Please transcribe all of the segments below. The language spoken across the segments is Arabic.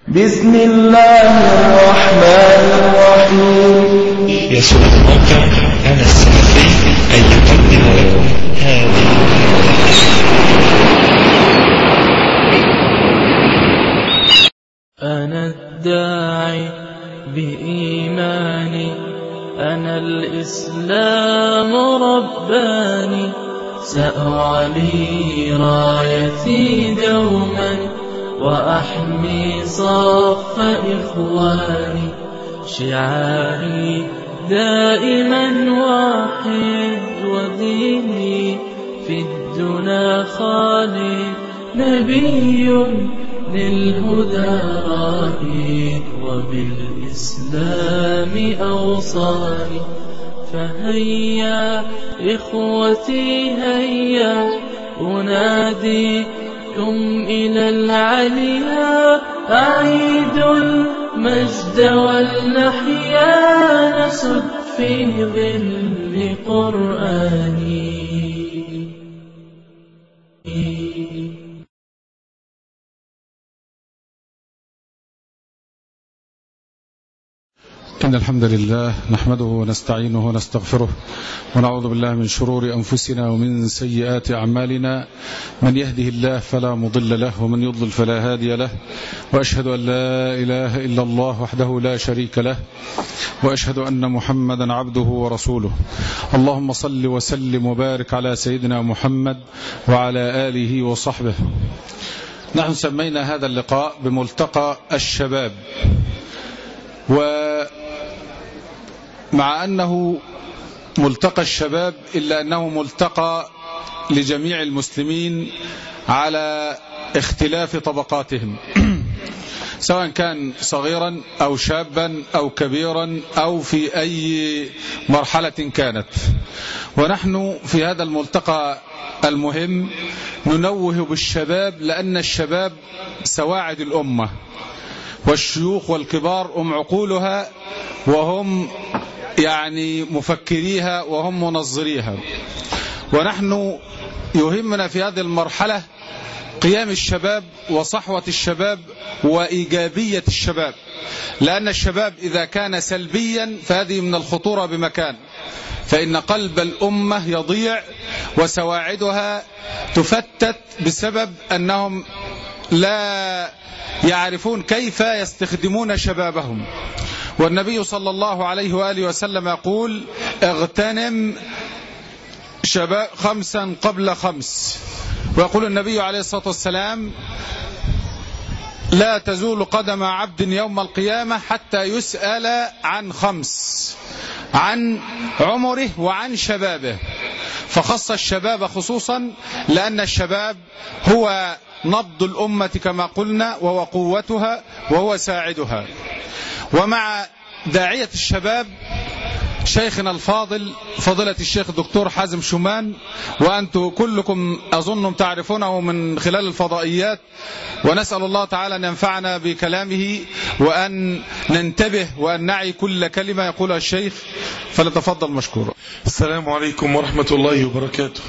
بسم الله الرحمن الرحيم. يسر الموقع أنا السلفي أن يقدم لكم هذه أنا الداعي بإيماني، أنا الإسلام رباني، سأعلي رايتي دوما وأحمي صف إخواني، شعاري دائما واحد وديني في الدنا خالد، نبي للهدى رائد وبالإسلام أوصاني. فهيا إخوتي هيا أناديكم إلى العليا، أعيد المجد والنحيا، نسد في ظل قرآني. إن الحمد لله نحمده ونستعينه ونستغفره ونعوذ بالله من شرور أنفسنا ومن سيئات أعمالنا، من يهده الله فلا مضل له ومن يضلل فلا هادي له، وأشهد أن لا إله إلا الله وحده لا شريك له، وأشهد أن محمدا عبده ورسوله. اللهم صل وسلم وبارك على سيدنا محمد وعلى آله وصحبه. نحن سمينا هذا اللقاء بملتقى الشباب، ومع أنه ملتقى الشباب إلا أنه ملتقى لجميع المسلمين على اختلاف طبقاتهم، سواء كان صغيرا أو شابا أو كبيرا أو في أي مرحلة كانت. ونحن في هذا الملتقى المهم ننوه بالشباب، لأن الشباب سواعد الأمة، والشيوخ والكبار هم عقولها، وهم يعني مفكريها وهم منظريها. ونحن يهمنا في هذه المرحلة قيام الشباب وصحوة الشباب وإيجابية الشباب، لأن الشباب إذا كان سلبيا فهذه من الخطورة بمكان، فإن قلب الأمة يضيع وسواعدها تفتت بسبب أنهم لا يعرفون كيف يستخدمون شبابهم. والنبي صلى الله عليه وآله وسلم يقول: اغتنم شباب 5 قبل 5. ويقول النبي عليه الصلاة والسلام: لا تزول قدم عبد يوم القيامة حتى يسأل عن 5، عن عمره وعن شبابه. فخص الشباب خصوصا لأن الشباب هو نبض الأمة كما قلنا، وهو قوتها وهو ساعدها. ومع داعية الشباب شيخنا الفاضل فضيلة الشيخ الدكتور حازم شومان، وأنتم كلكم أظنم تعرفونه من خلال الفضائيات، ونسأل الله تعالى أن ينفعنا بكلامه وأن ننتبه وأن نعي كل كلمة يقولها الشيخ، فلتفضل مشكورا. السلام عليكم ورحمة الله وبركاته.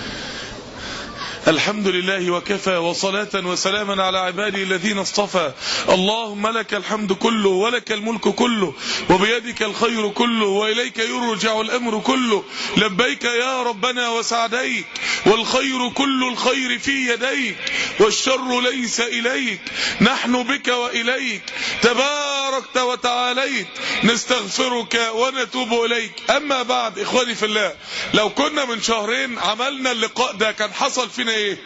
الحمد لله وكفى، وصلاة وسلاما على عباده الذين اصطفى. اللهم لك الحمد كله ولك الملك كله وبيدك الخير كله وإليك يرجع الأمر كله. لبيك يا ربنا وسعديك، والخير كل الخير في يديك، والشر ليس إليك، نحن بك وإليك تباركت وتعاليت، نستغفرك ونتوب إليك. أما بعد، إخواني في الله، لو كنا من شهرين عملنا اللقاء ده كان حصل فينا ايه؟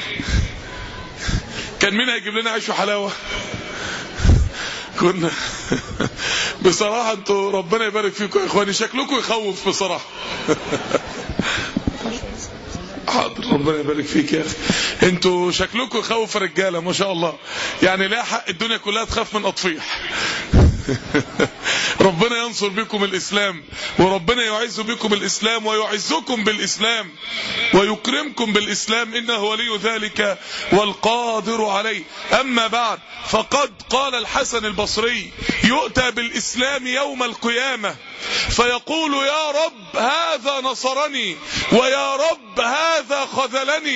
كان مين هيجيب لنا عيش وحلاوه؟ كنا بصراحه انتوا ربنا يبارك فيكم يا اخواني، شكلكم يخوف بصراحه. حاضر، ربنا يبارك فيك يا اخي، انتوا شكلكم يخوف رجاله ما شاء الله، يعني لا حق الدنيا كلها تخاف من اطفيح. ربنا ينصر بكم الإسلام، وربنا يعز بكم الإسلام ويعزكم بالإسلام ويكرمكم بالإسلام، إنه ولي ذلك والقادر عليه. أما بعد، فقد قال الحسن البصري: يؤتى بالإسلام يوم القيامة فيقول: يا رب هذا نصرني، ويا رب هذا خذلني،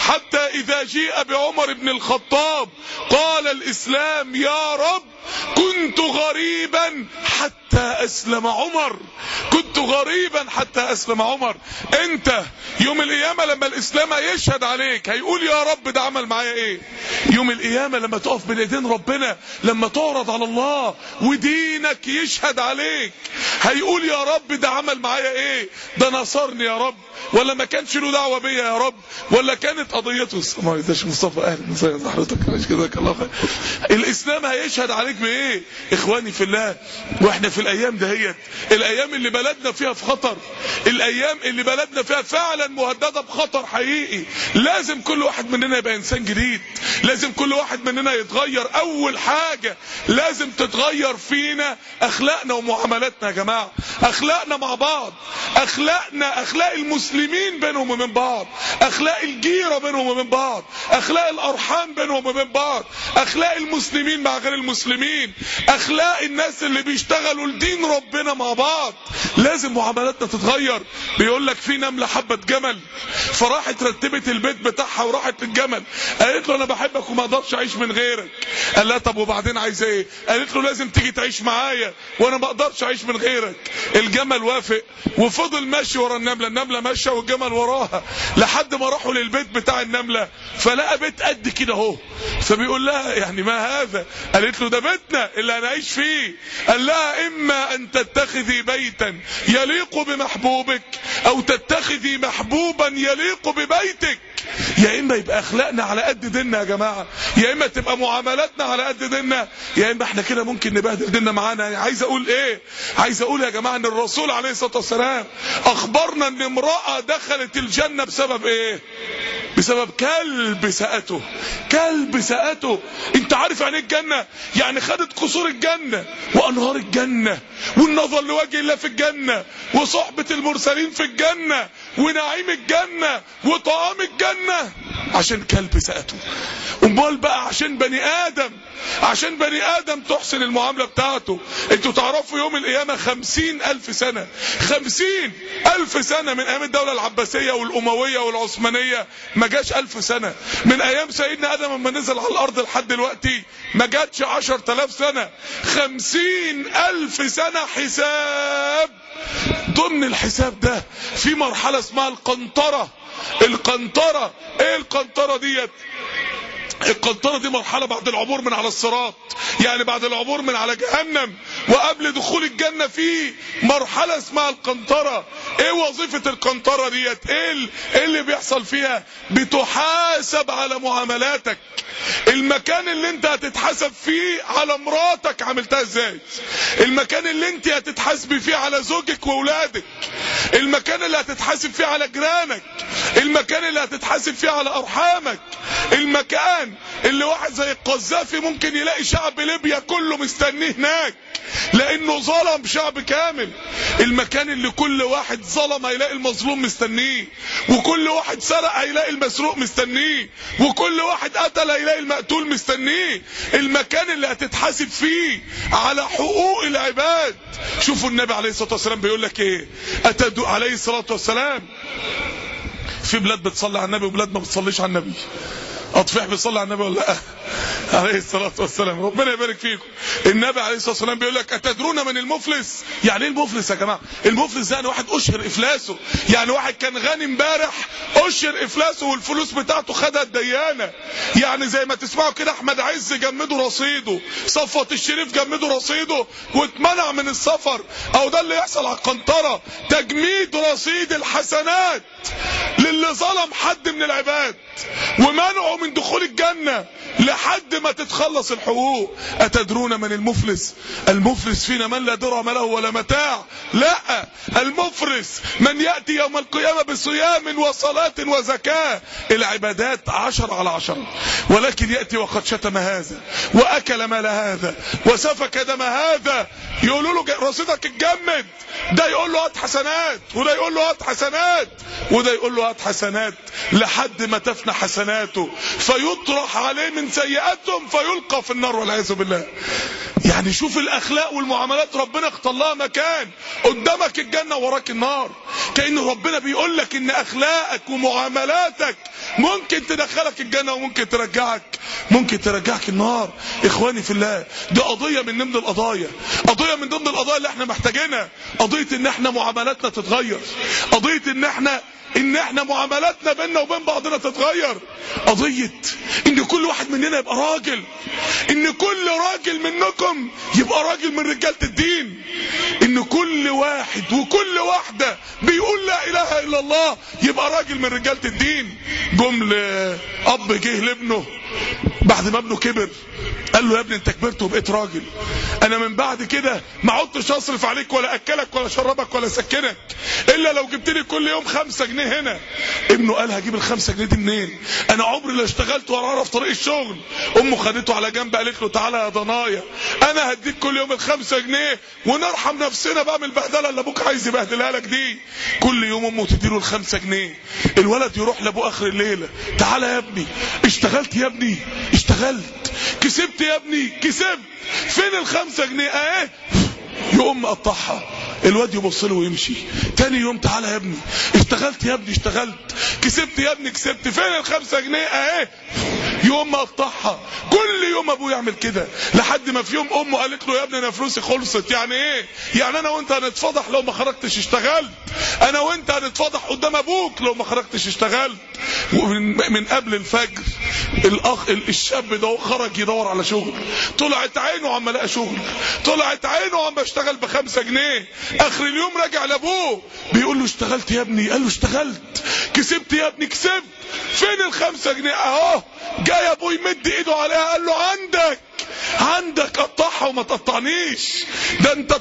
حتى إذا جيء بعمر بن الخطاب قال الإسلام يا رب كنت غريبا حتى أسلم عمر. كنت غريبا حتى أسلم عمر. انت يوم القيامة لما الإسلام يشهد عليك هيقول يا رب ده عمل معايا ايه؟ يوم القيامة لما تقف بين ايدين ربنا، لما تعرض على الله ودينك يشهد عليك، هيقول يا رب ده عمل معايا ايه؟ ده نصرني يا رب، ولا ما كانش له دعوة بيا يا رب، ولا كانت قضيته ما يداش مصطفى اهلا وسهلا حضرتك مش كده الله خير. الاسلام هيشهد عليك بايه؟ اخواني في الله، واحنا في الايام دهيت، الايام اللي بلدنا فيها في خطر، الايام اللي بلدنا فيها فعلا مهدده بخطر حقيقي. لازم كل واحد مننا يبقى انسان جديد، لازم كل واحد مننا يتغير. اول حاجه لازم تتغير فينا اخلاقنا ومعاملاتنا يا جماعه، اخلاقنا مع بعض، اخلاقنا، اخلاق المسلمين بينهم وبين بعض، اخلاق الجيره بينهم وبين بعض، اخلاق الارحام بينهم وبين بعض، اخلاق المسلمين مع غير المسلمين، اخلاق الناس اللي بيشتغلوا لدين ربنا مع بعض. لازم معاملاتنا تتغير. بيقول لك في نمله حبت جمل، فراحت رتبت البيت بتاعها وراحت للجمل، قالت له انا بحبك وما اقدرش اعيش من غيرك. قال لها طب وبعدين عايزه ايه؟ قالت له لازم تيجي تعيش معايا وانا ما اقدرش اعيش من غيرك. الجمل وافق وفضل ماشي ورا النمله، النمله ماشيه والجمل وراها لحد ما راحوا للبيت بتاع النمله، فلقى بيت قد كده اهو. فبيقول لها يعني ما هذا؟ قالت له ده بيتنا اللي هنعيش فيه. قال لها اما ان تتخذي بيتا يليق بمحبوبك او تتخذي محبوبا يليق ببيتك. يا اما يبقى اخلاقنا على قد ديننا يا جماعه، يا اما تبقى معاملاتنا على قد ديننا، يا اما احنا كده ممكن نبهدل ديننا معانا. يعني عايز اقول ايه؟ عايز اقول يا جماعه ان الرسول عليه الصلاه والسلام اخبرنا ان امراه دخلت الجنه بسبب ايه؟ بسبب كلب سأته. كلب سأته. انت عارف يعني الجنه؟ يعني خدت قصور الجنه وانهار الجنه والنظر لوجه الله في الجنه وصحبه المرسلين في الجنه ونعيم الجنه وطعام الجنه عشان كلب سأته. امال بقى عشان بني ادم، عشان بني ادم تحسن المعامله بتاعته. انتوا تعرفوا يوم القيامه 50,000 سنه، 50,000 سنه من ايام الدوله العباسيه والامويه والعثمانيه ما جاش 1000 سنه. من ايام سيدنا ادم لما نزل على الارض لحد دلوقتي ما جاتش 10,000 سنه. 50,000 سنه حساب. ضمن الحساب ده في مرحله اسمها القنطره. القنطره ايه القنطره ديت؟ القنطرة دي مرحلة بعد العبور من على الصراط، يعني بعد العبور من على جهنم وقبل دخول الجنة في مرحلة اسمها القنطرة. ايه وظيفة القنطرة ديت؟ ايه اللي بيحصل فيها؟ بتحاسب على معاملاتك. المكان اللي انت هتتحاسب فيه على مراتك عملتها ازاي، المكان اللي انت هتتحاسبي فيه على زوجك واولادك، المكان اللي هتتحاسب فيه على جيرانك، المكان اللي هتتحاسب فيه على ارحامك، المكان اللي واحد زي القذافي ممكن يلاقي شعب ليبيا كله مستنيه هناك لانه ظلم شعب كامل، المكان اللي كل واحد ظلم هيلاقي المظلوم مستنيه، وكل واحد سرق هيلاقي المسروق مستنيه، وكل واحد قتل هيلاقي المقتول مستنيه، المكان اللي هتتحاسب فيه على حقوق العباد. شوفوا النبي عليه الصلاة والسلام بيقول لك ايه عليه الصلاة والسلام. في بلاد بتصلي على النبي وبلاد ما بتصليش على النبي. اطفح بيصلي على النبي ولا لا؟ عليه الصلاة والسلام. ربنا يبارك فيكم. النبي عليه الصلاة والسلام بيقول لك اتدرون من المفلس؟ يعني ايه المفلس يا جماعة؟ المفلس ده يعني واحد اشهر افلاسه، يعني واحد كان غني امبارح اشهر افلاسه والفلوس بتاعته خدها الديانة. يعني زي ما تسمعوا كده احمد عز جمدوا رصيده، صفوت الشريف جمدوا رصيده واتمنع من السفر. او ده اللي يحصل على القنطرة، تجميد رصيد الحسنات للي ظلم حد من العباد ومنعه من دخول الجنة لحد ما تتخلص الحقوق. اتدرون من المفلس؟ المفلس فينا من لا درهم له ولا متاع. لا، المفلس من يأتي يوم القيامة بصيام وصلاة وزكاة، العبادات 10 على 10، ولكن يأتي وقد شتم هذا وأكل مال هذا وسفك دم هذا. يقولوا له رصيدك اتجمد، ده يقول له هات حسنات وده يقول له هات حسنات وده يقول له هات حسنات لحد ما تفنى حسناته فيطرح عليه من سيئاتهم فيلقى في النار والعياذ بالله. يعني شوف الاخلاق والمعاملات، ربنا اختار لها مكان، قدامك الجنة وراك النار. كأن ربنا بيقول لك ان اخلاقك ومعاملاتك ممكن تدخلك الجنة وممكن ترجعك النار. اخواني في الله، دي قضية من ضمن القضايا، قضية من ضمن القضايا اللي احنا محتاجينها، قضية ان احنا معاملاتنا تتغير، قضية ان احنا معاملاتنا بيننا وبين بعضنا تتغير، قضية ان كل واحد مننا يبقى راجل، ان كل راجل منكم يبقى راجل من رجالة الدين، ان كل واحد وكل واحدة بيقول لا اله الا الله يبقى راجل من رجالة الدين. اب جه لابنه بعد ما ابنه كبر، قال له يا ابني انت كبرت وبقيت راجل، انا من بعد كده ما عدتش اصرف عليك ولا اكلك ولا شربك ولا سكنك الا لو جبت لي كل يوم 5 جنيه هنا. ابنه قال هجيب ال5 جنيه دي منين؟ انا عمري لا اشتغلت ولا اعرف طريق الشغل. امه خدته على جنب قالت له تعالى يا ضنايا، انا هديك كل يوم ال5 جنيه ونرحم نفسنا بقى من البهدله اللي ابوك عايز يبهدلها لك دي. كل يوم امه تديله ال5 جنيه، الولد يروح لابوه اخر الليله، تعالى يا ابني، اشتغلت يا ابني، اشتغلت، كسبت يا ابني، كسبت، فين ال5 جنيه؟ اهي. يقوم مقطعها، الواد يبص له ويمشي. تاني يوم تعالى يا ابني، اشتغلت يا ابني، اشتغلت، كسبت يا ابني، كسبت، فين ال5 جنيه؟ اهي. يقوم مقطعها. كل يوم ابوه يعمل كده، لحد ما في يوم امه قالت له يا ابني انا فلوسي خلصت. يعني ايه؟ يعني انا وانت هنتفضح لو ما خرجتش اشتغلت، انا وانت هنتفضح قدام ابوك لو ما خرجتش اشتغلت. ومن قبل الفجر الشاب ده خرج يدور على شغل، طلعت عينه عم لقى شغل، طلعت عينه عم اشتغل ب5 جنيه. اخر اليوم رجع لابوه بيقول له اشتغلت يا ابني؟ قال له اشتغلت. كسبت يا ابني؟ كسبت. فين ال5 جنيه؟ اهو. جاي ابوه يمد ايده عليها قال له عندك قطعها وما تقطعنيش، ده انت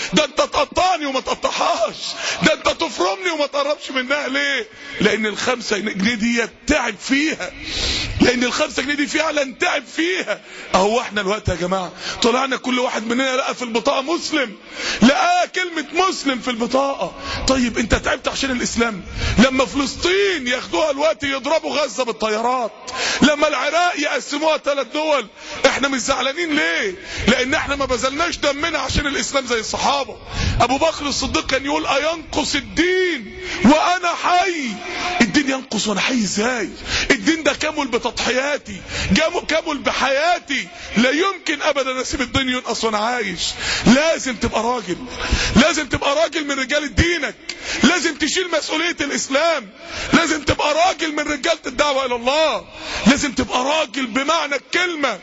تقطعني وما تقطعهاش، ده انت تفرمني وما تقربش منها. ليه؟ لان ال5 جنيه دي تعب فيها، لان ال5 جنيه دي فعلا تعب فيها. اهو احنا الوقت يا جماعه طلعنا كل واحد مننا لقى في البطاقه مسلم، لقى كلمه مسلم في البطاقه. طيب انت تعبت عشان الاسلام؟ لما فلسطين ياخدوها الوقت يضربوا غزه بالطيارات، لما العراق يقسموها 3 دول، احنا مش زعلانين ليه؟ لان احنا ما بذلناش دمنا عشان الاسلام زي الصحابه. ابو بكر الصديق كان يقول اينقص الدين وانا حي؟ الدين ينقص وانا حي ازاي؟ الدين ده كامل بتضحياتي، كامل بحياتي، لا يمكن ابدا اسيب الدين ينقص وانا عايش. لازم تبقى راجل، لازم تبقى راجل من رجال دينك، لازم تشيل مسؤوليه الاسلام، لازم تبقى راجل من رجاله الدعوه الى الله، لازم تبقى راجل بمعنى الكلمه.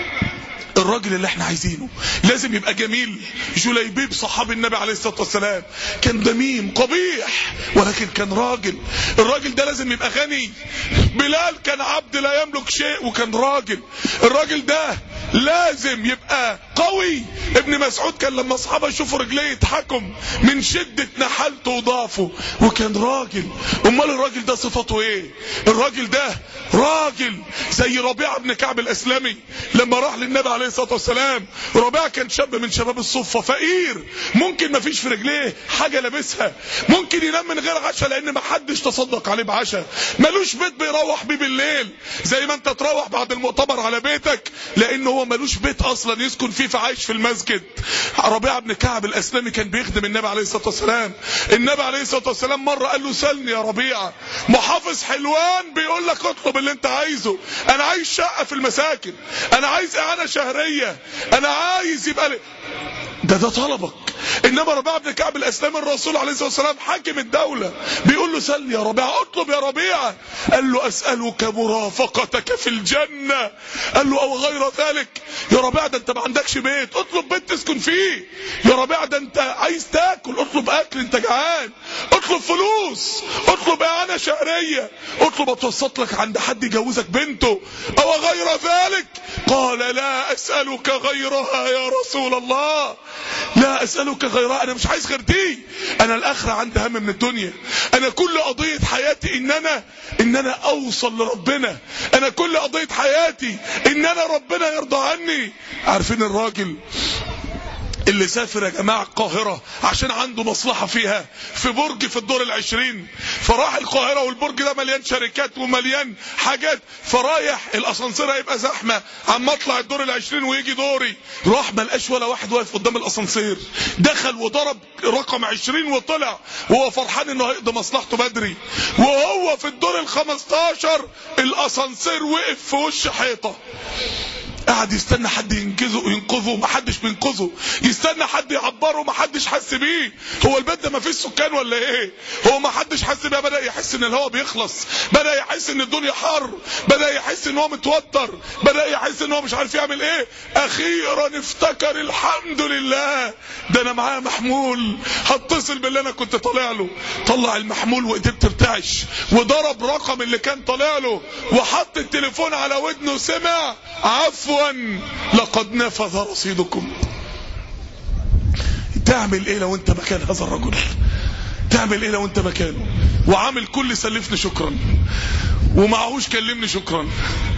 الراجل اللي احنا عايزينه لازم يبقى جميل. جليبيب صحابي النبي عليه الصلاة والسلام كان دميم قبيح ولكن كان راجل. الراجل ده لازم يبقى غني. بلال كان عبد لا يملك شيء وكان راجل. الراجل ده لازم يبقى قوي. ابن مسعود كان لما اصحابه يشوفوا رجليه يضحكوا من شدة نحلته وضعفه وكان راجل. امال الراجل ده صفته ايه؟ الراجل ده راجل زي ربيعة بن كعب الاسلمي لما راح للنبي عليه الصلاة والسلام. ربيعة كان شاب من شباب الصفة، فقير، ممكن ما فيش في رجليه حاجة لابسها، ممكن ينام من غير عشاء لان ما حدش تصدق عليه بعشاء، ملوش بيت بيروح بيه بالليل زي ما انت تروح بعد المؤتمر على بيتك، لانه هو ملوش بيت اصلا يسكن فيه فعايش في المسجد. ربيعة بن كعب الاسلمي كان بيخدم النبي عليه الصلاة والسلام. النبي عليه الصلاة والسلام مرة قال له سلني يا ربيعة، محافظ حلوان بيقول لك اطلب اللي انت عايزه، انا عايز شقة في المساكن، انا عايز اعانة شهرية، انا عايز يبقى لي ده طلبك. انما ربيعة بن كعب الاسلامي الرسول عليه الصلاة والسلام حاكم الدولة بيقول له سل يا ربيعة، اطلب يا ربيعة. قال له اسألك مرافقتك في الجنة. قال له او غير ذلك. يا ربيعة ده انت ما عندكش بيت، اطلب بيت تسكن فيه. يا ربيعة ده انت عايز تاكل، اطلب اكل، انت جعان، اطلب فلوس، اطلب اعانة شهرية، اطلب اتوسط لك عند حد يجوزك بنته او غير ذلك. قال لا اسألك غيرها يا رسول الله، لا اسألك غيرها، انا مش عايز غير دي، انا الاخرة عندي هم من الدنيا، انا كل قضية حياتي ان انا اوصل لربنا، انا كل قضية حياتي ان انا ربنا يرضى عني. عارفين اللي سافر يا جماعة القاهرة عشان عنده مصلحة فيها في برج في الدور 20، فراح القاهرة والبرج ده مليان شركات ومليان حاجات، فرايح الاسانسير هيبقى زحمة، عم اطلع الدور 20 ويجي دوري، راح ملقاش ولا واحد واقف قدام الاسانسير، دخل وضرب رقم 20 وطلع وهو فرحان انه هيقضي مصلحته بدري، وهو في الدور 15 الاسانسير وقف في وش حيطة، قاعد يستنى حد ينقذه محدش بينقذه، يستنى حد يعبره محدش حس بيه. هو البيت ده مفيش سكان ولا ايه؟ هو محدش حس بيه. بدأ يحس ان الهواء بيخلص، بدأ يحس ان الدنيا حر، بدأ يحس ان هو متوتر، بدأ يحس ان هو مش عارف يعمل ايه. اخيرا افتكر الحمد لله ده انا معايا محمول، هتصل باللي انا كنت طالع له. طلع المحمول وايديه بترتعش وضرب رقم اللي كان طالع له وحط التليفون على ودنه، سمع عفوا لقد نفذ رصيدكم. تعمل ايه لو انت مكان هذا الرجل؟ تعمل ايه لو انت مكانه وعامل كل سلفني شكرا ومعهوش كلمني شكرا؟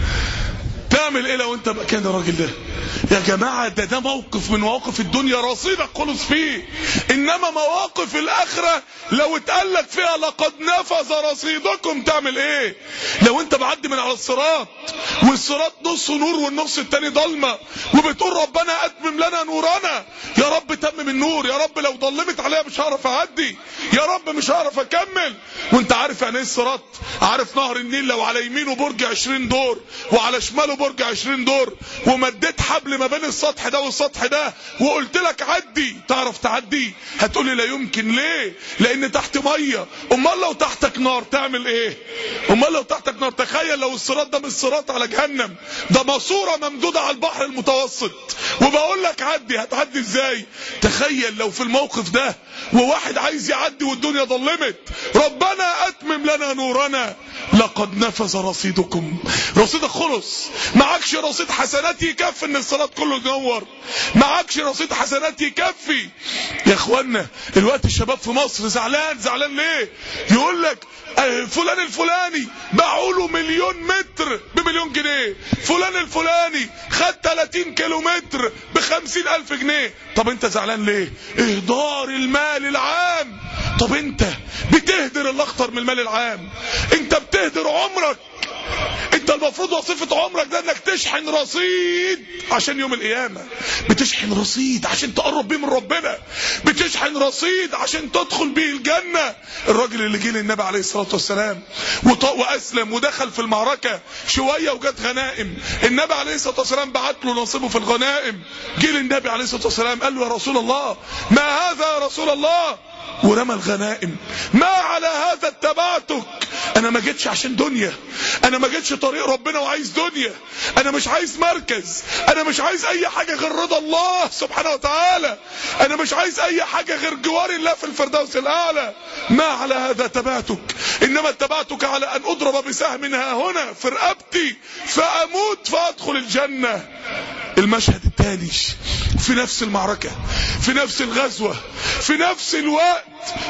تعمل ايه لو انت مكان الراجل ده؟ يا جماعة ده موقف من مواقف الدنيا رصيدك خلص فيه، انما مواقف الاخرة لو اتقالك فيها لقد نفذ رصيدكم تعمل ايه؟ لو انت بعدي من على الصراط والصراط نص نور والنص التاني ضلمة وبتقول ربنا اتمم لنا نورنا، يا رب تمم النور، يا رب لو ضلمت عليها مش هعرف اعدي، يا رب مش هعرف اكمل. وانت عارف يعني ايه الصراط؟ عارف نهر النيل لو على يمينه برج 20 دور وعلى شماله برج 20 دور ومديت حبل ما بين السطح ده والسطح ده وقلت لك عدي، تعرف تعدي؟ هتقولي لا يمكن. ليه؟ لان تحت ميه. امال لو تحتك نار تعمل ايه؟ امال لو تحتك نار؟ تخيل لو الصراط ده مش صراط على جهنم، ده ماسوره ممدوده على البحر المتوسط وبقول لك عدي، هتعدي ازاي؟ تخيل لو في الموقف ده وواحد عايز يعدي والدنيا ظلمت، ربنا اتمم لنا نورنا لقد نفذ رصيدكم. رصيدك خلص، معكش رصيد حسنات يكفي ان الصراط كله ينور، معكش رصيد حسنات يكفي. يا اخوانا الوقت الشباب في مصر زعلان ليه؟ يقول لك فلان الفلاني باعوا له 1,000,000 متر ب1,000,000 جنيه، فلان الفلاني خد 30 كيلو متر ب50,000 جنيه. طب انت زعلان ليه؟ اهدار المال العام. طب انت بتهدر الاخطر من المال العام، انت بتهدر عمرك. انت المفروض وظيفة عمرك ده انك تشحن رصيد عشان يوم القيامة، بتشحن رصيد عشان تقرب بيه من ربنا، بتشحن رصيد عشان تدخل بيه الجنة. الراجل اللي جه للنبي عليه الصلاة والسلام واسلم ودخل في المعركة شوية وجات غنائم، النبي عليه الصلاة والسلام بعت له نصيبه في الغنائم، جه للنبي عليه الصلاة والسلام قال له يا رسول الله ما هذا يا رسول الله؟ ورمى الغنائم. ما على هذا اتبعتك؟ انا ما جيتش عشان دنيا، انا ما جيتش طريق ربنا وعايز دنيا، انا مش عايز مركز، انا مش عايز اي حاجة غير رضا الله سبحانه وتعالى، انا مش عايز اي حاجة غير جوار الله في الفردوس الاعلى. ما على هذا اتبعتك، انما اتبعتك على ان اضرب بسهم ها هنا في رقبتي فاموت فادخل الجنة. المشهد التالي في نفس المعركة، في نفس الغزوة، في نفس الوقت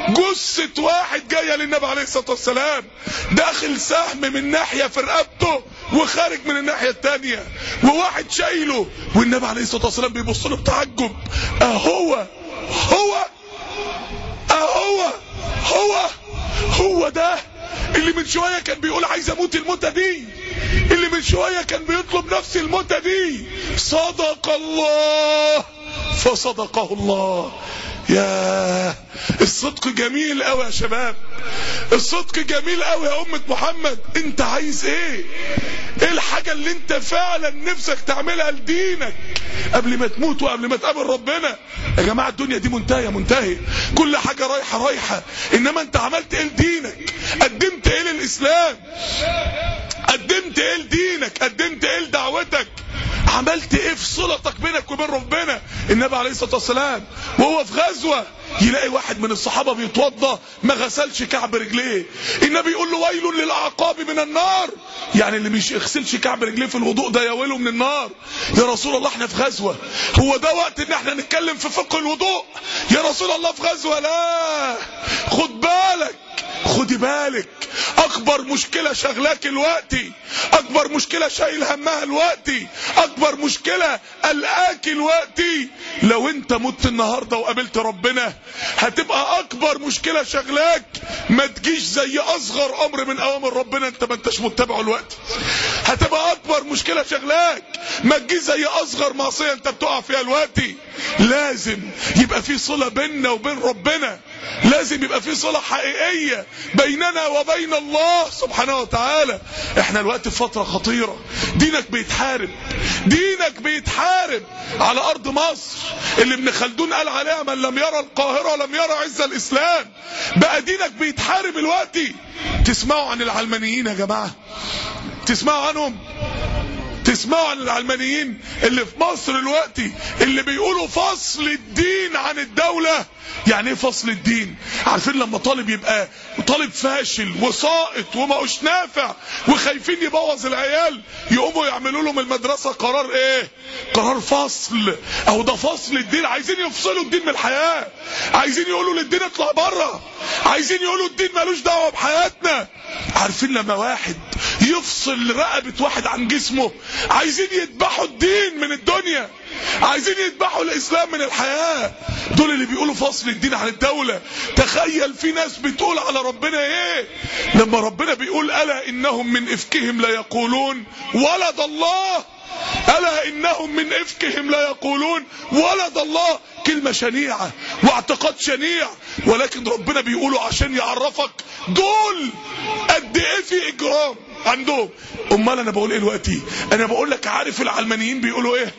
جثة واحد جاية للنبي عليه الصلاة والسلام، داخل سهم من ناحية في رقبته وخارج من الناحية التانية، وواحد شايله، والنبي عليه الصلاة والسلام بيبص له بتعجب. هو ده اللي من شوية كان بيقول عايز اموت الموتة دي، اللي من شوية كان بيطلب نفس الموتة دي. صدق الله فصدقه الله. يا الصدق جميل قوي يا شباب، الصدق جميل قوي يا أمة محمد. انت عايز ايه؟ ايه الحاجة اللي انت فعلا نفسك تعملها لدينك قبل ما تموت وقبل ما تقابل ربنا؟ يا جماعة الدنيا دي منتهية، كل حاجة رايحة، انما انت عملت ايه لدينك؟ قدمت ايه للإسلام؟ قدمت ايه لدينك؟ قدمت ايه لدعوتك؟ عملت ايه في صلتك بينك وبين ربنا؟ النبي عليه الصلاة والسلام وهو في غزوة يلاقي واحد من الصحابة بيتوضى ما غسلش كعب رجليه، النبي يقول له ويل للأعقاب من النار، يعني اللي مش يغسلش كعب رجليه في الوضوء ده يا ويله من النار. يا رسول الله احنا في غزوة، هو ده وقت ان احنا نتكلم في فقه الوضوء؟ يا رسول الله في غزوة، لا خد بالك خدي بالك، اكبر مشكلة شغلاك الوقتي، اكبر مشكلة شايل همها الوقتي، اكبر مشكلة قلقاك الوقتي، لو انت مت النهاردة وقابلت ربنا هتبقى اكبر مشكلة شغلاك ما تجيش زي اصغر امر من اوامر ربنا انت ما انتش متبعه الوقت. هتبقى اكبر مشكلة شغلاك ما تجيش زي اصغر معصية انت بتقع فيها الوقت. لازم يبقى في صلة بيننا وبين ربنا، لازم يبقى في صلة حقيقية بيننا وبين الله سبحانه وتعالى. احنا الوقت في فترة خطيرة، دينك بيتحارب، دينك بيتحارب على ارض مصر اللي ابن خلدون قال عليها من لم يرى القاهرة لم يرى عز الاسلام. بقى دينك بيتحارب الوقت. تسمعوا عن العلمانيين يا جماعة؟ تسمعوا عنهم؟ تسمعوا عن العلمانيين اللي في مصر الوقتي اللي بيقولوا فصل الدين عن الدولة؟ يعني ايه فصل الدين؟ عارفين لما طالب يبقى طالب فاشل وساقط وماهوش نافع وخايفين يبوظ العيال، يقوموا يعملوا لهم المدرسة قرار ايه؟ قرار فصل. اهو ده فصل الدين. عايزين يفصلوا الدين من الحياة، عايزين يقولوا للدين اطلع بره، عايزين يقولوا الدين مالوش دعوة بحياتنا. عارفين لما واحد يفصل رقبة واحد عن جسمه، عايزين يذبحوا الدين من الدنيا، عايزين يذبحوا الاسلام من الحياة. دول اللي بيقولوا فصل الدين عن الدولة. تخيل في ناس بتقول على ربنا ايه لما ربنا بيقول الا انهم من افكهم لا يقولون ولد الله، الا انهم من افكهم لا يقولون ولد الله. كلمة شنيعة واعتقاد شنيع، ولكن ربنا بيقوله عشان يعرفك دول قد ايه في اجرام عندهم. امال انا بقول ايه دلوقتي؟ انا بقول لك عارف العلمانيين بيقولوا ايه؟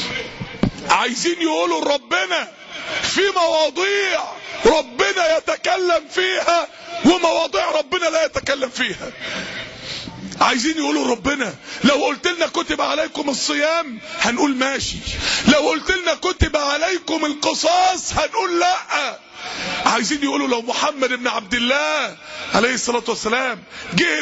عايزين يقولوا ربنا في مواضيع ربنا يتكلم فيها ومواضيع ربنا لا يتكلم فيها. عايزين يقولوا ربنا لو قلت لنا كتب عليكم الصيام هنقول ماشي، لو قلت لنا كتب عليكم القصاص هنقول لا. عايزين يقولوا لو محمد بن عبد الله عليه الصلاة والسلام جه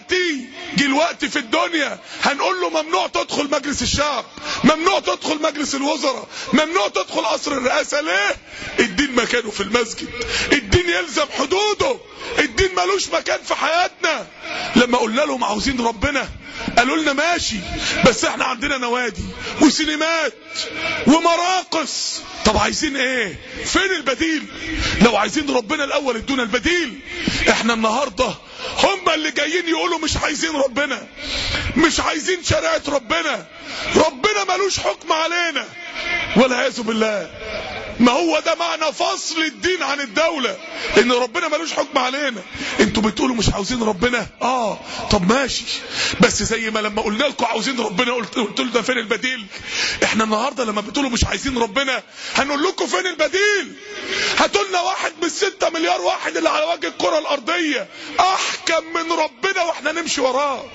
الوقت في الدنيا هنقول له ممنوع تدخل مجلس الشعب، ممنوع تدخل مجلس الوزراء، ممنوع تدخل قصر الرئاسة. ليه؟ الدين مكانه في المسجد، الدين يلزم حدوده، الدين ملوش مكان في حياتنا. لما قلنا لهم عاوزين ربنا قالوا لنا ماشي، بس احنا عندنا نوادي وسينمات ومراقص. طب عايزين ايه؟ فين البديل؟ لو عايزين ربنا الاول ادونا البديل. احنا النهاردة هم اللي جايين يقولوا مش عايزين ربنا، مش عايزين شريعة ربنا، ربنا ملوش حكم علينا والعياذ بالله. ما هو ده معنى فصل الدين عن الدولة، ان ربنا ملوش حكم علينا. انتوا بتقولوا مش عاوزين ربنا، طب ماشي، بس زي ما لما قلنا لكم عاوزين ربنا قلت له ده فين البديل؟ احنا النهارده لما بتقولوا مش عايزين ربنا هنقول لكم فين البديل. هاتوا لنا واحد من 6 مليار واحد اللي على وجه الكرة الارضية احكم من ربنا واحنا نمشي وراه.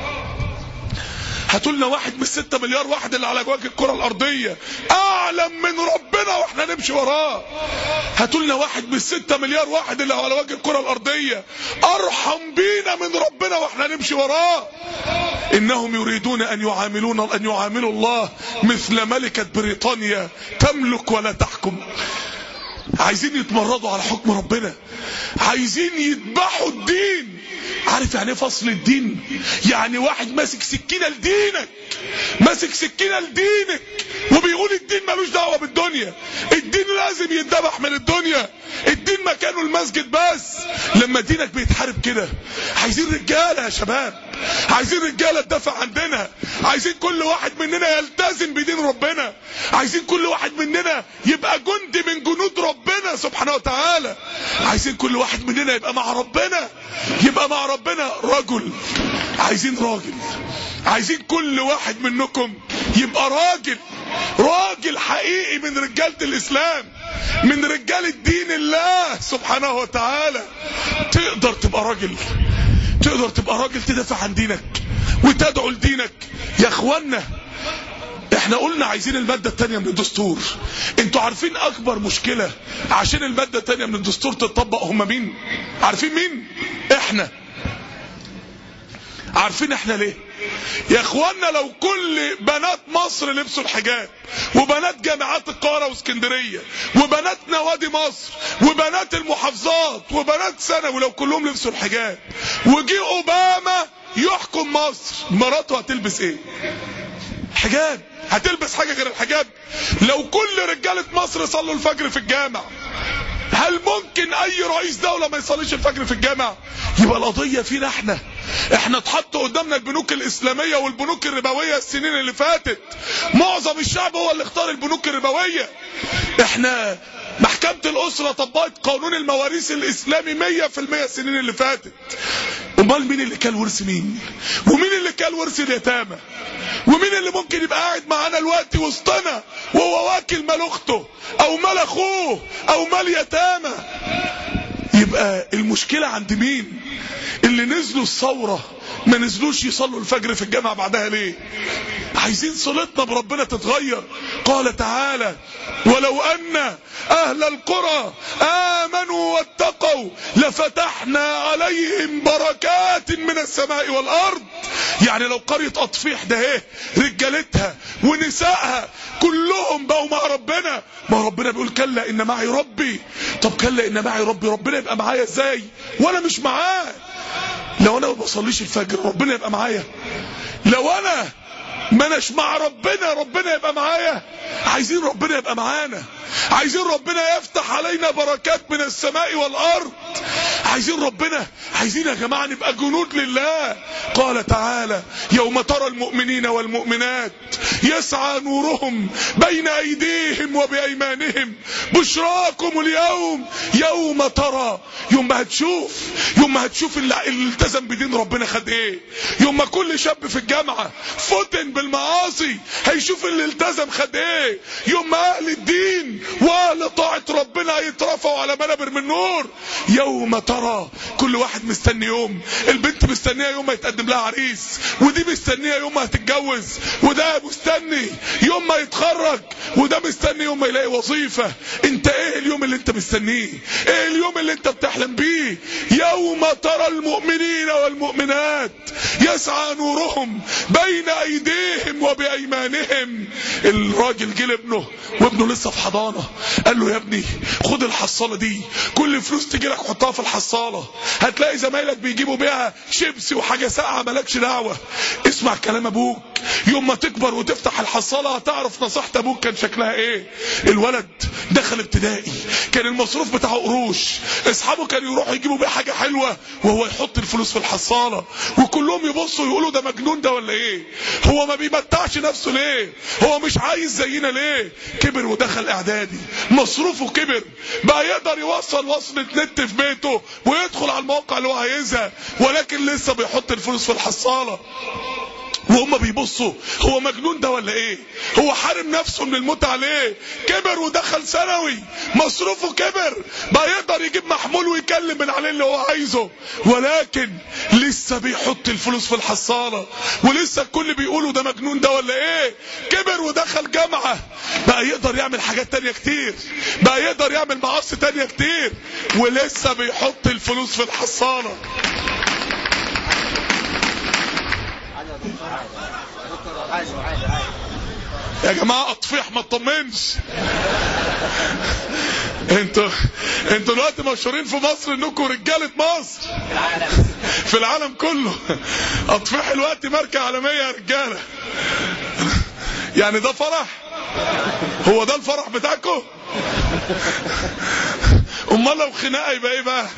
هاتوا لنا واحد من 6 مليار واحد اللي على وجه الكرة الارضية اعلم من ربنا واحنا نمشي وراه. هاتوا لنا واحد من 6 مليار واحد اللي على وجه الكرة الارضية ارحم بينا من ربنا واحنا نمشي وراه. انهم يريدون ان يعاملوا الله مثل ملكة بريطانيا تملك ولا تحكم. عايزين يتمردوا على حكم ربنا، عايزين يذبحوا الدين. عارف يعني ايه فصل الدين؟ يعني واحد ماسك سكينة لدينك، ماسك سكينة لدينك وبيقول الدين ملوش دعوة بالدنيا، الدين لازم يتذبح من الدنيا، الدين مكانه المسجد بس. لما دينك بيتحارب كده عايزين رجالة يا شباب، عايزين رجالة تدافع عندنا، عايزين كل واحد مننا يلتزم بدين ربنا، عايزين كل واحد مننا يبقى جندي من جنود ربنا سبحانه وتعالى، عايزين كل واحد مننا يبقى مع ربنا، يبقى مع ربنا رجل. عايزين راجل، عايزين كل واحد منكم يبقى راجل حقيقي من رجالة الإسلام، من رجال الدين الله سبحانه وتعالى. تقدر تبقى راجل تدافع عن دينك وتدعو لدينك. يا اخوانا احنا قلنا عايزين المادة التانية من الدستور. انتوا عارفين اكبر مشكلة عشان المادة التانية من الدستور تتطبق هم مين؟ عارفين مين؟ احنا. عارفين احنا ليه؟ يا اخوانا لو كل بنات مصر لبسوا الحجاب، وبنات جامعات القاهرة واسكندرية، وبنات نوادي مصر، وبنات المحافظات، وبنات ثانوي، لو كلهم لبسوا الحجاب وجي اوباما يحكم مصر، مراته هتلبس ايه؟ حجاب. هتلبس حاجة غير الحجاب؟ لو كل رجالة مصر صلوا الفجر في الجامع، هل ممكن اي رئيس دولة ما يصليش الفجر في الجامع؟ يبقى القضية فينا احنا اتحط قدامنا البنوك الاسلامية والبنوك الربوية السنين اللي فاتت، معظم الشعب هو اللي اختار البنوك الربوية. احنا محكمة الاسرة طبقت قانون المواريث الاسلامي 100% السنين اللي فاتت. امال مين اللي كان ورث مين؟ ومين اللي كان ورث اليتامى؟ ومين اللي ممكن يبقى قاعد معانا دلوقتي وسطنا وهو واكل مال اخته او مال اخوه او مال يتامى؟ يبقى المشكلة عند مين؟ اللي نزلوا الثورة ما نزلوش يصلوا الفجر في الجامعة بعدها ليه؟ عايزين صلتنا بربنا تتغير. قال تعالى: ولو أن أهل القرى آمنوا واتقوا لفتحنا عليهم بركات من السماء والأرض. يعني لو قرية أطفيح ده ايه رجالتها ونسائها كلهم بقوا مع ربنا، ما ربنا بيقول كلا إن معي ربي. طب كلا إن معي ربي، ربنا يبقى معايا ازاي وانا مش معاه؟ لو انا ما بصليش الفجر ربنا يبقى معايا؟ لو انا ما اناش مع ربنا ربنا يبقى معايا؟ عايزين ربنا يبقى معانا، عايزين ربنا يفتح علينا بركات من السماء والارض، عايزين يا جماعة نبقى جنود لله. قال تعالى: يوم ترى المؤمنين والمؤمنات يسعى نورهم بين ايديهم وبايمانهم بشراكم اليوم. يوم ترى، يوم ما هتشوف اللي التزم بدين ربنا خد ايه. يوم ما كل شاب في الجامعة فتن بالمعاصي هيشوف اللي التزم خد ايه. يوم ما اهل الدين واهل طاعة ربنا هيترفعوا على منابر من نور. يوم ترى، كل واحد مستني يوم. البنت مستنية يوم ما يتقدم لها عريس، ودي مستنية يوم ما هتتجوز، وده مستني يوم ما يتخرج، وده مستني يوم ما يلاقي وظيفة. انت ايه اليوم اللي انت مستنيه؟ ايه اليوم اللي انت بتحلم بيه؟ يوم ترى المؤمنين والمؤمنات يسعى نورهم بين ايديهم وبايمانهم. الراجل جه لابنه وابنه لسه في حضانة، قال له: يا ابني خد الحصالة دي، كل فلوس تجي لك حطها في الحصالة، هتلاقي زمايلك بيجيبوا بيها شيبسي وحاجة ساقعة مالكش دعوة. اسمع كلام ابوك، يوم ما تكبر وتفتح الحصالة هتعرف نصيحة ابوك كان شكلها ايه. الولد دخل ابتدائي، كان المصروف بتاعه قروش، اصحابه كانوا يروحوا يجيبوا بيه حاجة حلوة وهو يحط الفلوس في الحصالة، وكلهم يبصوا يقولوا ده مجنون ده ولا ايه؟ هو ما بيمتعش نفسه ليه؟ هو مش عايز زينا ليه؟ كبر ودخل اعدادي، مصروفه كبر، بقى يقدر يوصل وصلة نت في بيته ويدخل على المواقع اللي هو عايزها، ولكن لسه بيحط الفلوس في الحصالة. وهم بيبصوا هو مجنون ده ولا ايه؟ هو حارم نفسه من المتعة ليه؟ كبر ودخل ثانوي، مصروفه كبر، بقى يقدر يجيب محمول ويكلم من عليه اللي هو عايزه، ولكن لسه بيحط الفلوس في الحصالة، ولسه الكل بيقولوا ده مجنون ده ولا ايه؟ كبر ودخل جامعة، بقى يقدر يعمل حاجات تانية كتير، بقى يقدر يعمل معاصي تانية كتير، ولسه بيحط الفلوس في الحصالة. يا جماعة اطفيح ما تطمنش. انتوا دلوقتي مشهورين في مصر انكم رجالة مصر في العالم كله. اطفيح الوقت ماركة عالمية يا رجالة. يعني ده فرح؟ هو ده الفرح بتاعكم؟ امال لو خناقة يبقى ايه بقى؟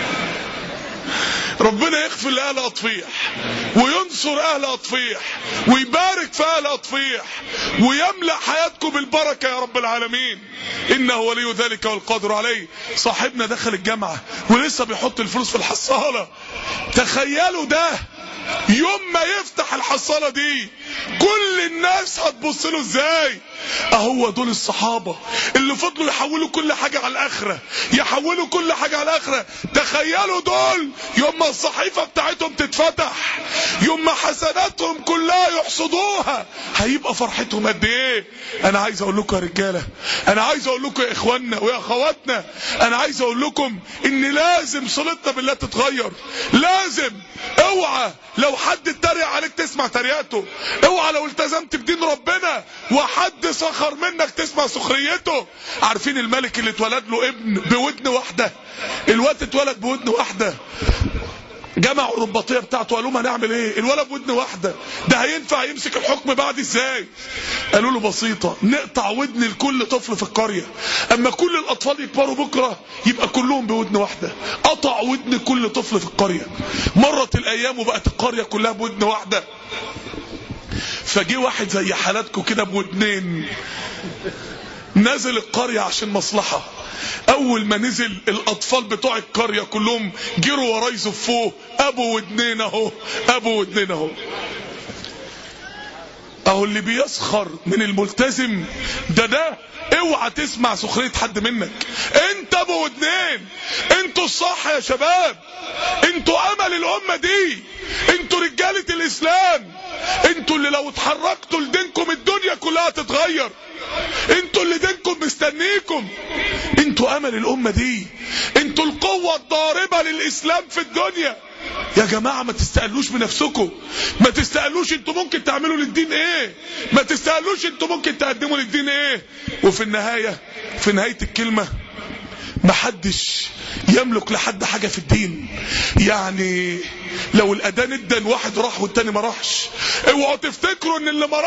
ربنا يغفر لأهل أطفيح وينصر أهل أطفيح ويبارك في أهل أطفيح ويملأ حياتكم بالبركة يا رب العالمين، إنه ولي ذلك والقادر عليه. صاحبنا دخل الجامعة ولسه بيحط الفلوس في الحصالة. تخيلوا ده يوم ما يفتح الحصالة دي كل الناس هتبص له ازاي. اهو دول الصحابة اللي فضلوا يحولوا كل حاجة على الاخرة، يحولوا كل حاجة على الاخرة. تخيلوا دول يوم ما الصحيفة بتاعتهم تتفتح، يوم ما حسناتهم كلها يحصدوها، هيبقى فرحتهم قد ايه. انا عايز اقول لكم يا رجالة، انا عايز اقول لكم يا اخواننا ويا اخواتنا، انا عايز اقول لكم ان لازم صلتنا بالله تتغير. لازم اوعى لو حد اتريق عليك تسمع تريقته، اوعى لو التزمت بدين ربنا وحد سخر منك تسمع سخريته. عارفين الملك اللي اتولد له ابن بودن واحده؟ الواد اتولد بودن واحده، جمعوا الرباطيه بتاعته قالوا ما هنعمل ايه؟ الولد بودن واحده ده هينفع يمسك الحكم بعد ازاي؟ قالوا له بسيطه، نقطع ودن لكل طفل في القريه، اما كل الاطفال يكبروا بكره يبقى كلهم بودن واحده. قطع ودن كل طفل في القريه. مرت الايام وبقت القريه كلها بودن واحده. فجي واحد زي حالاتكم كده بودنين نزل القريه عشان مصلحه. اول ما نزل الاطفال بتوع القريه كلهم جروا وراه يزفوه، ابو ودنين اهو، ابو ودنين اهو. اهو اللي بيسخر من الملتزم ده اوعى تسمع سخريه حد منك. انت ابو ودنين، انتوا الصح يا شباب، انتوا امل الامه دي، انتوا رجاله الاسلام، انتوا اللي لو اتحركتوا لدينكم الدنيا كلها تتغير، انتوا اللي دينكم مستنيكم، انتوا امل الامه دي، انتوا القوه الضاربه للاسلام في الدنيا. يا جماعه ما تستقلوش بنفسكم، ما تستقلوش انتوا ممكن تعملوا للدين ايه، ما تستقلوش انتوا ممكن تقدموا للدين ايه. وفي النهايه، في نهايه الكلمه، محدش يملك لحد حاجه في الدين. يعني لو الاذان ادن واحد راح والتاني ما راحش، اوعوا تفتكروا ان اللي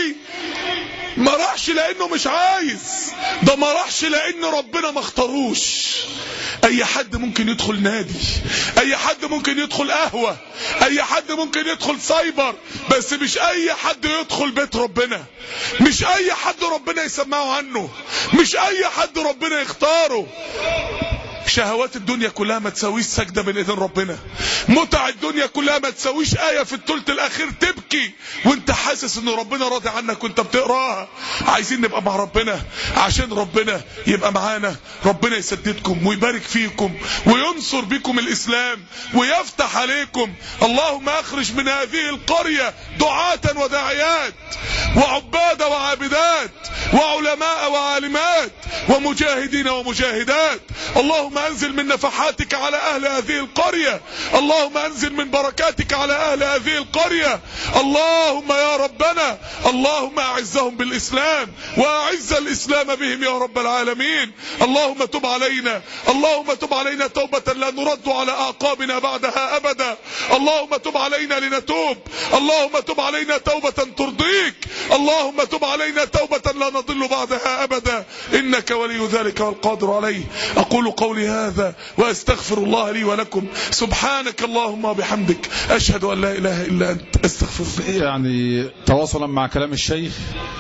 ما راحش لانه مش عايز، ده ما راحش لان ربنا ما اختاروش. اي حد ممكن يدخل نادي، اي حد ممكن يدخل قهوة، اي حد ممكن يدخل سايبر، بس مش اي حد يدخل بيت ربنا، مش اي حد ربنا يسمعه عنه، مش اي حد ربنا يختاره. شهوات الدنيا كلها ما تساويش سجدة بين ايدين ربنا، متع الدنيا كلها ما تساويش آية في الثلث الاخير تبكي وانت حاسس ان ربنا راضي عنك وانت بتقراها. عايزين نبقى مع ربنا عشان ربنا يبقى معانا، ربنا يسددكم ويبارك فيكم وينصر بكم الاسلام ويفتح عليكم. اللهم اخرج من هذه القرية دعاة وداعيات وعباد وعابدات وعلماء وعالمات ومجاهدين ومجاهدات. اللهم انزل من نفحاتك على اهل هذه القرية، اللهم انزل من بركاتك على اهل هذه القرية. اللهم يا ربنا، اللهم اعزهم بالاسلام واعز الاسلام بهم يا رب العالمين. اللهم تب علينا، اللهم تب علينا توبة لا نرد على اعقابنا بعدها ابدا. اللهم تب علينا لنتوب، اللهم تب علينا توبة ترضيك، اللهم تب علينا توبة لا نضل بعدها ابدا، انك ولي ذلك والقادر عليه. اقول قولي هذا واستغفر الله لي ولكم. سبحانك اللهم وبحمدك، اشهد ان لا اله الا انت، استغفرك. يعني تواصلا مع كلام الشيخ،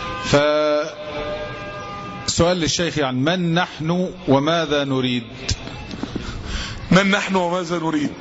سؤال للشيخ، يعني من نحن وماذا نريد؟ من نحن وماذا نريد؟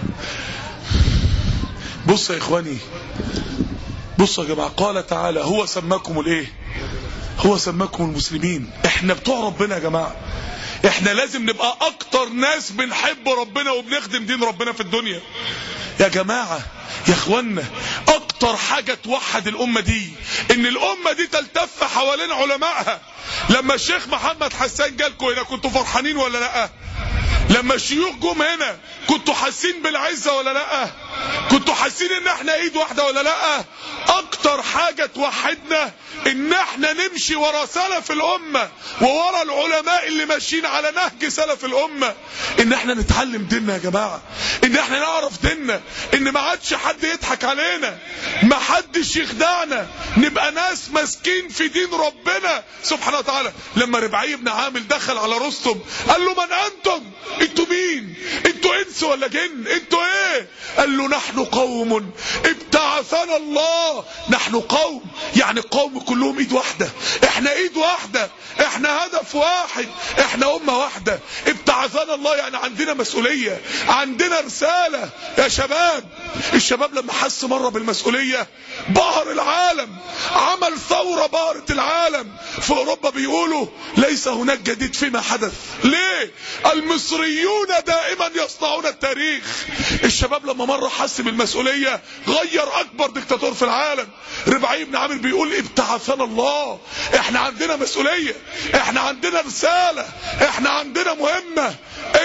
بص يا اخواني، بص يا جماعة، قال تعالى هو سماكم الايه؟ هو سماكم المسلمين. احنا بتوع ربنا يا جماعة، احنا لازم نبقى اكتر ناس بنحب ربنا وبنخدم دين ربنا في الدنيا يا جماعة. يا اخوانا، اكتر حاجة توحد الامة دي ان الامة دي تلتف حوالين علمائها. لما الشيخ محمد حسان جالكم هنا كنتوا فرحانين ولا لا؟ لما الشيوخ جم هنا كنتوا حاسين بالعزة ولا لا؟ كنتوا حاسين ان احنا ايد واحدة ولا لا؟ اكتر حاجة توحدنا ان احنا نمشي ورا سلف الامة وورا العلماء اللي ماشيين على نهج سلف الامة، ان احنا نتعلم ديننا يا جماعة، ان احنا نعرف ديننا، ان ما عادش حد يضحك علينا، ما حدش يخدعنا، نبقى ناس ماسكين في دين ربنا سبحانه وتعالى. لما ربعي بن عامل دخل على رستم قال له من انتم؟ انتوا مين؟ انتوا انس ولا جن؟ انتوا ايه؟ قال له نحن قوم ابتعثنا الله. نحن قوم يعني قوم كلهم ايد واحدة، احنا ايد واحدة، احنا هدف واحد، احنا امة واحدة. ابتعثنا الله يعني عندنا مسؤولية، عندنا رسالة يا شباب. الشباب لما حس مرة بالمسؤولية بهر العالم، عمل ثورة بهرت العالم. في اوروبا بيقولوا ليس هناك جديد فيما حدث. ليه؟ المصريون دائما يصنعون التاريخ. الشباب لما مرة حس بالمسؤولية غير اكبر دكتاتور في العالم. ربعي بن عامر بيقول ابتعثنا الله، احنا عندنا مسؤولية، احنا عندنا رسالة، احنا عندنا مهمة.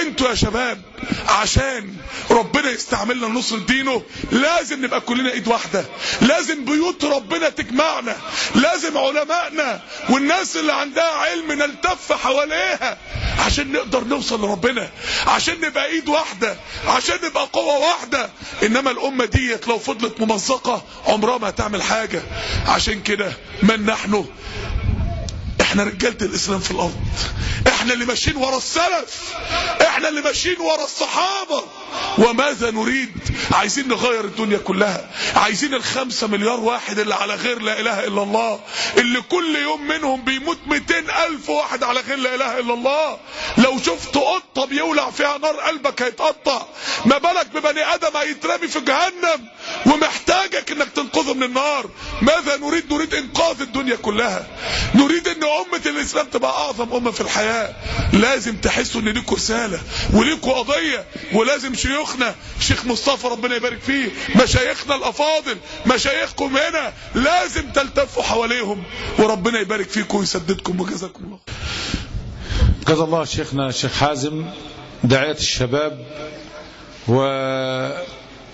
انتوا يا شباب عشان ربنا يستعملنا لنصر دينه لازم نبقى كلنا ايد واحدة، لازم بيوت ربنا تجمعنا، لازم علمائنا والناس اللي عندها علم نلتف حواليها عشان نقدر نوصل لربنا، عشان نبقى ايد واحدة، عشان نبقى قوة واحدة. انما الامة ديت لو فضلت ممزقة عمرها ما هتعمل حاجة. عشان كده من نحن؟ احنا رجالة الاسلام في الارض، احنا اللي ماشيين ورا السلف، احنا اللي ماشيين ورا الصحابة. وماذا نريد؟ عايزين نغير الدنيا كلها، عايزين 5 مليار واحد اللي على غير لا اله الا الله، اللي كل يوم منهم بيموت 200,000 واحد على غير لا اله الا الله. لو شفت قطة بيولع فيها نار قلبك هيتقطع، ما بالك ببني ادم هيترمي في جهنم ومحتاجك انك تنقذه من النار. ماذا نريد؟ نريد انقاذ الدنيا كلها، نريد ان امة الاسلام تبقى اعظم امة في الحياة. لازم تحسوا ان ليكوا رسالة وليكوا قضية، ولازم شيوخنا شيخ مصطفى ربنا يبارك فيه، مشايخنا الافاضل، مشايخكم هنا لازم تلتفوا حواليهم، وربنا يبارك فيكم ويسددكم وجزاكم الله. جزا الله شيخنا الشيخ حازم داعية الشباب. والآن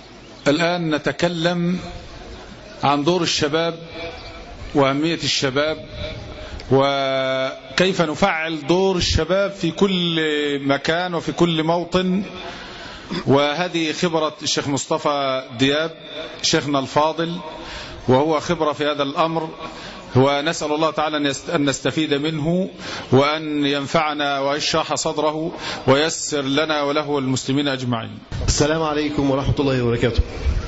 نتكلم عن دور الشباب وأهمية الشباب وكيف نفعل دور الشباب في كل مكان وفي كل موطن. وهذه خبرة الشيخ مصطفى دياب شيخنا الفاضل، وهو خبرة في هذا الأمر، ونسأل الله تعالى أن نستفيد منه وأن ينفعنا ويشرح صدره ويسر لنا وله والمسلمين أجمعين. السلام عليكم ورحمة الله وبركاته.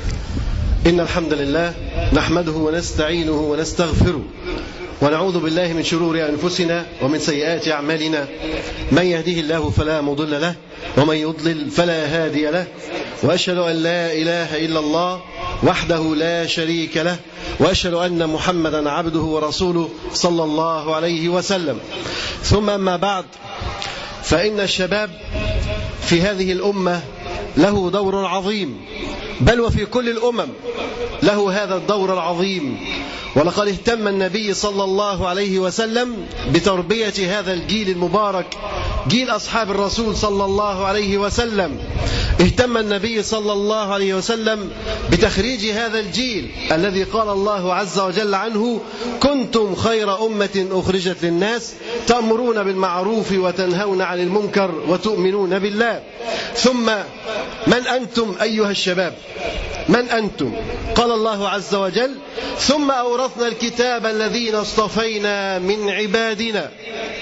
إن الحمد لله نحمده ونستعينه ونستغفره ونعوذ بالله من شرور أنفسنا ومن سيئات أعمالنا، من يهده الله فلا مضل له ومن يضلل فلا هادي له، وأشهد أن لا إله إلا الله وحده لا شريك له، وأشهد أن محمدا عبده ورسوله صلى الله عليه وسلم. ثم أما بعد، فإن الشباب في هذه الأمة له دور عظيم، بل وفي كل الأمم له هذا الدور العظيم. ولقد اهتم النبي صلى الله عليه وسلم بتربية هذا الجيل المبارك، جيل أصحاب الرسول صلى الله عليه وسلم. اهتم النبي صلى الله عليه وسلم بتخريج هذا الجيل الذي قال الله عز وجل عنه: كنتم خير أمة أخرجت للناس تأمرون بالمعروف وتنهون عن المنكر وتؤمنون بالله. ثم من أنتم أيها الشباب؟ من أنتم؟ قال الله عز وجل: ثم أورثنا الكتاب الذين اصطفينا من عبادنا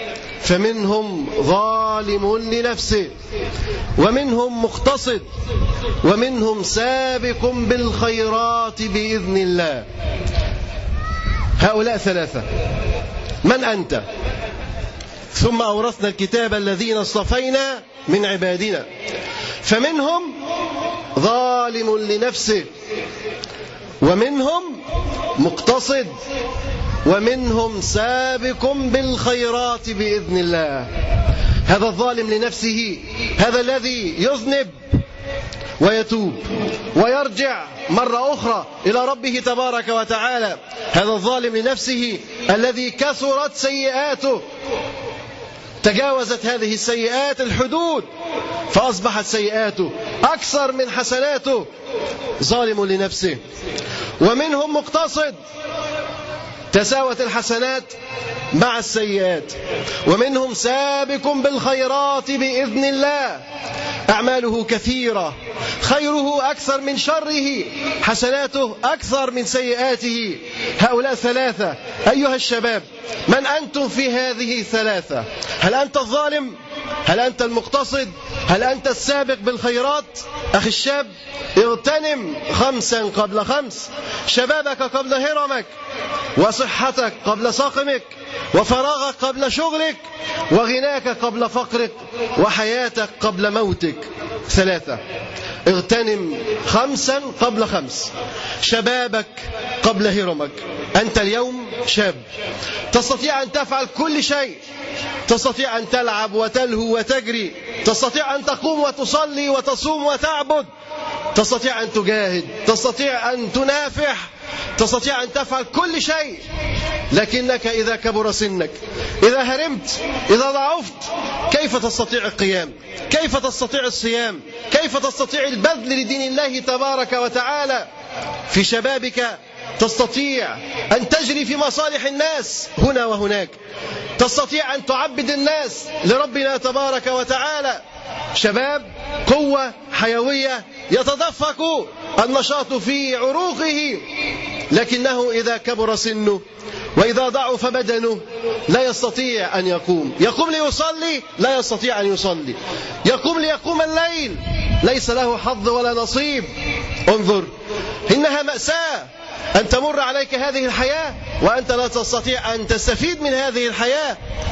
فمنهم ظالم لنفسه ومنهم مقتصد ومنهم سابق بالخيرات بإذن الله. هؤلاء ثلاثة. من أنت؟ ثم أورثنا الكتاب الذين اصطفينا من عبادنا فمنهم ظالم لنفسه ومنهم مقتصد ومنهم سابق بالخيرات بإذن الله. هذا الظالم لنفسه هذا الذي يذنب ويتوب ويرجع مرة أخرى إلى ربه تبارك وتعالى. هذا الظالم لنفسه الذي كثرت سيئاته، تجاوزت هذه السيئات الحدود فأصبحت سيئاته أكثر من حسناته، ظالم لنفسه. ومنهم مقتصد، تساوت الحسنات مع السيئات. ومنهم سابق بالخيرات بإذن الله، أعماله كثيرة، خيره أكثر من شره، حسناته أكثر من سيئاته. هؤلاء ثلاثة. أيها الشباب، من أنتم في هذه الثلاثة؟ هل أنت الظالم؟ هل أنت المقتصد؟ هل أنت السابق بالخيرات؟ أخي الشاب، اغتنم 5 قبل 5، شبابك قبل هرمك، وصحتك قبل سقمك، وفراغك قبل شغلك، وغناك قبل فقرك، وحياتك قبل موتك. 3. اغتنم 5 قبل 5، شبابك قبل هرمك. أنت اليوم شاب، تستطيع أن تفعل كل شيء، تستطيع أن تلعب وتلهو وتجري، تستطيع أن تقوم وتصلي وتصوم وتعبد، تستطيع أن تجاهد، تستطيع أن تنافح، تستطيع أن تفعل كل شيء. لكنك إذا كبر سنك، إذا هرمت، إذا ضعفت، كيف تستطيع القيام؟ كيف تستطيع الصيام؟ كيف تستطيع البذل لدين الله تبارك وتعالى؟ في شبابك تستطيع أن تجري في مصالح الناس هنا وهناك، تستطيع أن تعبد الناس لربنا تبارك وتعالى. شباب قوة حيوية يتدفق النشاط في عروقه، لكنه إذا كبر سنه وإذا ضعف بدنه لا يستطيع أن يقوم ليصلي، لا يستطيع أن يصلي، يقوم ليقوم الليل، ليس له حظ ولا نصيب. انظر، إنها مأساة أن تمر عليك هذه الحياة وأنت لا تستطيع أن تستفيد من هذه الحياة.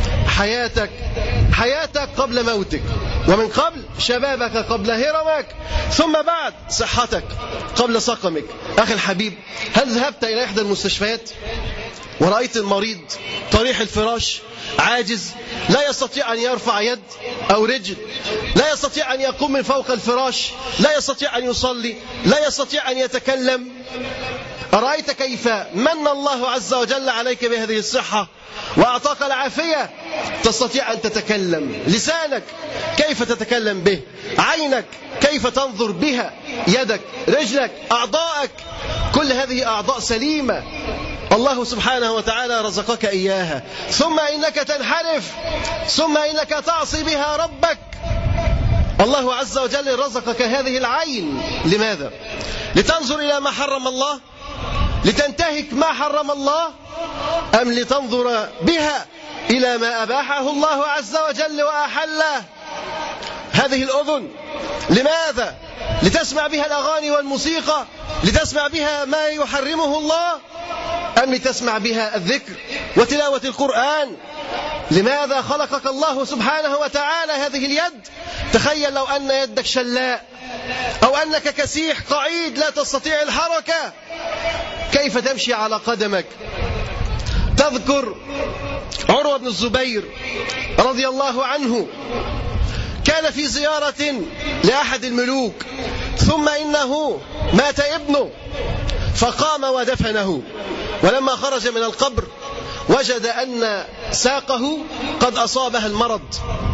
حياتك قبل موتك، ومن قبل شبابك قبل هرمك، ثم بعد صحتك قبل سقمك. أخي الحبيب، هل ذهبت إلى إحدى المستشفيات ورأيت المريض طريح الفراش عاجز، لا يستطيع أن يرفع يد أو رجل، لا يستطيع أن يقوم من فوق الفراش، لا يستطيع أن يصلي، لا يستطيع أن يتكلم؟ أرأيت كيف من الله عز وجل عليك بهذه الصحة وأعطاك العافية؟ تستطيع أن تتكلم، لسانك كيف تتكلم به، عينك كيف تنظر بها، يدك، رجلك، أعضائك، كل هذه أعضاء سليمة الله سبحانه وتعالى رزقك إياها، ثم إنك تنحرف، ثم إنك تعصي بها ربك. الله عز وجل رزقك هذه العين، لماذا؟ لتنظر إلى ما حرم الله، لتنتهك ما حرم الله، أم لتنظر بها إلى ما أباحه الله عز وجل وأحله؟ هذه الأذن لماذا؟ لتسمع بها الأغاني والموسيقى، لتسمع بها ما يحرمه الله، أم لتسمع بها الذكر وتلاوة القرآن؟ لماذا خلقك الله سبحانه وتعالى هذه اليد؟ تخيل لو أن يدك شلاء أو أنك كسيح قعيد لا تستطيع الحركة، كيف تمشي على قدمك؟ تذكر عروة بن الزبير رضي الله عنه، كان في زيارة لأحد الملوك، ثم إنه مات ابنه فقام ودفنه، ولما خرج من القبر وجد أن ساقه قد أصابها المرض،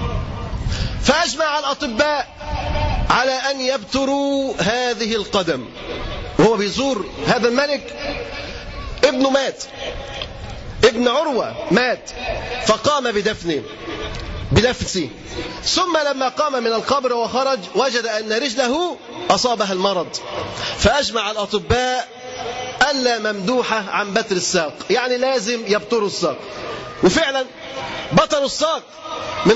فأجمع الأطباء على أن يبتروا هذه القدم. وهو بيزور هذا الملك، ابنه مات، ابن عروة مات، فقام بدفنه بنفسه، ثم لما قام من القبر وخرج وجد أن رجله أصابها المرض، فأجمع الأطباء ألا ممدوحة عن بتر الساق، يعني لازم يبتروا الساق. وفعلا بتروا الساق من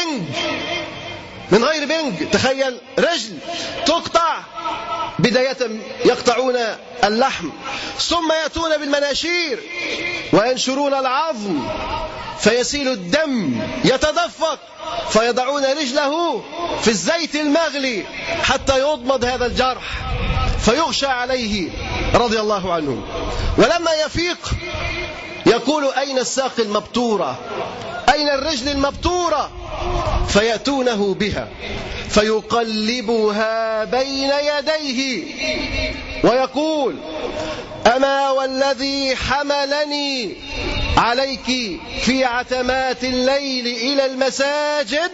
غير بنج. تخيل رجل تقطع، بداية يقطعون اللحم، ثم يأتون بالمناشير وينشرون العظم فيسيل الدم يتدفق، فيضعون رجله في الزيت المغلي حتى يضمد هذا الجرح فيغشى عليه رضي الله عنه. ولما يفيق يقول: أين الساق المبتورة؟ أين الرجل المبتورة؟ فيأتونه بها فيقلبها بين يديه ويقول: أما والذي حملني عليك في عتمات الليل إلى المساجد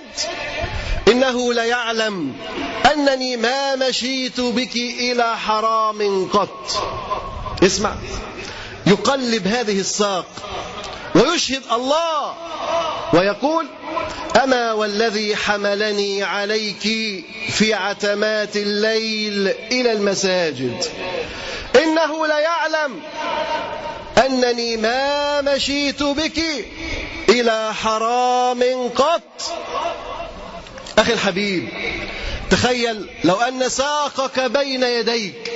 إنه ليعلم أنني ما مشيت بك إلى حرام قط. اسمع، يقلب هذه الساق ويشهد الله ويقول: أما والذي حملني عليك في عتمات الليل إلى المساجد إنه ليعلم أنني ما مشيت بك إلى حرام قط. أخي الحبيب، تخيل لو أن ساقك بين يديك،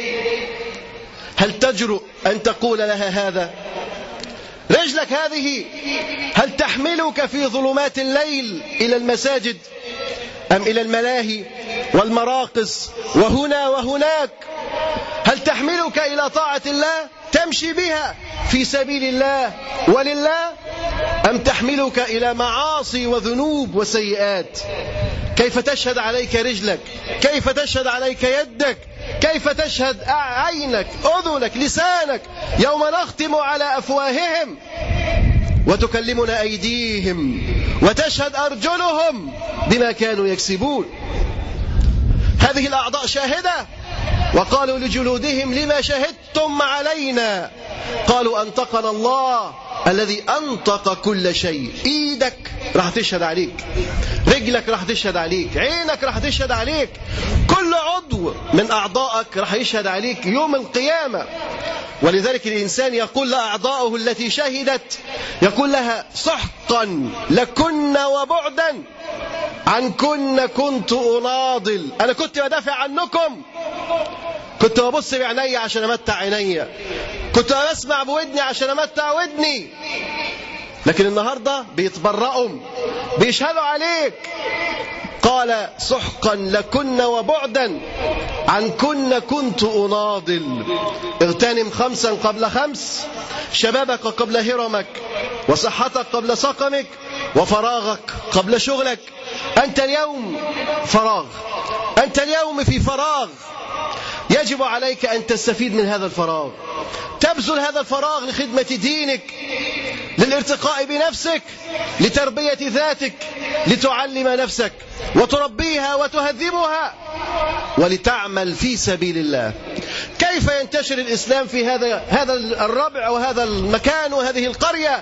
هل تجرؤ أن تقول لها هذا؟ رجلك هذه هل تحملك في ظلمات الليل إلى المساجد أم إلى الملاهي والمراقص وهنا وهناك؟ هل تحملك إلى طاعة الله تمشي بها في سبيل الله ولله، أم تحملك إلى معاصي وذنوب وسيئات؟ كيف تشهد عليك رجلك؟ كيف تشهد عليك يدك؟ كيف تشهد عينك، أذنك، لسانك يوم نختم على أفواههم وتكلمنا أيديهم وتشهد أرجلهم بما كانوا يكسبون؟ هذه الأعضاء شاهدة. وقالوا لجلودهم لما شهدتم علينا؟ قالوا أنطقنا الله الذي أنطق كل شيء. إيدك راح تشهد عليك، رجلك راح تشهد عليك، عينك راح تشهد عليك، كل عضو من أعضائك راح يشهد عليك يوم القيامة. ولذلك الإنسان يقول لأعضائه التي شهدت، يقول لها سحقا لكن وبعدا عنكن كنت أناضل. أنا كنت بدافع عنكم، كنت ببص بعيني عشان أمتع عيني، كنت بسمع بودني عشان أمتع ودني، لكن النهاردة بيتبرأوا، بيشهدوا عليك. قال سحقا لكن وبعدا عنكن كنت أناضل. اغتنم 5 قبل 5، شبابك قبل هرمك، وصحتك قبل سقمك، وفراغك قبل شغلك. أنت اليوم فراغ، أنت اليوم في فراغ، يجب عليك أن تستفيد من هذا الفراغ، تبذل هذا الفراغ لخدمة دينك، للارتقاء بنفسك، لتربية ذاتك، لتعلم نفسك وتربيها وتهذبها، ولتعمل في سبيل الله. كيف ينتشر الإسلام في هذا الربع وهذا المكان وهذه القرية؟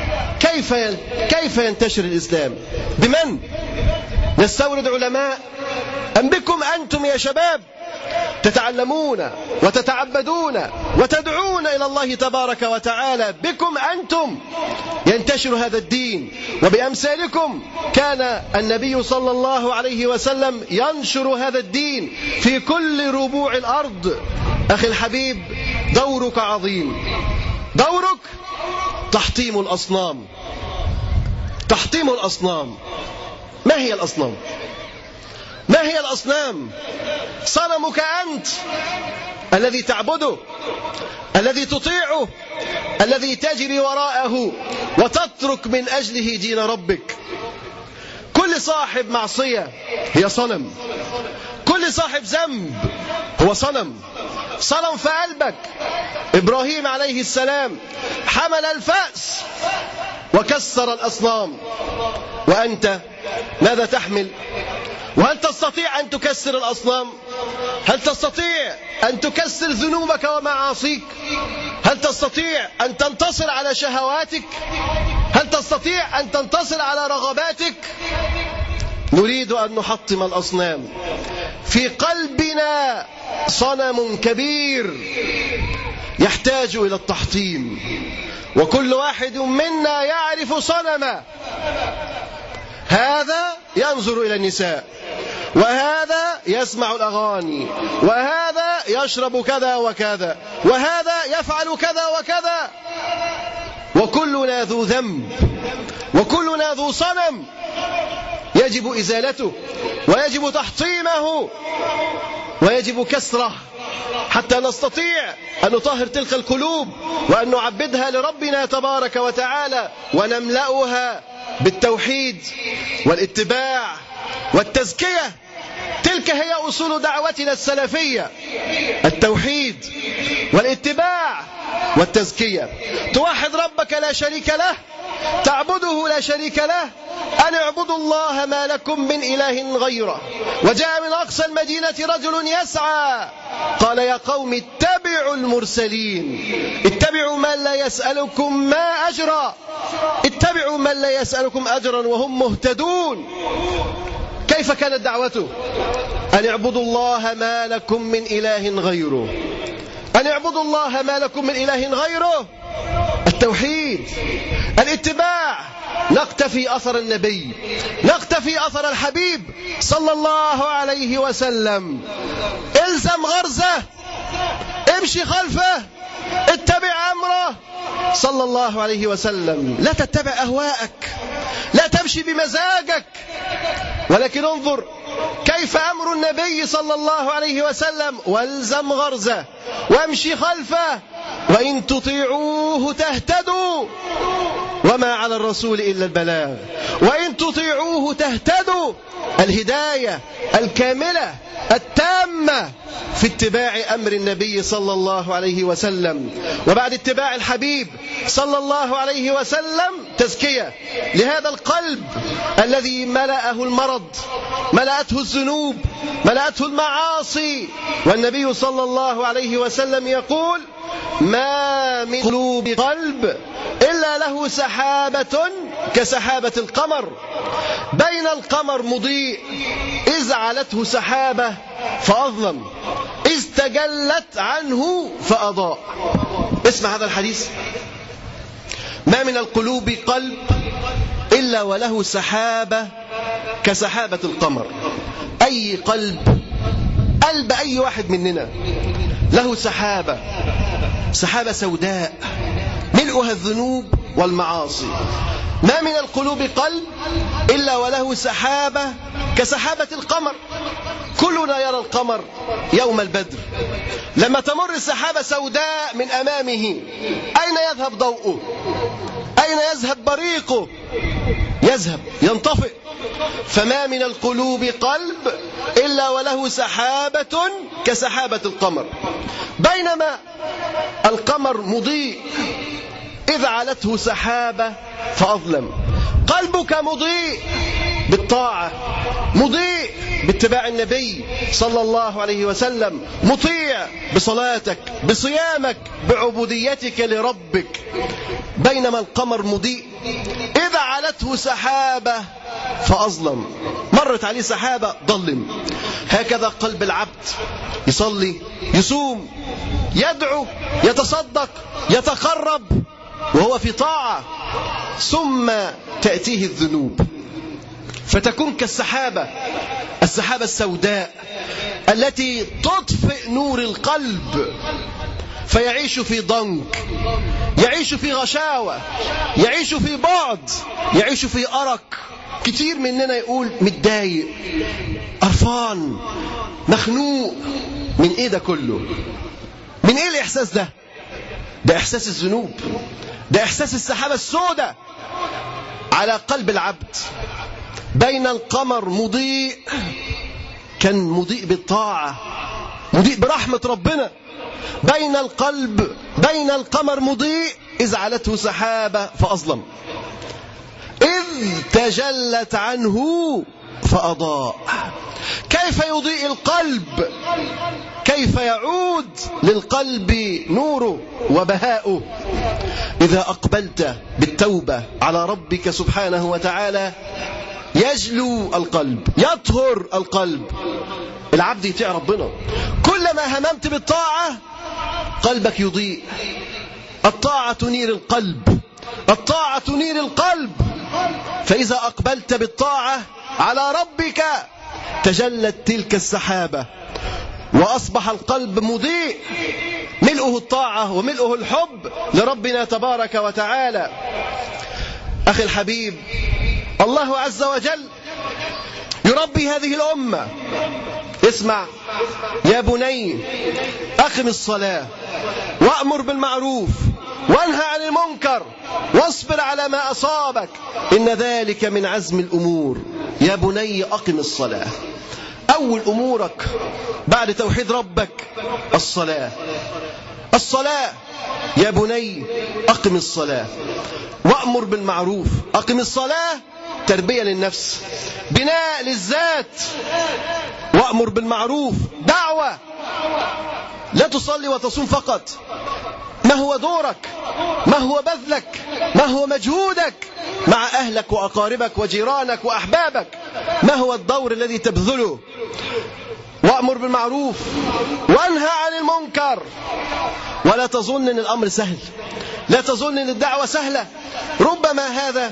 كيف ينتشر الإسلام؟ بمن؟ نستورد علماء أم بكم أنتم يا شباب تتعلمون وتتعبدون وتدعون إلى الله تبارك وتعالى؟ بكم أنتم ينتشر هذا الدين، وبأمثالكم كان النبي صلى الله عليه وسلم ينشر هذا الدين في كل ربوع الأرض. أخي الحبيب، دورك عظيم، دورك تحطيم الأصنام. تحطيم الأصنام. ما هي الأصنام؟ ما هي الأصنام؟ صنمك أنت الذي تعبده، الذي تطيعه، الذي تجري وراءه وتترك من أجله دين ربك. كل صاحب معصية هي صنم، كل صاحب ذنب هو صنم. صنم في قلبك. إبراهيم عليه السلام حمل الفأس وكسر الأصنام، وأنت ماذا تحمل؟ وهل تستطيع أن تكسر الأصنام؟ هل تستطيع أن تكسر ذنوبك ومعاصيك؟ هل تستطيع أن تنتصر على شهواتك؟ هل تستطيع أن تنتصر على رغباتك؟ نريد أن نحطم الأصنام. في قلبنا صنم كبير يحتاج إلى التحطيم، وكل واحد منا يعرف صنمه. هذا ينظر إلى النساء، وهذا يسمع الأغاني، وهذا يشرب كذا وكذا، وهذا يفعل كذا وكذا. وكلنا ذو ذنب، وكلنا ذو صنم يجب إزالته، ويجب تحطيمه، ويجب كسره، حتى نستطيع أن نطهر تلك القلوب وأن نعبدها لربنا تبارك وتعالى، ونملأها بالتوحيد والاتباع والتزكية. تلك هي أصول دعوتنا السلفية: التوحيد والاتباع والتزكية. توحد ربك لا شريك له، تعبده لا شريك له، أن اعبدوا الله ما لكم من إله غيره. وجاء من أقصى المدينة رجل يسعى قال يا قوم اتبعوا المرسلين، اتبعوا من لا يسألكم ما أجرا، اتبعوا من لا يسألكم أجرا وهم مهتدون. كيف كانت دعوته؟ أن اعبدوا الله ما لكم من إله غيره، أن اعبدوا الله ما لكم من إله غيره. التوحيد، الاتباع، نقتفي أثر النبي، نقتفي أثر الحبيب صلى الله عليه وسلم. الزم غرزه، امشي خلفه، اتبع أمره صلى الله عليه وسلم. لا تتبع أهواءك، لا تمشي بمزاجك، ولكن انظر كيف أمر النبي صلى الله عليه وسلم: والزم غرزه وامشي خلفه وإن تطيعوه تهتدوا وما على الرسول إلا البلاغ وإن تطيعوه تهتدوا. الهداية الكاملة التامة في اتباع أمر النبي صلى الله عليه وسلم. وبعد اتباع الحبيب صلى الله عليه وسلم تزكية لهذا القلب الذي ملأه المرض، ملأته الذنوب، ملأته المعاصي. والنبي صلى الله عليه وسلم يقول: ما من قلوب قلب إلا له سحابة كسحابة القمر، بين القمر مضيء إذ علته سحابة فأظلم، إذ تجلت عنه فأضاء. اسمع هذا الحديث: ما من القلوب قلب إلا وله سحابة كسحابة القمر. أي قلب أي واحد مننا له سحابة سوداء ملؤها الذنوب والمعاصي. ما من القلوب قلب إلا وله سحابة كسحابة القمر. كلنا يرى القمر يوم البدر. لما تمر السحابة سوداء من أمامه أين يذهب ضوءه؟ أين يذهب بريقه؟ يذهب، ينطفئ. فما من القلوب قلب إلا وله سحابة كسحابة القمر، بينما القمر مضيء إذ علته سحابة فأظلم. قلبك مضيء بالطاعة، مضيء باتباع النبي صلى الله عليه وسلم، مطيع بصلاتك، بصيامك، بعبوديتك لربك، بينما القمر مضيء إذا علته سحابة فأظلم. مرت عليه سحابة ظلم. هكذا قلب العبد، يصلي، يصوم، يدعو، يتصدق، يتقرب وهو في طاعة، ثم تأتيه الذنوب فتكون كالسحابة، السحابة السوداء التي تطفئ نور القلب، فيعيش في ضنك، يعيش في غشاوة، يعيش في بعد، يعيش في أرق. كتير مننا يقول متضايق، قرفان، مخنوق. من ايه ده كله؟ من ايه الاحساس ده؟ ده احساس الذنوب، ده احساس السحابة السوداء على قلب العبد. بين القمر مضيء، كان مضيء بالطاعة، مضيء برحمة ربنا. بين القمر مضيء إذ علته سحابة فأظلم، إذ تجلت عنه فأضاء. كيف يضيء القلب؟ كيف يعود للقلب نوره وبهاؤه؟ إذا أقبلت بالتوبة على ربك سبحانه وتعالى يجلو القلب، يطهر القلب. العبد يطيع ربنا، كلما هممت بالطاعة قلبك يضيء. الطاعة تنير القلب، الطاعة تنير القلب. فإذا أقبلت بالطاعة على ربك تجلت تلك السحابة وأصبح القلب مضيء، ملؤه الطاعة وملؤه الحب لربنا تبارك وتعالى. أخي الحبيب، الله عز وجل يربي هذه الأمة. اسمع يا بني، أقم الصلاة وأمر بالمعروف وانهى عن المنكر واصبر على ما أصابك إن ذلك من عزم الأمور. يا بني أقم الصلاة. أول أمورك بعد توحيد ربك الصلاة. الصلاة يا بني أقم الصلاة وأمر بالمعروف. أقم الصلاة تربية للنفس، بناء للذات. وأمر بالمعروف دعوة. لا تصلي وتصوم فقط. ما هو دورك؟ ما هو بذلك؟ ما هو مجهودك مع أهلك وأقاربك وجيرانك وأحبابك؟ ما هو الدور الذي تبذله؟ وأمر بالمعروف وانهى عن المنكر. ولا تظن أن الأمر سهل، لا تظن أن الدعوة سهلة. ربما هذا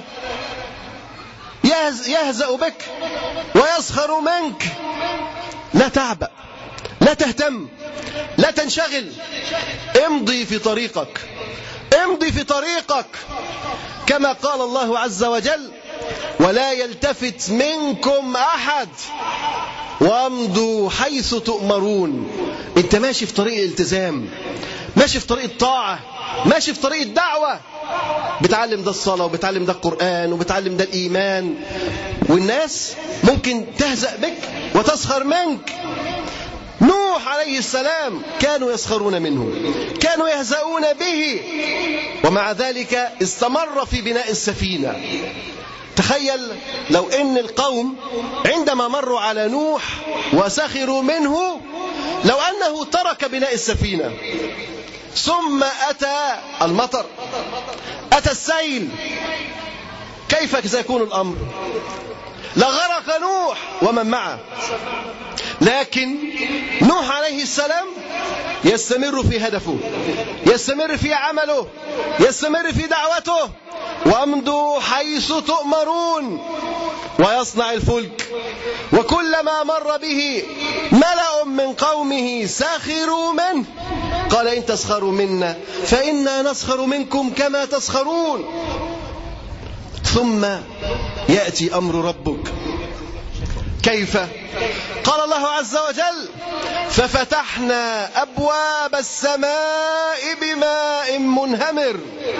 يهزأ بك ويسخر منك. لا تعبأ، لا تهتم، لا تنشغل. امضي في طريقك، امضي في طريقك، كما قال الله عز وجل: ولا يلتفت منكم أحد وامضوا حيث تؤمرون. انت ماشي في طريق الالتزام، ماشي في طريق الطاعة، ماشي في طريق الدعوة، بتعلم ده الصلاة وبتعلم ده القرآن وبتعلم ده الإيمان، والناس ممكن تهزأ بك وتسخر منك. نوح عليه السلام كانوا يسخرون منه، كانوا يهزؤون به، ومع ذلك استمر في بناء السفينة. تخيل لو ان القوم عندما مروا على نوح وسخروا منه، لو انه ترك بناء السفينة ثم اتى المطر، اتى السيل، كيف سيكون الامر؟ لغرق نوح ومن معه. لكن نوح عليه السلام يستمر في هدفه، يستمر في عمله، يستمر في دعوته. وامضوا حيث تؤمرون، ويصنع الفلك، وكلما مر به ملأ من قومه سخروا منه قال إن تسخروا منا فإنا نسخر منكم كما تسخرون. ثم يأتي أمر ربك. كيف؟ قال الله عز وجل ففتحنا أبواب السماء بماء منهمر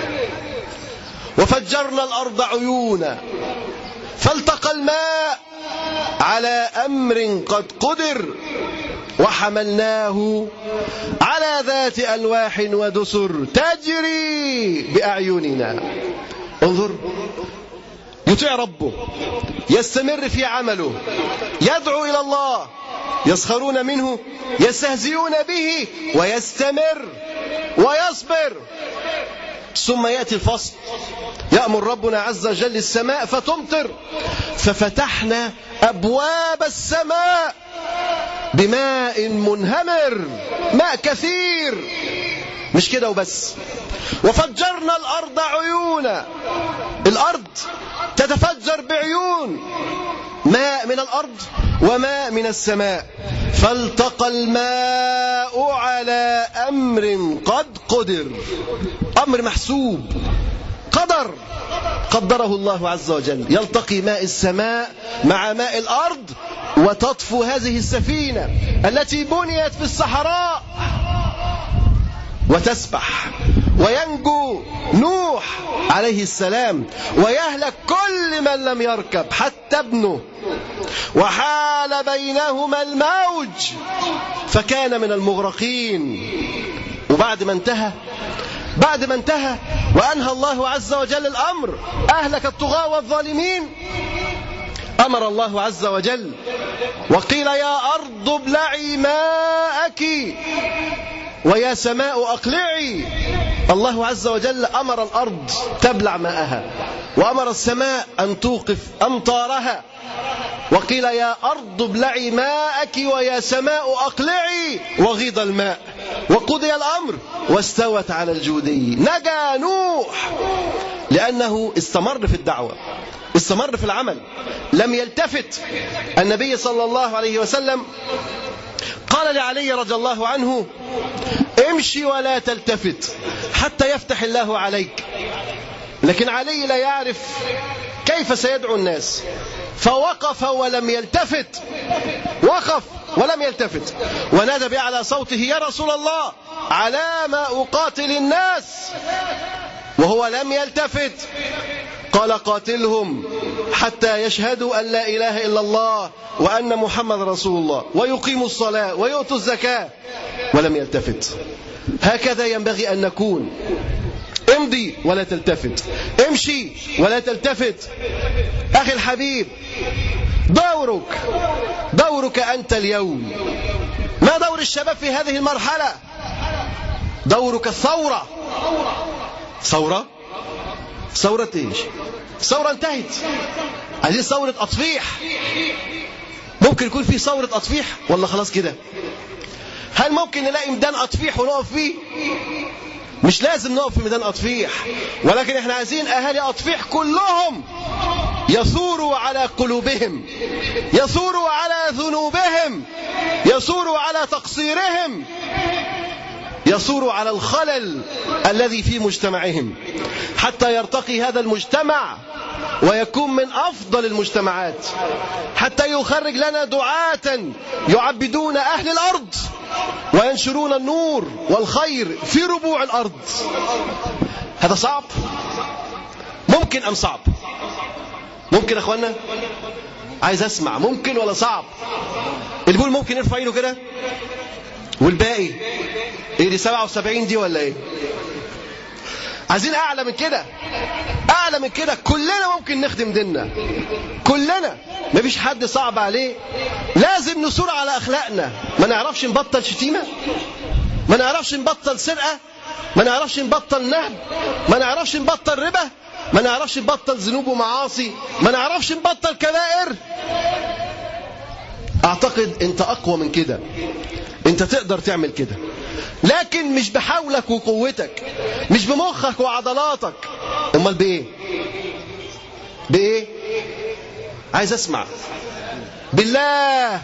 وفجرنا الأرض عيونا فالتقى الماء على أمر قد قدر وحملناه على ذات ألواح ودسر تجري بأعيننا. انظر، يطيع ربه، يستمر في عمله، يدعو إلى الله، يسخرون منه، يستهزئون به، ويستمر ويصبر. ثم يأتي الفصل، يأمر ربنا عز وجل السماء فتمطر، ففتحنا أبواب السماء بماء منهمر، ماء كثير. مش كده وبس، وفجرنا الأرض عيونا، الأرض تتفجر بعيون، ماء من الأرض وماء من السماء. فالتقى الماء على أمر قد قدر، أمر محسوب، قدره الله عز وجل. يلتقي ماء السماء مع ماء الأرض وتطفو هذه السفينة التي بنيت في الصحراء وتسبح، وينجو نوح عليه السلام، ويهلك كل من لم يركب حتى ابنه، وحال بينهما الموج فكان من المغرقين. وبعد ما انتهى وأنهى الله عز وجل الأمر، أهلك الطغاة والظالمين، أمر الله عز وجل وقيل يا أرض ابلعي ماءك ويا سماء أقلعي. الله عز وجل أمر الأرض تبلع ماءها، وأمر السماء أن توقف أمطارها، وقيل يا أرض ابلعي ماءك ويا سماء أقلعي، وغيض الماء وقضي الأمر واستوت على الجودي. نجا نوح لأنه استمر في الدعوة، استمر في العمل، لم يلتفت. النبي صلى الله عليه وسلم قال لعلي رضي الله عنه امشي ولا تلتفت حتى يفتح الله عليك. لكن علي لا يعرف كيف سيدعو الناس، فوقف ولم يلتفت، وقف ولم يلتفت، ونادى بأعلى صوته يا رسول الله على ما أقاتل الناس، وهو لم يلتفت. قال قاتلهم حتى يشهدوا أن لا إله إلا الله وأن محمد رسول الله ويقيموا الصلاة ويؤتوا الزكاة، ولم يلتفت. هكذا ينبغي أن نكون. امضي ولا تلتفت، امشي ولا تلتفت. أخي الحبيب، دورك أنت اليوم. ما دور الشباب في هذه المرحلة؟ دورك الثورة. ثورة ايش؟ ثورة انتهت، عايزين ثورة أطفيح. ممكن يكون في ثورة أطفيح ولا خلاص كده؟ هل ممكن نلاقي ميدان أطفيح ونقف فيه؟ مش لازم نقف في ميدان أطفيح، ولكن احنا عايزين أهالي أطفيح كلهم يثوروا على قلوبهم، يثوروا على ذنوبهم، يثوروا على تقصيرهم، يثوروا على الخلل الذي في مجتمعهم، حتى يرتقي هذا المجتمع ويكون من أفضل المجتمعات، حتى يخرج لنا دعاة يعبدون أهل الأرض وينشرون النور والخير في ربوع الأرض. هذا صعب؟ ممكن أم صعب؟ ممكن أخوانا؟ عايز أسمع، ممكن ولا صعب؟ اللي بيقول ممكن يرفع ايده كده، والباقي ايه دي 77 دي ولا ايه؟ عايزين اعلى من كده، اعلى من كده. كلنا ممكن نخدم ديننا، كلنا، مفيش حد صعب عليه. لازم نثور على اخلاقنا، ما نعرفش نبطل شتيمه، ما نعرفش نبطل سرقه، ما نعرفش نبطل نهب، ما نعرفش نبطل ربا، ما نعرفش نبطل ذنوب ومعاصي، ما نعرفش نبطل كبائر. اعتقد انت اقوى من كده، انت تقدر تعمل كده، لكن مش بحولك وقوتك، مش بمخك وعضلاتك. امال بايه؟ بايه؟ عايز اسمع. بالله.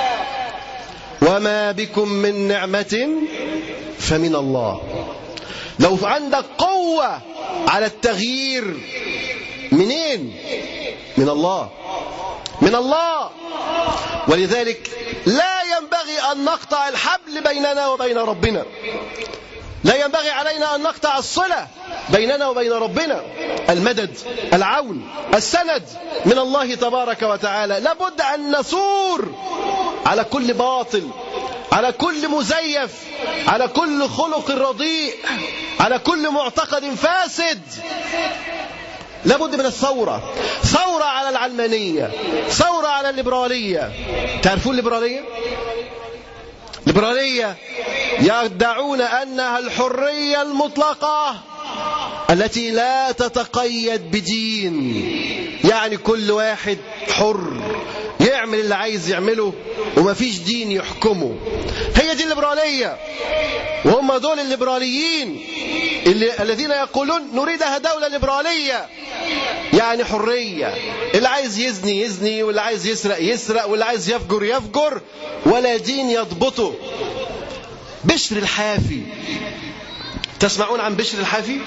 وما بكم من نعمة فمن الله. لو عندك قوة على التغيير، منين؟ من الله، من الله. ولذلك لا ينبغي أن نقطع الحبل بيننا وبين ربنا، لا ينبغي علينا أن نقطع الصلة بيننا وبين ربنا. المدد، العون، السند من الله تبارك وتعالى. لابد أن نثور على كل باطل، على كل مزيف، على كل خلق رديء، على كل معتقد فاسد. لابد من الثورة، ثورة على العلمانية، ثورة على الليبرالية. تعرفون الليبرالية؟ الليبرالية يدعون أنها الحرية المطلقة التي لا تتقيد بدين، يعني كل واحد حر يعمل اللي عايز يعمله وما فيش دين يحكمه. هي دي الليبرالية، وهم دول الليبراليين الذين يقولون نريدها دولة ليبرالية، يعني حرية، اللي عايز يزني يزني، واللي عايز يسرق يسرق، واللي عايز يفجر يفجر، ولا دين يضبطه. بشر الحافي، تسمعون عن بشر الحافي؟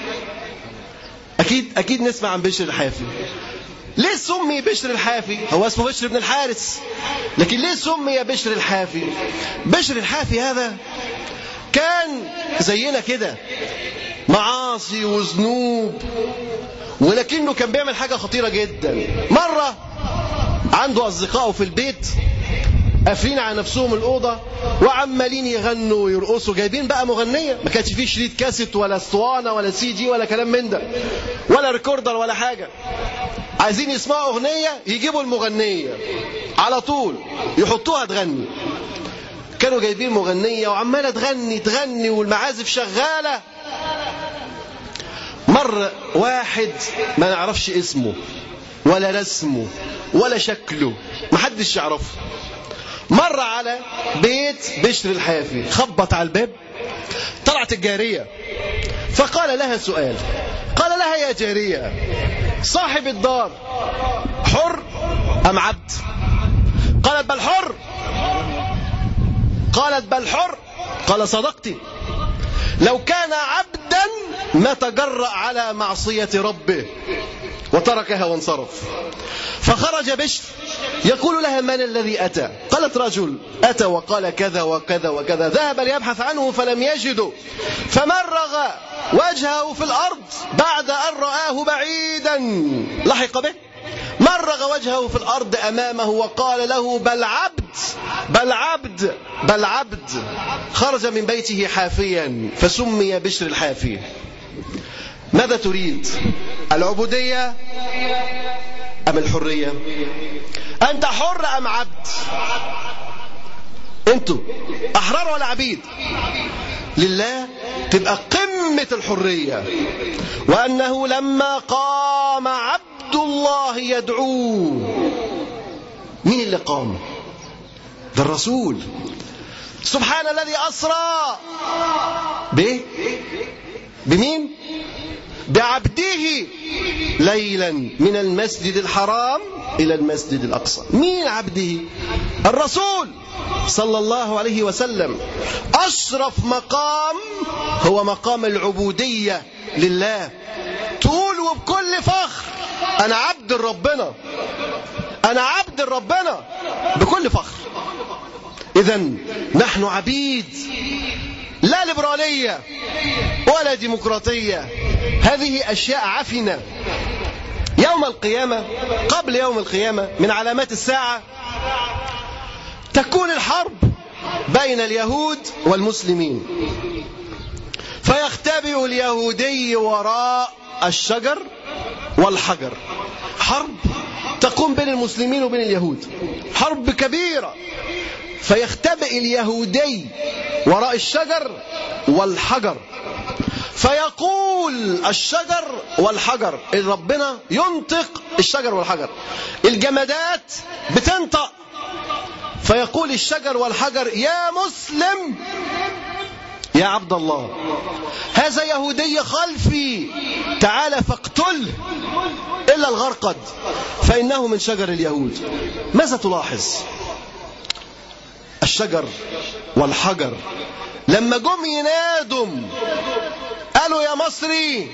أكيد نسمع عن بشر الحافي. ليه سمي بشر الحافي؟ هو اسمه بشر بن الحارث، لكن ليه سمي بشر الحافي؟ بشر الحافي هذا كان زينا كده، معاصي وذنوب، ولكنه كان بيعمل حاجة خطيرة جدا. مرة عنده أصدقائه في البيت قافلين على نفسهم الأوضة وعمالين يغنوا ويرقصوا، جايبين بقى مغنية، ما كانش فيه شريط كاسيت ولا اسطوانة ولا سي دي ولا كلام من ده ولا ريكوردر ولا حاجة. عايزين يسمعوا أغنية يجيبوا المغنية على طول يحطوها تغني. كانوا جايبين مغنية وعمالة تغني والمعازف شغالة. مر واحد ما نعرفش اسمه ولا رسمه ولا شكله، محدش يعرفه، مر على بيت بشر الحافي، خبط على الباب، طلعت الجارية فقال لها سؤال، قال لها يا جارية صاحب الدار حر أم عبد؟ قالت بل حر. قالت بل حر. قال صدقتي، لو كان عبدا ما تجرأ على معصية ربه وتركها وانصرف. فخرج بشر يقول لها من الذي أتى؟ قالت رجل أتى وقال كذا وكذا وكذا. ذهب ليبحث عنه فلم يجده، فمرغ وجهه في الأرض بعد أن رآه بعيدا، لحق به، مرغ وجهه في الأرض أمامه وقال له بل عبد بل عبد بل عبد. خرج من بيته حافيا فسمي بشر الحافي. ماذا تريد؟ العبودية أم الحرية؟ أنت حر أم عبد؟ أنتوا أحرار ولا عبيد؟ لله تبقى قمة الحرية. وأنه لما قام عبد الله يدعوه، مين اللي قام؟ ده الرسول. سبحان الذي أسرى بمين؟ بعبده ليلا من المسجد الحرام إلى المسجد الأقصى. مين عبده؟ الرسول صلى الله عليه وسلم. أشرف مقام هو مقام العبودية لله. تقول وبكل فخر أنا عبد عبد ربنا، أنا عبد ربنا بكل فخر. إذن نحن عبيد، لا ليبرالية ولا ديمقراطية، هذه أشياء عفنة. يوم القيامة، قبل يوم القيامة من علامات الساعة، تكون الحرب بين اليهود والمسلمين، فيختبئ اليهودي وراء الشجر والحجر. حرب تقوم بين المسلمين وبين اليهود، حرب كبيرة، فيختبئ اليهودي وراء الشجر والحجر، فيقول الشجر والحجر، ربنا ينطق الشجر والحجر، الجمادات بتنطق، فيقول الشجر والحجر يا مسلم يا عبد الله، هذا يهودي خلفي، تعال فاقتله إلا الغرقد فإنه من شجر اليهود. ماذا تلاحظ؟ الشجر والحجر لما جم ينادوا قالوا يا مصري،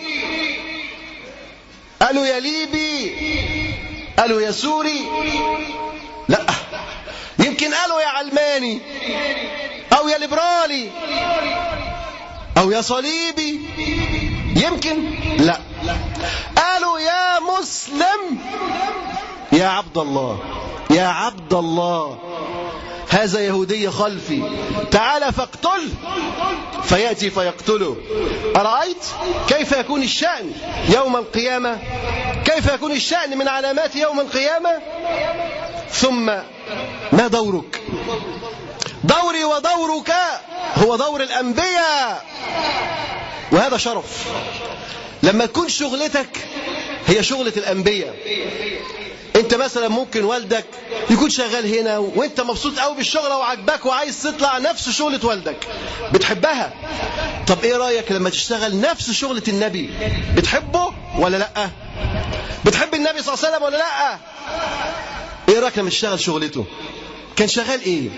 قالوا يا ليبي، قالوا يا سوري، لا، يمكن قالوا يا علماني أو يا ليبرالي أو يا صليبي، يمكن لا، قالوا يا مسلم يا عبد الله، يا عبد الله، هذا يهودي خلفي، تعال فاقتله، فيأتي فيقتله. أرأيت كيف يكون الشأن يوم القيامة؟ كيف يكون الشأن من علامات يوم القيامة؟ ثم ما دورك؟ دوري ودورك هو دور الأنبياء، وهذا شرف. لما تكون شغلتك هي شغلة الأنبياء، انت مثلا ممكن والدك يكون شغال هنا وانت مبسوط قوي بالشغله وعجبك وعايز تطلع نفس شغله والدك، بتحبها. طب ايه رايك لما تشتغل نفس شغله النبي؟ بتحبه ولا لا؟ بتحب النبي صلى الله عليه وسلم ولا لا؟ ايه رايك لما تشتغل شغلته؟ كان شغال ايه؟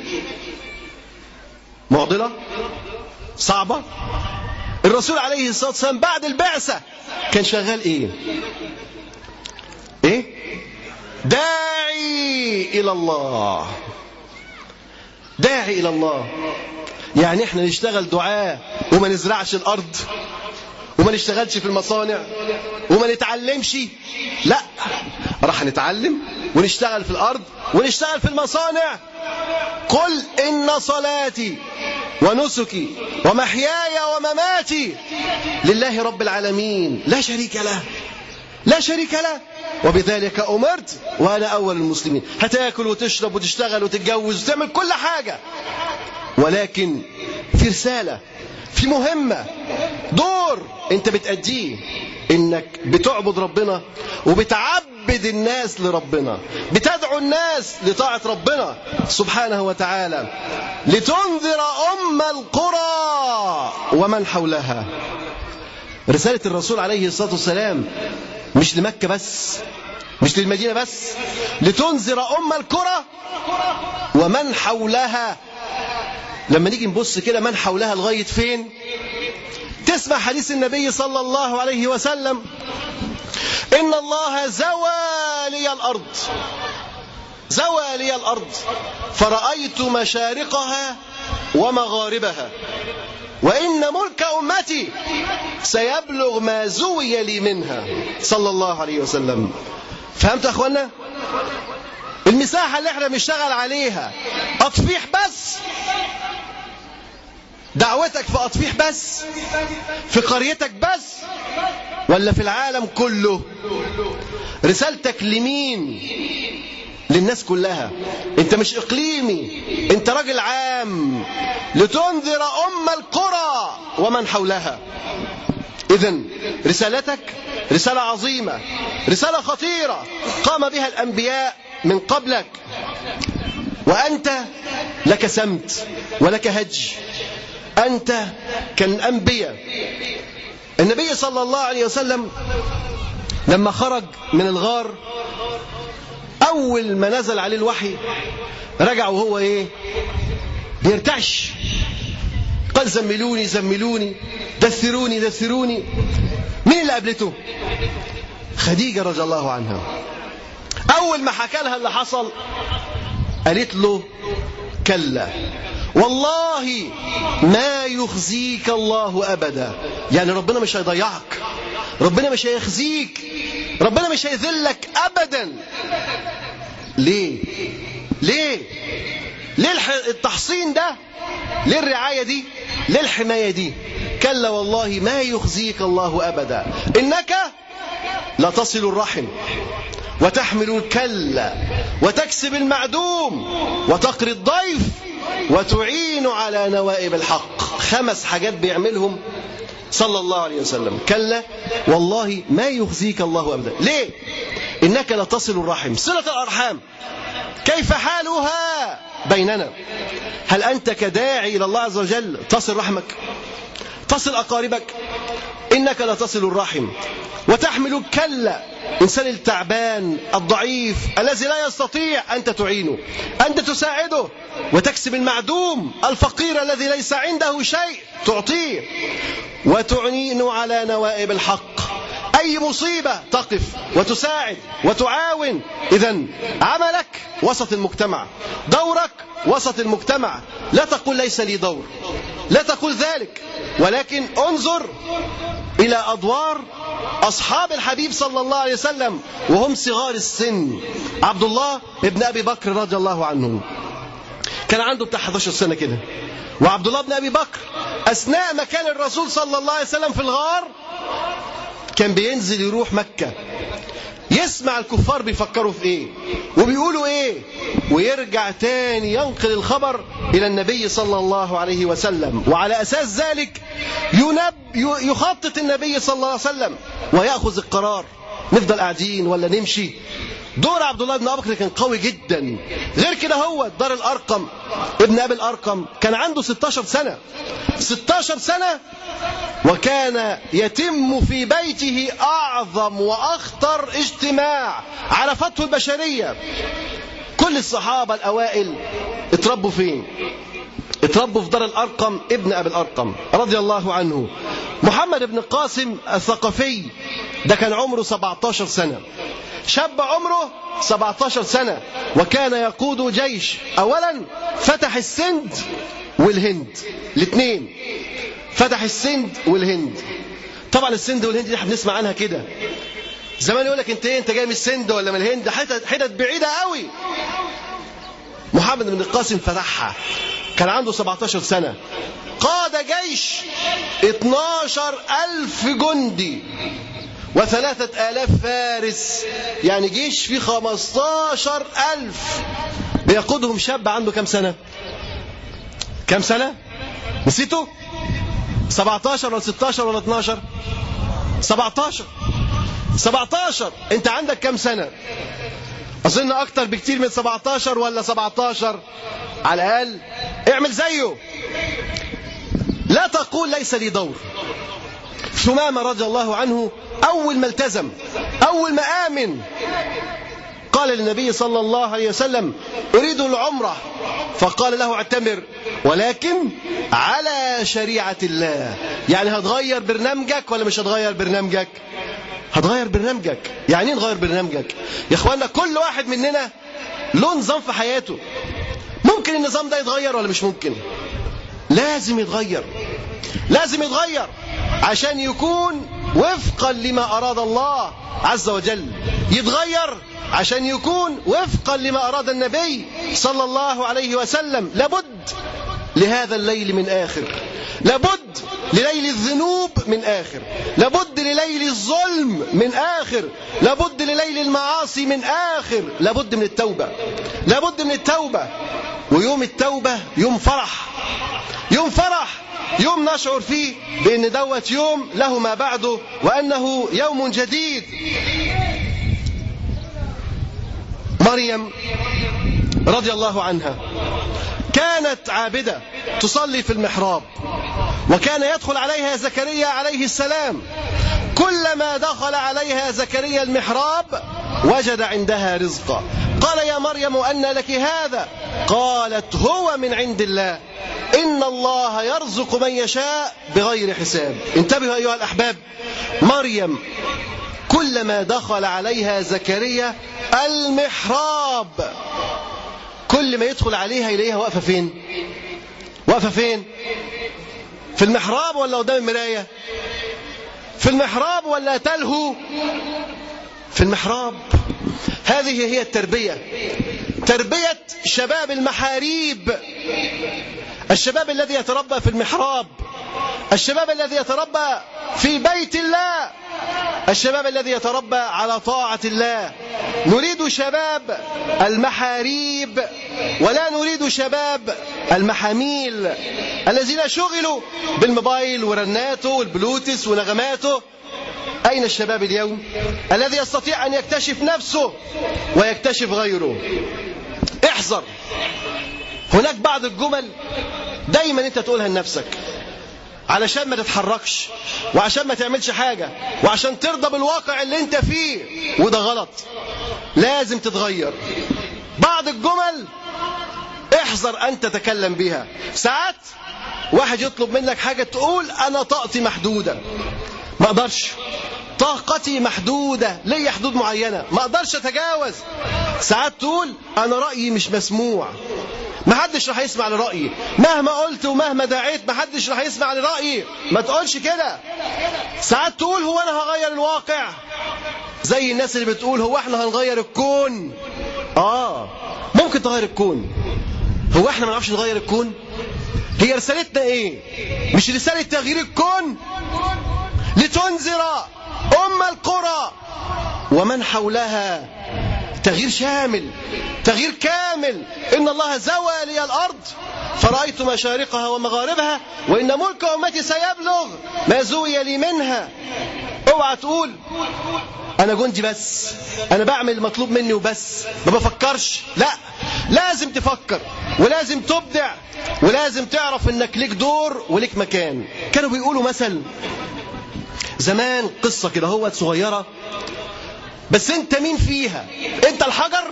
معضله؟ صعبه؟ الرسول عليه الصلاه والسلام بعد البعثه كان شغال ايه؟ ايه؟ داعي إلى الله، داعي إلى الله. يعني احنا نشتغل دعاء وما نزرعش الأرض وما نشتغلش في المصانع وما نتعلمش؟ لا، راح نتعلم ونشتغل في الأرض ونشتغل في المصانع. قل إن صلاتي ونسكي ومحياي ومماتي لله رب العالمين لا شريك له، لا شريك له، وبذلك أمرت وأنا أول المسلمين. هتاكل وتشرب وتشتغل وتتجوز وتعمل كل حاجة، ولكن في رسالة، في مهمة، دور أنت بتأديه، إنك بتعبد ربنا وبتعبد الناس لربنا، بتدعو الناس لطاعة ربنا سبحانه وتعالى، لتنذر أم القرى ومن حولها. رسالة الرسول عليه الصلاة والسلام مش لمكة بس، مش للمدينة بس، لتنذر أم القرى ومن حولها. لما نيجي نبص كده من حولها لغاية فين؟ تسمع حديث النبي صلى الله عليه وسلم: إن الله زوى لي الأرض، زوى لي الأرض فرأيت مشارقها ومغاربها، وإن ملك أمتي سيبلغ ما زوي لي منها، صلى الله عليه وسلم. فهمت يا أخوانا؟ المساحة اللي احنا بنشتغل عليها أطفيح بس؟ دعوتك في أطفيح بس؟ في قريتك بس؟ ولا في العالم كله؟ رسالتك لمين؟ للناس كلها. انت مش اقليمي، انت راجل عام، لتنذر ام القرى ومن حولها. اذن رسالتك رسالة عظيمة، رسالة خطيرة قام بها الانبياء من قبلك، وانت لك سمت ولك هج، انت كالانبياء. النبي صلى الله عليه وسلم لما خرج من الغار، أول ما نزل عليه الوحي رجع وهو إيه؟ بيرتعش. قال زملوني زملوني، دثروني دثروني. مين اللي قابلته؟ خديجة رضي الله عنها. أول ما حكى لها اللي حصل قالت له كلا والله ما يخزيك الله أبدا. يعني ربنا مش هيضيعك، ربنا مش هيخزيك، ربنا مش هيذلك أبدا. ليه التحصين ده؟ ليه الرعاية دي؟ ليه الحماية دي؟ كلا والله ما يخزيك الله أبدا إنك لتصل الرحم وتحمل الكل وتكسب المعدوم وتقري الضيف وتعين على نوائب الحق. 5 حاجات بيعملهم صلى الله عليه وسلم. كلا والله ما يخزيك الله أبدا. ليه؟ إنك لتصل الرحم. صلة الأرحام كيف حالها بيننا؟ هل أنت كداعي إلى الله عز وجل تصل رحمك، تصل أقاربك؟ إنك لتصل الرحم وتحمل الكل، إنسان التعبان الضعيف الذي لا يستطيع أنت تعينه، أنت تساعده. وتكسب المعدوم الفقير الذي ليس عنده شيء تعطيه، وتعين على نوائب الحق. أي مصيبة تقف وتساعد وتعاون. إذن عملك وسط المجتمع، دورك وسط المجتمع. لا تقول ليس لي دور، لا تقول ذلك، ولكن انظر إلى أدوار أصحاب الحبيب صلى الله عليه وسلم وهم صغار السن. عبد الله ابن أبي بكر رضي الله عنه كان عنده بتاع 11 سنة كده. وعبد الله بن أبي بكر أثناء ما كان الرسول صلى الله عليه وسلم في الغار كان بينزل يروح مكة يسمع الكفار بيفكروا في ايه وبيقولوا ايه، ويرجع تاني ينقل الخبر إلى النبي صلى الله عليه وسلم. وعلى أساس ذلك يخطط النبي صلى الله عليه وسلم ويأخذ القرار، نفضل قاعدين ولا نمشي. دور عبد الله بن أبي بكر كان قوي جدا. غير كده هو دار الأرقم ابن أبي الأرقم كان عنده 16 سنة 16 سنة، وكان يتم في بيته أعظم وأخطر اجتماع عرفته البشرية. كل الصحابة الأوائل اتربوا فين؟ اتربوا في دار الأرقم ابن أبي الأرقم رضي الله عنه. محمد بن القاسم الثقفي ده كان عمره 17 سنة، شاب عمره 17 سنة، وكان يقود جيش. أولا فتح السند والهند، الاثنين فتح السند والهند. طبعا السند والهند دي احنا بنسمع عنها كده زمان، يقول لك انت جاي من السند ولا من الهند، حتت بعيدة قوي. محمد بن القاسم فتحها، كان عنده 17 سنة، قاد جيش 12,000 جندي و3,000 فارس، يعني جيش فيه 15,000 بيقودهم شاب عنده كم سنة؟ كم سنة؟ نسيته؟ 17 ولا 16 ولا 12؟ 17. انت عندك كم سنة؟ أظن أكتر بكتير من 17 ولا 17 على الأقل. اعمل زيه، لا تقول ليس لي دور. ثمامة رضي الله عنه أول ما التزم، أول ما آمن، قال للنبي صلى الله عليه وسلم أريد العمرة، فقال له اعتمر ولكن على شريعة الله. يعني هتغير برنامجك ولا مش هتغير برنامجك؟ هتغير برنامجك. يعني ايه نغير برنامجك؟ يا اخوانا كل واحد مننا له نظام في حياته. ممكن النظام ده يتغير ولا مش ممكن؟ لازم يتغير، لازم يتغير عشان يكون وفقا لما أراد الله عز وجل. يتغير عشان يكون وفقا لما أراد النبي صلى الله عليه وسلم. لابد لهذا الليل من آخر، لابد لليل الذنوب من آخر، لابد لليل الظلم من آخر، لابد لليل المعاصي من آخر، لابد من التوبة، لابد من التوبة. ويوم التوبة يوم فرح، يوم فرح، يوم نشعر فيه بأن دوت يوم له ما بعده وأنه يوم جديد. مريم رضي الله عنها كانت عابدة تصلي في المحراب، وكان يدخل عليها زكريا عليه السلام. كلما دخل عليها زكريا المحراب وجد عندها رزقا. قال يا مريم أن لك هذا؟ قالت هو من عند الله، إن الله يرزق من يشاء بغير حساب. انتبهوا أيها الأحباب، مريم كلما دخل عليها زكريا المحراب، كل ما يدخل عليها إليها واقفة فين؟ واقفة فين؟ في المحراب ولا قدام المراية؟ في المحراب ولا تلهو؟ في المحراب. هذه هي التربية، تربية شباب المحاريب، الشباب الذي يتربى في المحراب، الشباب الذي يتربى في بيت الله، الشباب الذي يتربى على طاعة الله. نريد شباب المحاريب ولا نريد شباب المحاميل الذين شغلوا بالموبايل ورناته والبلوتوث ونغماته. أين الشباب اليوم الذي يستطيع أن يكتشف نفسه ويكتشف غيره؟ احذر، هناك بعض الجمل دايما انت تقولها لنفسك علشان ما تتحركش وعشان ما تعملش حاجة وعشان ترضى بالواقع اللي انت فيه، وده غلط، لازم تتغير. بعض الجمل احذر أن تتكلم بها. ساعات واحد يطلب منك حاجة تقول أنا طاقتي محدودة، ما أقدرش، طاقتي محدودة، لي حدود معينة ما أقدرش أتجاوز. ساعات تقول أنا رأيي مش مسموع، ما حدش راح يسمع لرأيي، مهما قلت ومهما دعيت ما حدش راح يسمع لرأيي، ما تقولش كده. ساعات تقول هو أنا هغير الواقع، زي الناس اللي بتقول هو احنا هنغير الكون. ممكن تغير الكون، هو احنا ما نعرفش نغير الكون؟ هي رسالتنا ايه؟ مش رسالة تغيير الكون؟ لتنذر أم القرى ومن حولها، تغيير شامل، تغيير كامل. إن الله زوى لي الأرض فرأيت مشارقها ومغاربها وإن ملك أمتي سيبلغ ما زوي لي منها. اوعى تقول أنا جندي بس، أنا بعمل المطلوب مني وبس، ما بفكرش. لا، لازم تفكر ولازم تبدع ولازم تعرف إنك ليك دور وليك مكان. كانوا بيقولوا مثل زمان، قصة كده هو صغيرة، بس انت مين فيها؟ انت الحجر؟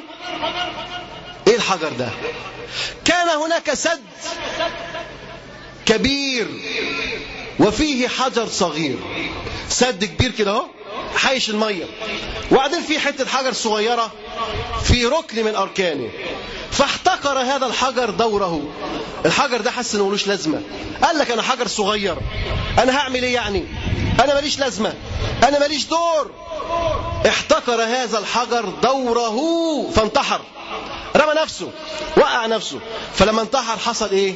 ايه الحجر ده؟ كان هناك سد كبير وفيه حجر صغير، سد كبير كده اهو حيش المية، وبعدين في حتة حجر صغيرة في ركن من أركانه، فاحتقر هذا الحجر دوره. الحجر ده حس انه ملوش لازمة، قال لك انا حجر صغير، انا هعمل ايه يعني؟ انا ماليش لازمة، انا ماليش دور. احتقر هذا الحجر دوره فانتحر، رمى نفسه، وقع نفسه. فلما انتحر حصل ايه؟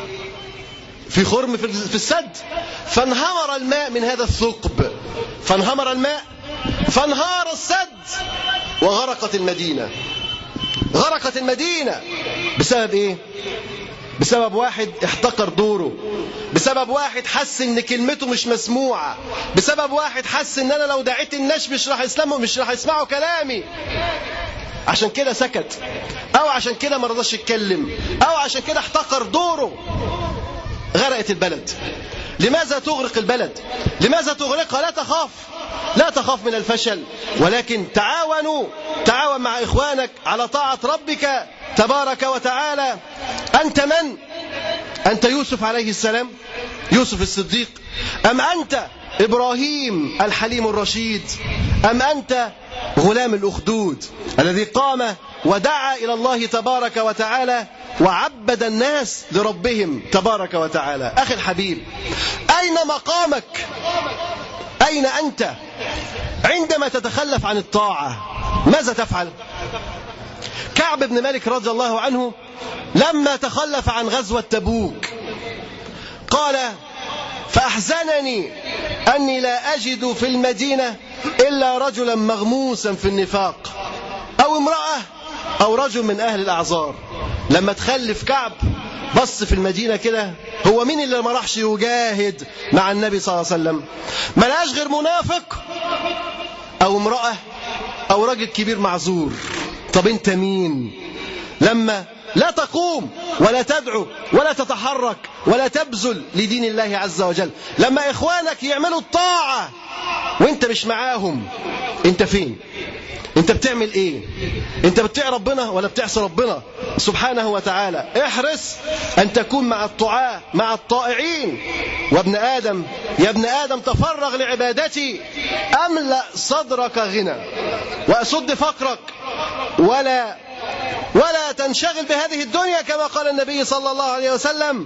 في خرم في السد، فانهمر الماء من هذا الثقب، فانهمر الماء فانهار السد وغرقت المدينة. غرقت المدينة بسبب ايه؟ بسبب واحد احتقر دوره، بسبب واحد حس ان كلمته مش مسموعة، بسبب واحد حس ان انا لو دعيت الناس مش راح يسمعوا كلامي، عشان كده سكت، او عشان كده ما رضاش يتكلم، او عشان كده احتقر دوره. غرقت البلد. لماذا تغرق البلد؟ لماذا تغرقها؟ لا تخاف، لا تخاف من الفشل، ولكن تعاون مع إخوانك على طاعة ربك تبارك وتعالى. أنت من؟ أنت يوسف عليه السلام، يوسف الصديق، أم أنت إبراهيم الحليم الرشيد، أم أنت غلام الأخدود الذي قام ودعا إلى الله تبارك وتعالى وعبد الناس لربهم تبارك وتعالى؟ أخي الحبيب، أين مقامك؟ أين أنت عندما تتخلف عن الطاعة؟ ماذا تفعل؟ كعب بن مالك رضي الله عنه لما تخلف عن غزوة تبوك قال: فأحزنني أني لا أجد في المدينة إلا رجلا مغموسا في النفاق أو امرأة أو رجل من أهل الأعذار. لما تخلف كعب بص في المدينة كده، هو مين اللي ما راحش يجاهد مع النبي صلى الله عليه وسلم؟ ما لقاش غير منافق أو امرأة أو راجل كبير معذور. طب أنت مين لما لا تقوم ولا تدعو ولا تتحرك ولا تبذل لدين الله عز وجل؟ لما إخوانك يعملوا الطاعة وانت مش معاهم، انت فين؟ انت بتعمل ايه؟ انت بتطيع ربنا ولا بتعصي ربنا سبحانه وتعالى؟ احرص ان تكون مع الطاعة مع الطائعين. وابن آدم يا ابن آدم تفرغ لعبادتي أملأ صدرك غنى وأسد فقرك ولا تنشغل بهذه الدنيا كما قال النبي صلى الله عليه وسلم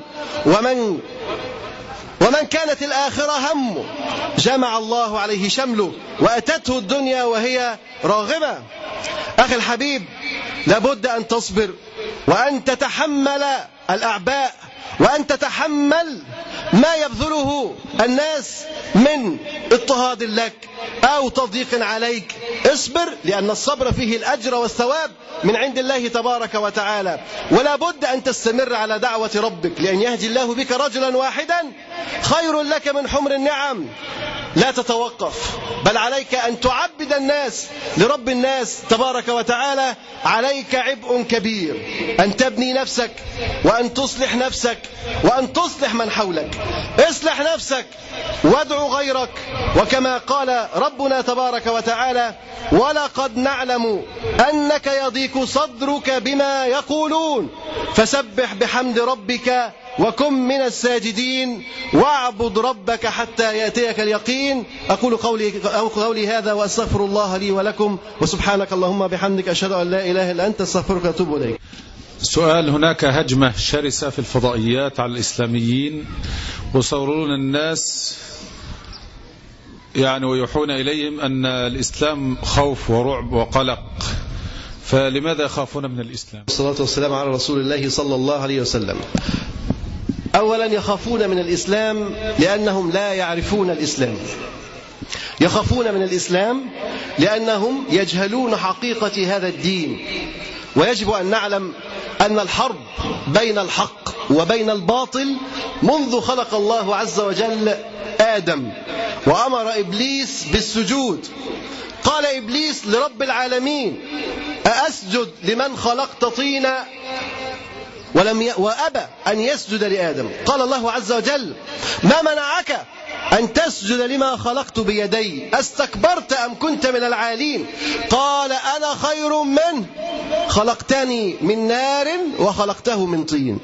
ومن كانت الآخرة همه جمع الله عليه شمله وأتته الدنيا وهي راغمة. أخي الحبيب لابد أن تصبر وأن تتحمل الأعباء وأن تتحمل ما يبذله الناس من اضطهاد لك أو تضييق عليك. اصبر لأن الصبر فيه الأجر والثواب من عند الله تبارك وتعالى. ولا بد أن تستمر على دعوة ربك لأن يهدي الله بك رجلا واحدا خير لك من حمر النعم. لا تتوقف بل عليك أن تعبد الناس لرب الناس تبارك وتعالى. عليك عبء كبير أن تبني نفسك وأن تصلح نفسك وأن تصلح من حولك. اصلح نفسك وادعو غيرك. وكما قال ربنا تبارك وتعالى ولقد نعلم أنك يضيق صدرك بما يقولون فسبح بحمد ربك وكن من الساجدين واعبد ربك حتى يأتيك اليقين. أقول قولي هذا وأستغفر الله لي ولكم وسبحانك اللهم بحمدك أشهد أن لا إله إلا أنت أستغفرك وأتوب إليك. سؤال: هناك هجمة شرسة في الفضائيات على الإسلاميين ويصورون الناس ويوحون إليهم أن الإسلام خوف ورعب وقلق، فلماذا يخافون من الإسلام؟ الصلاة والسلام على رسول الله صلى الله عليه وسلم. أولا يخافون من الإسلام لأنهم لا يعرفون الإسلام. يخافون من الإسلام لأنهم يجهلون حقيقة هذا الدين. ويجب أن نعلم أن الحرب بين الحق وبين الباطل منذ خلق الله عز وجل آدم وأمر إبليس بالسجود. قال إبليس لرب العالمين أأسجد لمن خلقت طينا وأبى أن يسجد لآدم. قال الله عز وجل ما منعك أن تسجد لما خلقت بيدي أستكبرت أم كنت من العالين؟ قال أنا خير منه خلقتني من نار وخلقته من طين.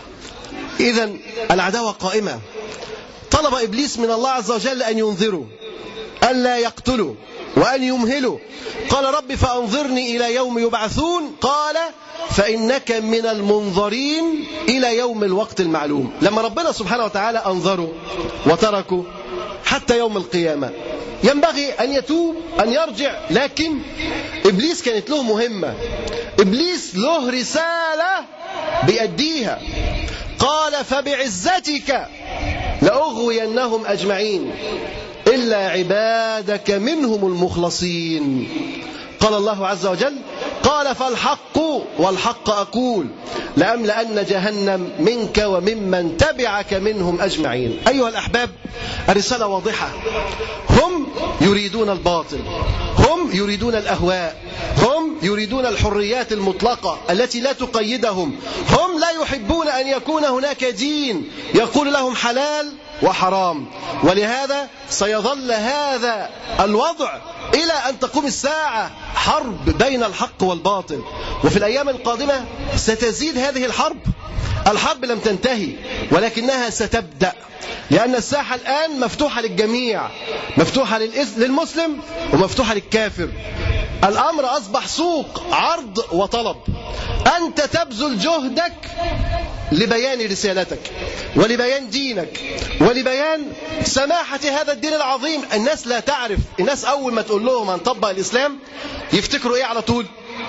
إذن العداوة قائمة. طلب إبليس من الله عز وجل أن ينذره أن لا يقتله وأن يمهله. قال رب فأنظرني إلى يوم يبعثون قال فإنك من المنظرين إلى يوم الوقت المعلوم. لما ربنا سبحانه وتعالى أنظره وتركه حتى يوم القيامة ينبغي أن يتوب أن يرجع. لكن إبليس كانت له مهمة، إبليس له رسالة بيأديها. قال فبعزتك لأغوينهم أجمعين إلا عبادك منهم المخلصين. قال الله عز وجل قال فالحق والحق أقول لأملأن جهنم منك وممن تبعك منهم أجمعين. أيها الأحباب الرسالة واضحة. هم يريدون الباطل، هم يريدون الأهواء، هم يريدون الحريات المطلقة التي لا تقيدهم. هم لا يحبون أن يكون هناك دين يقول لهم حلال وحرام. ولهذا سيظل هذا الوضع إلى أن تقوم الساعة، حرب بين الحق والباطل. وفي الأيام القادمة ستزيد هذه الحرب. الحرب لم تنتهي ولكنها ستبدأ، لأن الساحة الآن مفتوحة للجميع، مفتوحة للمسلم ومفتوحة للكافر. الأمر أصبح سوق عرض وطلب. أنت تبذل جهدك لبيان رسالتك ولبيان دينك ولبيان سماحة هذا الدين العظيم. الناس لا تعرف. الناس أول ما تقول لهم هنطبق الإسلام يفتكروا إيه على طول؟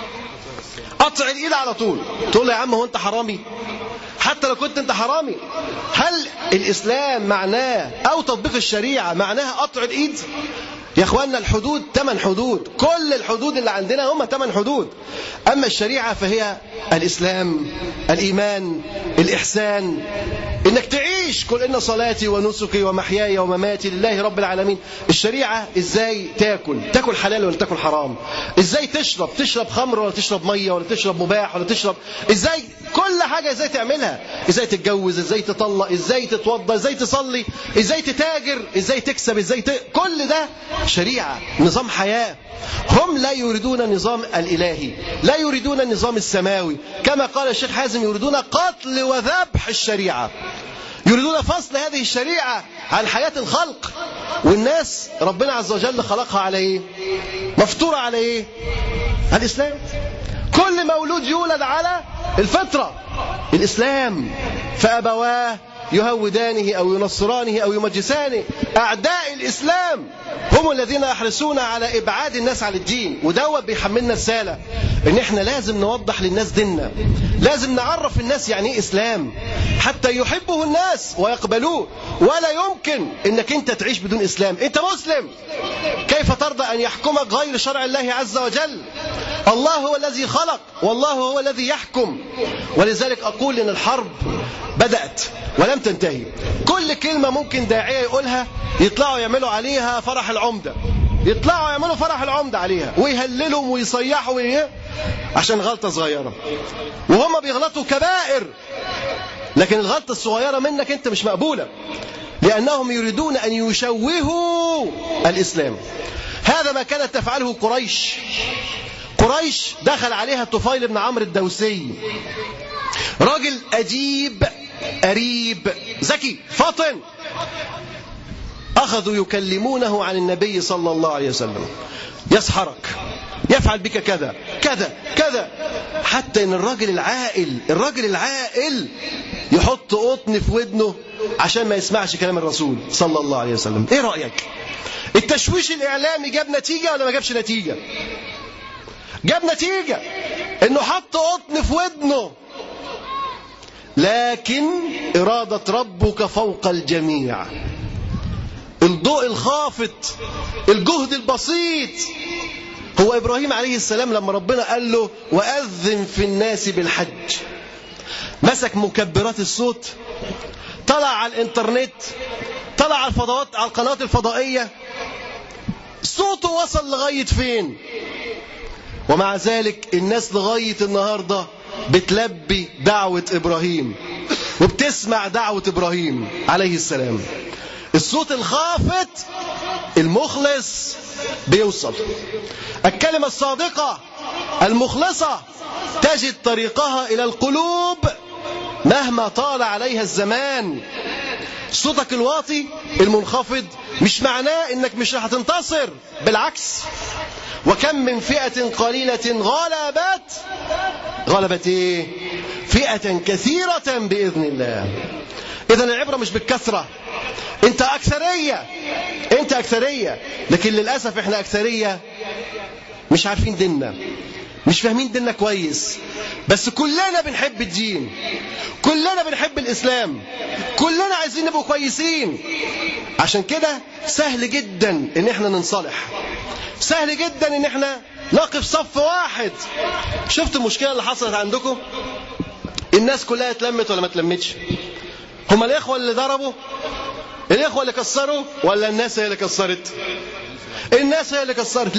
قطع الإيد على طول. تقول له يا عم هو أنت حرامي؟ حتى لو كنت أنت حرامي، هل الإسلام معناه أو تطبيق الشريعة معناها قطع الإيد؟ يا أخواننا الحدود 8 حدود، كل الحدود اللي عندنا هم 8 حدود. أما الشريعة فهي الإسلام، الإيمان، الإحسان، إنك تعيش قل إن صلاتي ونسكي ومحياي ومماتي لله رب العالمين. الشريعة إزاي تاكل حلال ولا تاكل حرام، إزاي تشرب خمر ولا تشرب مية ولا تشرب مباح ولا تشرب، إزاي كل حاجة إزاي تعملها. ازاي تتجوز، ازاي تطلق، ازاي تتوضى، ازاي تصلي، ازاي تتاجر، ازاي تكسب، كل ده شريعة، نظام حياة. هم لا يريدون النظام الإلهي، لا يريدون النظام السماوي، كما قال الشيخ حازم يريدون قتل وذبح الشريعة، يريدون فصل هذه الشريعة عن حياة الخلق. والناس ربنا عز وجل خلقها على ايه؟ مفطورة على ايه؟ على الإسلام. كل مولود يولد على الفطرة الإسلام، فأبواه يهودانه أو ينصرانه أو يمجسانه. أعداء الإسلام هم الذين يحرصون على إبعاد الناس عن الدين، ودوت بيحملنا رسالة إن إحنا لازم نوضح للناس ديننا، لازم نعرف الناس يعني إيه إسلام حتى يحبه الناس ويقبلوه. ولا يمكن إنك أنت تعيش بدون إسلام. أنت مسلم، كيف ترضى أن يحكمك غير شرع الله عز وجل؟ الله هو الذي خلق، والله هو الذي يحكم. ولذلك أقول إن الحرب بدأت ولم تنتهي. كل كلمة ممكن داعية يقولها يطلعوا يعملوا عليها فرح العمدة، يطلعوا يعملوا فرح العمدة عليها ويهللهم ويصيحوا عشان غلطة صغيرة، وهم بيغلطوا كبائر. لكن الغلطة الصغيرة منك أنت مش مقبولة، لأنهم يريدون أن يشوهوا الإسلام. هذا ما كانت تفعله قريش. قريش دخل عليها الطفيل بن عمرو الدوسي، راجل أديب أريب ذكي فاطن. أخذوا يكلمونه عن النبي صلى الله عليه وسلم، يسحرك، يفعل بك كذا كذا كذا، حتى ان الراجل العاقل يحط قطن في ودنه عشان ما يسمعش كلام الرسول صلى الله عليه وسلم. ايه رأيك؟ التشويش الإعلامي جاب نتيجة ولا ما جابش نتيجة؟ جاب نتيجة، انه حط قطن في ودنه. لكن إرادة ربك فوق الجميع. الضوء الخافت، الجهد البسيط. هو إبراهيم عليه السلام لما ربنا قال له وأذن في الناس بالحج، مسك مكبرات الصوت، طلع على الانترنت، طلع على الفضاءات، على القنوات الفضائية، صوته وصل لغاية فين؟ ومع ذلك الناس لغاية النهاردة بتلبي دعوة إبراهيم وبتسمع دعوة إبراهيم عليه السلام. الصوت الخافت المخلص بيوصل. الكلمة الصادقة المخلصة تجد طريقها إلى القلوب مهما طال عليها الزمان. صوتك الواطي المنخفض مش معناه إنك مش هتنتصر، بالعكس. وكم من فئة قليلة غلبت ايه؟ فئة كثيرة بإذن الله. إذن العبرة مش بالكثرة. انت أكثرية، لكن للأسف احنا أكثرية مش عارفين ديننا، مش فاهمين ديننا كويس. بس كلنا بنحب الدين، كلنا بنحب الإسلام، كلنا عايزين نبقوا كويسين. عشان كده سهل جدا ان احنا ننصلح، سهل جدا ان احنا نقف صف واحد. شفت المشكلة اللي حصلت عندكم؟ الناس كلها اتلمت ولا ما اتلمتش؟ هم الإخوة اللي ضربوا، الإخوة اللي كسروا، ولا الناس هي اللي كسرت؟ الناس هي اللي كسرت.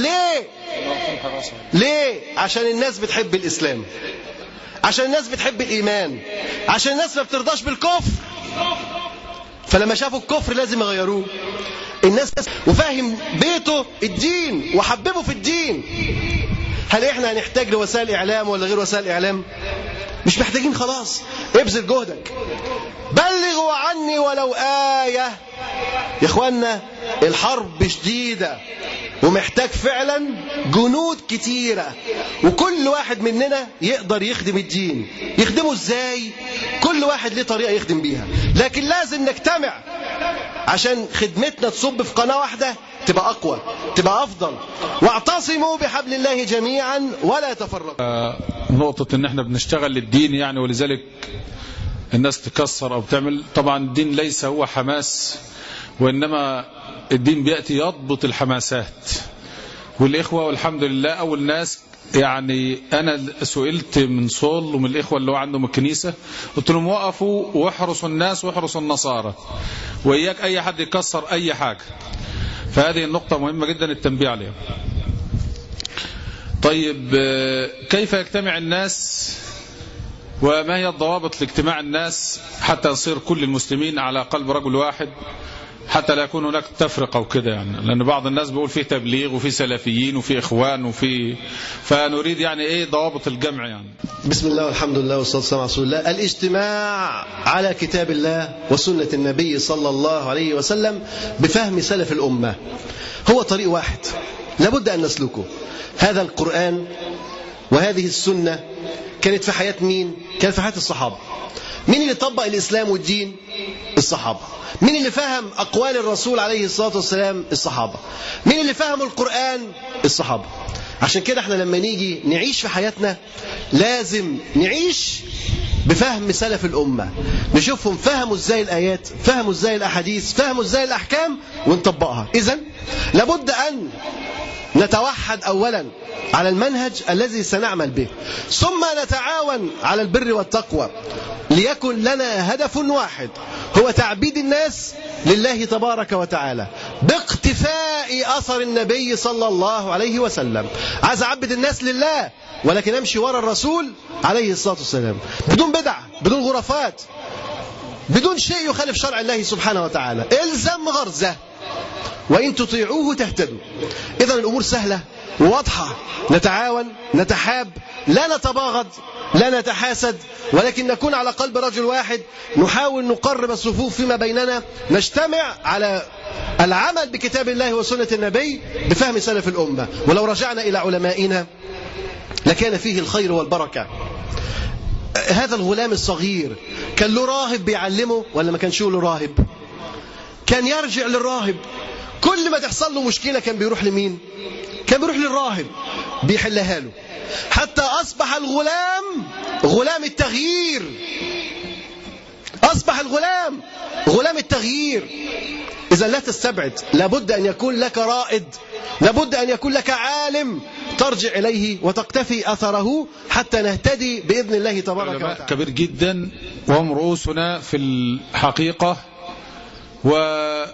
ليه؟ عشان الناس بتحب الإسلام، عشان الناس بتحب الإيمان، عشان الناس ما بترضاش بالكفر. فلما شافوا الكفر لازم يغيروه. الناس وفاهم بيته الدين وحببه في الدين. هل احنا هنحتاج لوسائل إعلام ولا غير وسائل إعلام؟ مش محتاجين. خلاص ابذل جهدك، بلغوا عني ولو آية. يا اخوانا الحرب شديدة ومحتاج فعلا جنود كتيرة، وكل واحد مننا يقدر يخدم الدين. يخدمه ازاي؟ كل واحد له طريقة يخدم بيها، لكن لازم نجتمع عشان خدمتنا تصب في قناة واحدة، تبقى أقوى، تبقى أفضل. واعتصموا بحبل الله جميعا ولا تفرقوا. نقطة ان احنا بنشتغل للدين يعني، ولذلك الناس تكسر او تعمل. طبعا الدين ليس هو حماس، وإنما الدين بيأتي يضبط الحماسات. والإخوة والحمد لله أول ناس يعني. أنا سئلت من صول ومن الإخوة اللي هو عندهم الكنيسة، قلت لهم وقفوا واحرسوا الناس واحرسوا النصارى، وإياك أي حد يكسر أي حاجة. فهذه النقطة مهمة جدا التنبيه عليها. طيب كيف يجتمع الناس وما هي الضوابط لاجتماع الناس حتى يصير كل المسلمين على قلب رجل واحد، حتى لا يكون هناك تفرقة وكده يعني، لأن بعض الناس بيقول فيه تبليغ وفيه سلفيين وفيه إخوان فنريد يعني إيه ضوابط الجمع يعني. بسم الله والحمد لله والصلاة والسلام على رسول الله. الاجتماع على كتاب الله وسنة النبي صلى الله عليه وسلم بفهم سلف الأمة هو طريق واحد لابد أن نسلكه. هذا القرآن وهذه السنة كانت في حياة مين؟ كانت في حياة الصحابة. مين اللي طبق الإسلام والدين؟ الصحابة. مين اللي فهم أقوال الرسول عليه الصلاة والسلام؟ الصحابة. مين اللي فهم القرآن؟ الصحابة. عشان كده احنا لما نيجي نعيش في حياتنا لازم نعيش بفهم سلف الأمة، نشوفهم فهموا ازاي الآيات، فهموا ازاي الأحاديث، فهموا ازاي الأحكام ونطبقها. إذن لابد أن نتوحد أولا على المنهج الذي سنعمل به، ثم نتعاون على البر والتقوى، ليكن لنا هدف واحد هو تعبيد الناس لله تبارك وتعالى باقتفاء أثر النبي صلى الله عليه وسلم. عايز أعبد الناس لله ولكن أمشي وراء الرسول عليه الصلاة والسلام بدون بدع، بدون غرفات، بدون شيء يخالف شرع الله سبحانه وتعالى. إلزم غرزة وإن تطيعوه تهتدوا. إذن الأمور سهلة وواضحة، نتعاون، نتحاب، لا نتباغض، لا نتحاسد، ولكن نكون على قلب رجل واحد، نحاول نقرب الصفوف فيما بيننا، نجتمع على العمل بكتاب الله وسنة النبي بفهم سلف الأمة. ولو رجعنا إلى علمائنا لكان فيه الخير والبركة. هذا الغلام الصغير كان له راهب بيعلمه ولا ما كانش له راهب؟ كان يرجع للراهب، كل ما تحصل له مشكلة كان بيروح لمين؟ كان بيروح للراهب بيحلها له، حتى أصبح الغلام غلام التغيير. أصبح الغلام غلام التغيير. إذا لا تستبعد، لابد أن يكون لك رائد، لابد أن يكون لك عالم ترجع إليه وتقتفي أثره حتى نهتدي بإذن الله تبارك وتعالى. كبير جدا وهم رؤوسنا في الحقيقة، ودور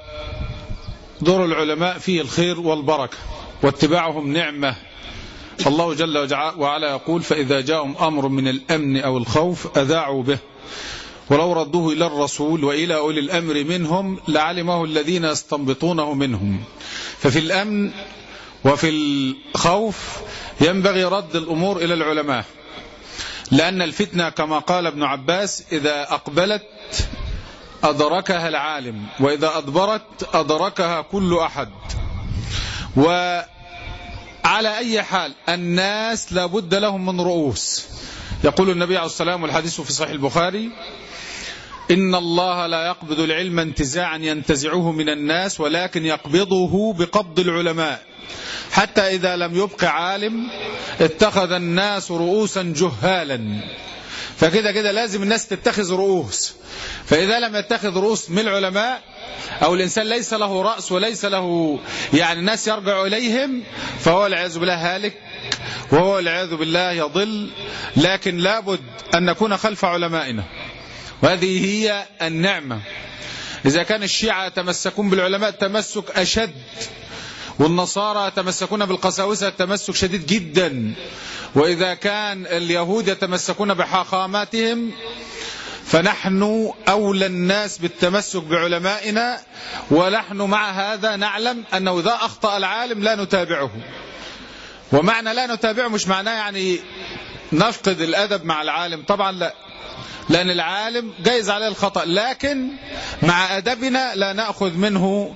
العلماء فيه الخير والبركة واتباعهم نعمة. الله جل وعلا يقول: فإذا جاءهم أمر من الأمن أو الخوف أذاعوا به ولو ردوه إلى الرسول وإلى أولي الأمر منهم لعلمه الذين يستنبطونه منهم. ففي الأمن وفي الخوف ينبغي رد الأمور إلى العلماء، لأن الفتنة كما قال ابن عباس إذا أقبلت أدركها العالم وإذا أدبرت أدركها كل أحد. وعلى أي حال الناس لابد لهم من رؤوس. يقول النبي عليه الصلاة والسلام والحديث في صحيح البخاري: إن الله لا يقبض العلم انتزاعا ينتزعه من الناس ولكن يقبضه بقبض العلماء، حتى إذا لم يبق عالم اتخذ الناس رؤوسا جهالا. فكده كده لازم الناس تتخذ رؤوس، فإذا لم يتخذ رؤوس من العلماء أو الإنسان ليس له رأس وليس له يعني الناس يرجع إليهم فهو العياذ بالله هالك، وهو العياذ بالله يضل. لكن لابد أن نكون خلف علمائنا، وهذه هي النعمة. إذا كان الشيعة يتمسكون بالعلماء تمسك أشد، والنصارى يتمسكون بالقساوسة تمسك شديد جدا، وإذا كان اليهود يتمسكون بحاخاماتهم، فنحن أولى الناس بالتمسك بعلمائنا. ونحن مع هذا نعلم أنه إذا أخطأ العالم لا نتابعه. ومعنى لا نتابعه مش معناه يعني نفقد الأدب مع العالم، طبعا لا، لأن العالم جايز عليه الخطأ، لكن مع أدبنا لا نأخذ منه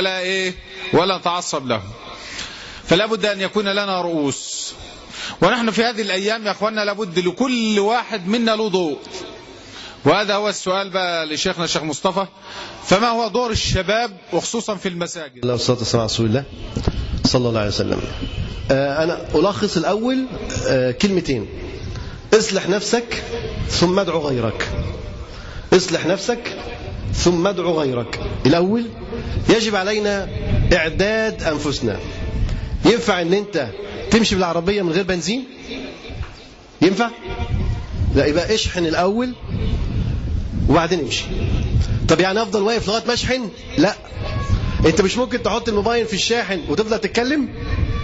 ولا نتعصب له. فلا بد أن يكون لنا رؤوس. ونحن في هذه الأيام يا أخوانا لابد لكل واحد منا له دور، وهذا هو السؤال بقى لشيخنا الشيخ مصطفى: فما هو دور الشباب وخصوصا في المساجد؟ الله والصلاة والسلام على رسول الله صلى الله عليه وسلم. أنا ألخص الأول كلمتين: اصلح نفسك ثم ادعو غيرك. اصلح نفسك ثم ادعو غيرك. الأول يجب علينا إعداد أنفسنا. ينفع أن أنت تمشي بالعربية من غير بنزين؟ ينفع؟ لا، يبقى اشحن الأول وبعدين امشي. طب يعني أفضل واقف لغاية ما اشحن؟ لا، أنت مش ممكن تحط الموبايل في الشاحن وتفضل تتكلم.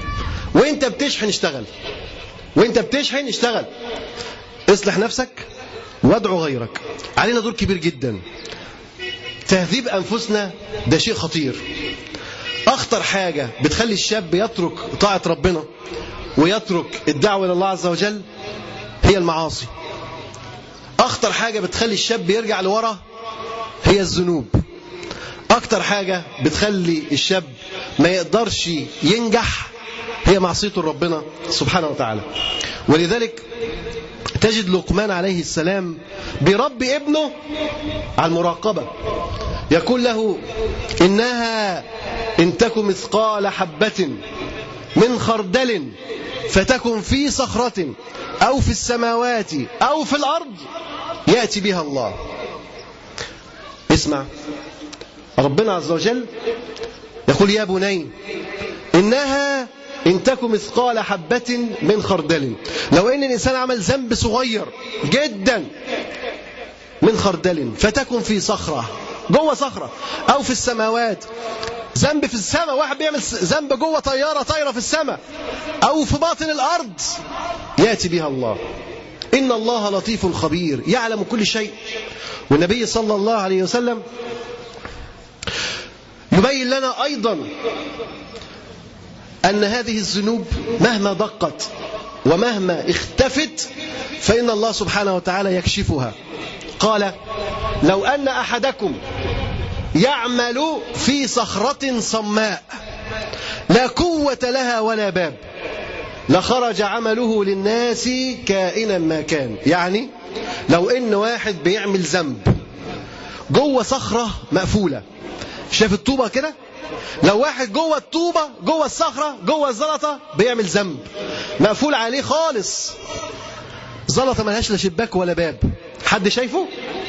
وأنت بتشحن اشتغل، وأنت بتشحن اشتغل. اصلح نفسك وادعو غيرك. علينا دور كبير جدا. تهذيب أنفسنا ده شيء خطير. أخطر حاجة بتخلي الشاب يترك طاعة ربنا ويترك الدعوة إلى الله عز وجل هي المعاصي. أخطر حاجة بتخلي الشاب يرجع لورا هي الذنوب. أكتر حاجة بتخلي الشاب ما يقدرش ينجح هي معصية ربنا سبحانه وتعالى. ولذلك تجد لقمان عليه السلام بربي ابنه على المراقبة، يقول له إنها إن تك مثقال حبة من خردل فتكن في صخرة أو في السماوات أو في الأرض يأتي بها الله. اسمع، ربنا عز وجل يقول يا بني إنها إن تك مثقال حبة من خردل. لو إن الإنسان عمل ذنب صغير جدا من خردل فتكن في صخرة، جوه صخرة، أو في السماوات، ذنب في السماء، واحد بيعمل ذنب جوه طيارة طايرة في السماء، أو في باطن الأرض يأتي بها الله. إن الله لطيف خبير يعلم كل شيء. والنبي صلى الله عليه وسلم يبين لنا أيضا أن هذه الذنوب مهما دقت ومهما اختفت فإن الله سبحانه وتعالى يكشفها. قال لو أن أحدكم يعمل في صخرة صماء لا قوة لها ولا باب لخرج عمله للناس كائنا ما كان. يعني لو إن واحد بيعمل ذنب جوه صخرة مقفولة، شايف الطوبة كده؟ لو واحد جوه الطوبة جوه الصخرة جوه الزلطة بيعمل ذنب مقفول عليه خالص، زلطة ملهاش لا شباك ولا باب، حد شايفه؟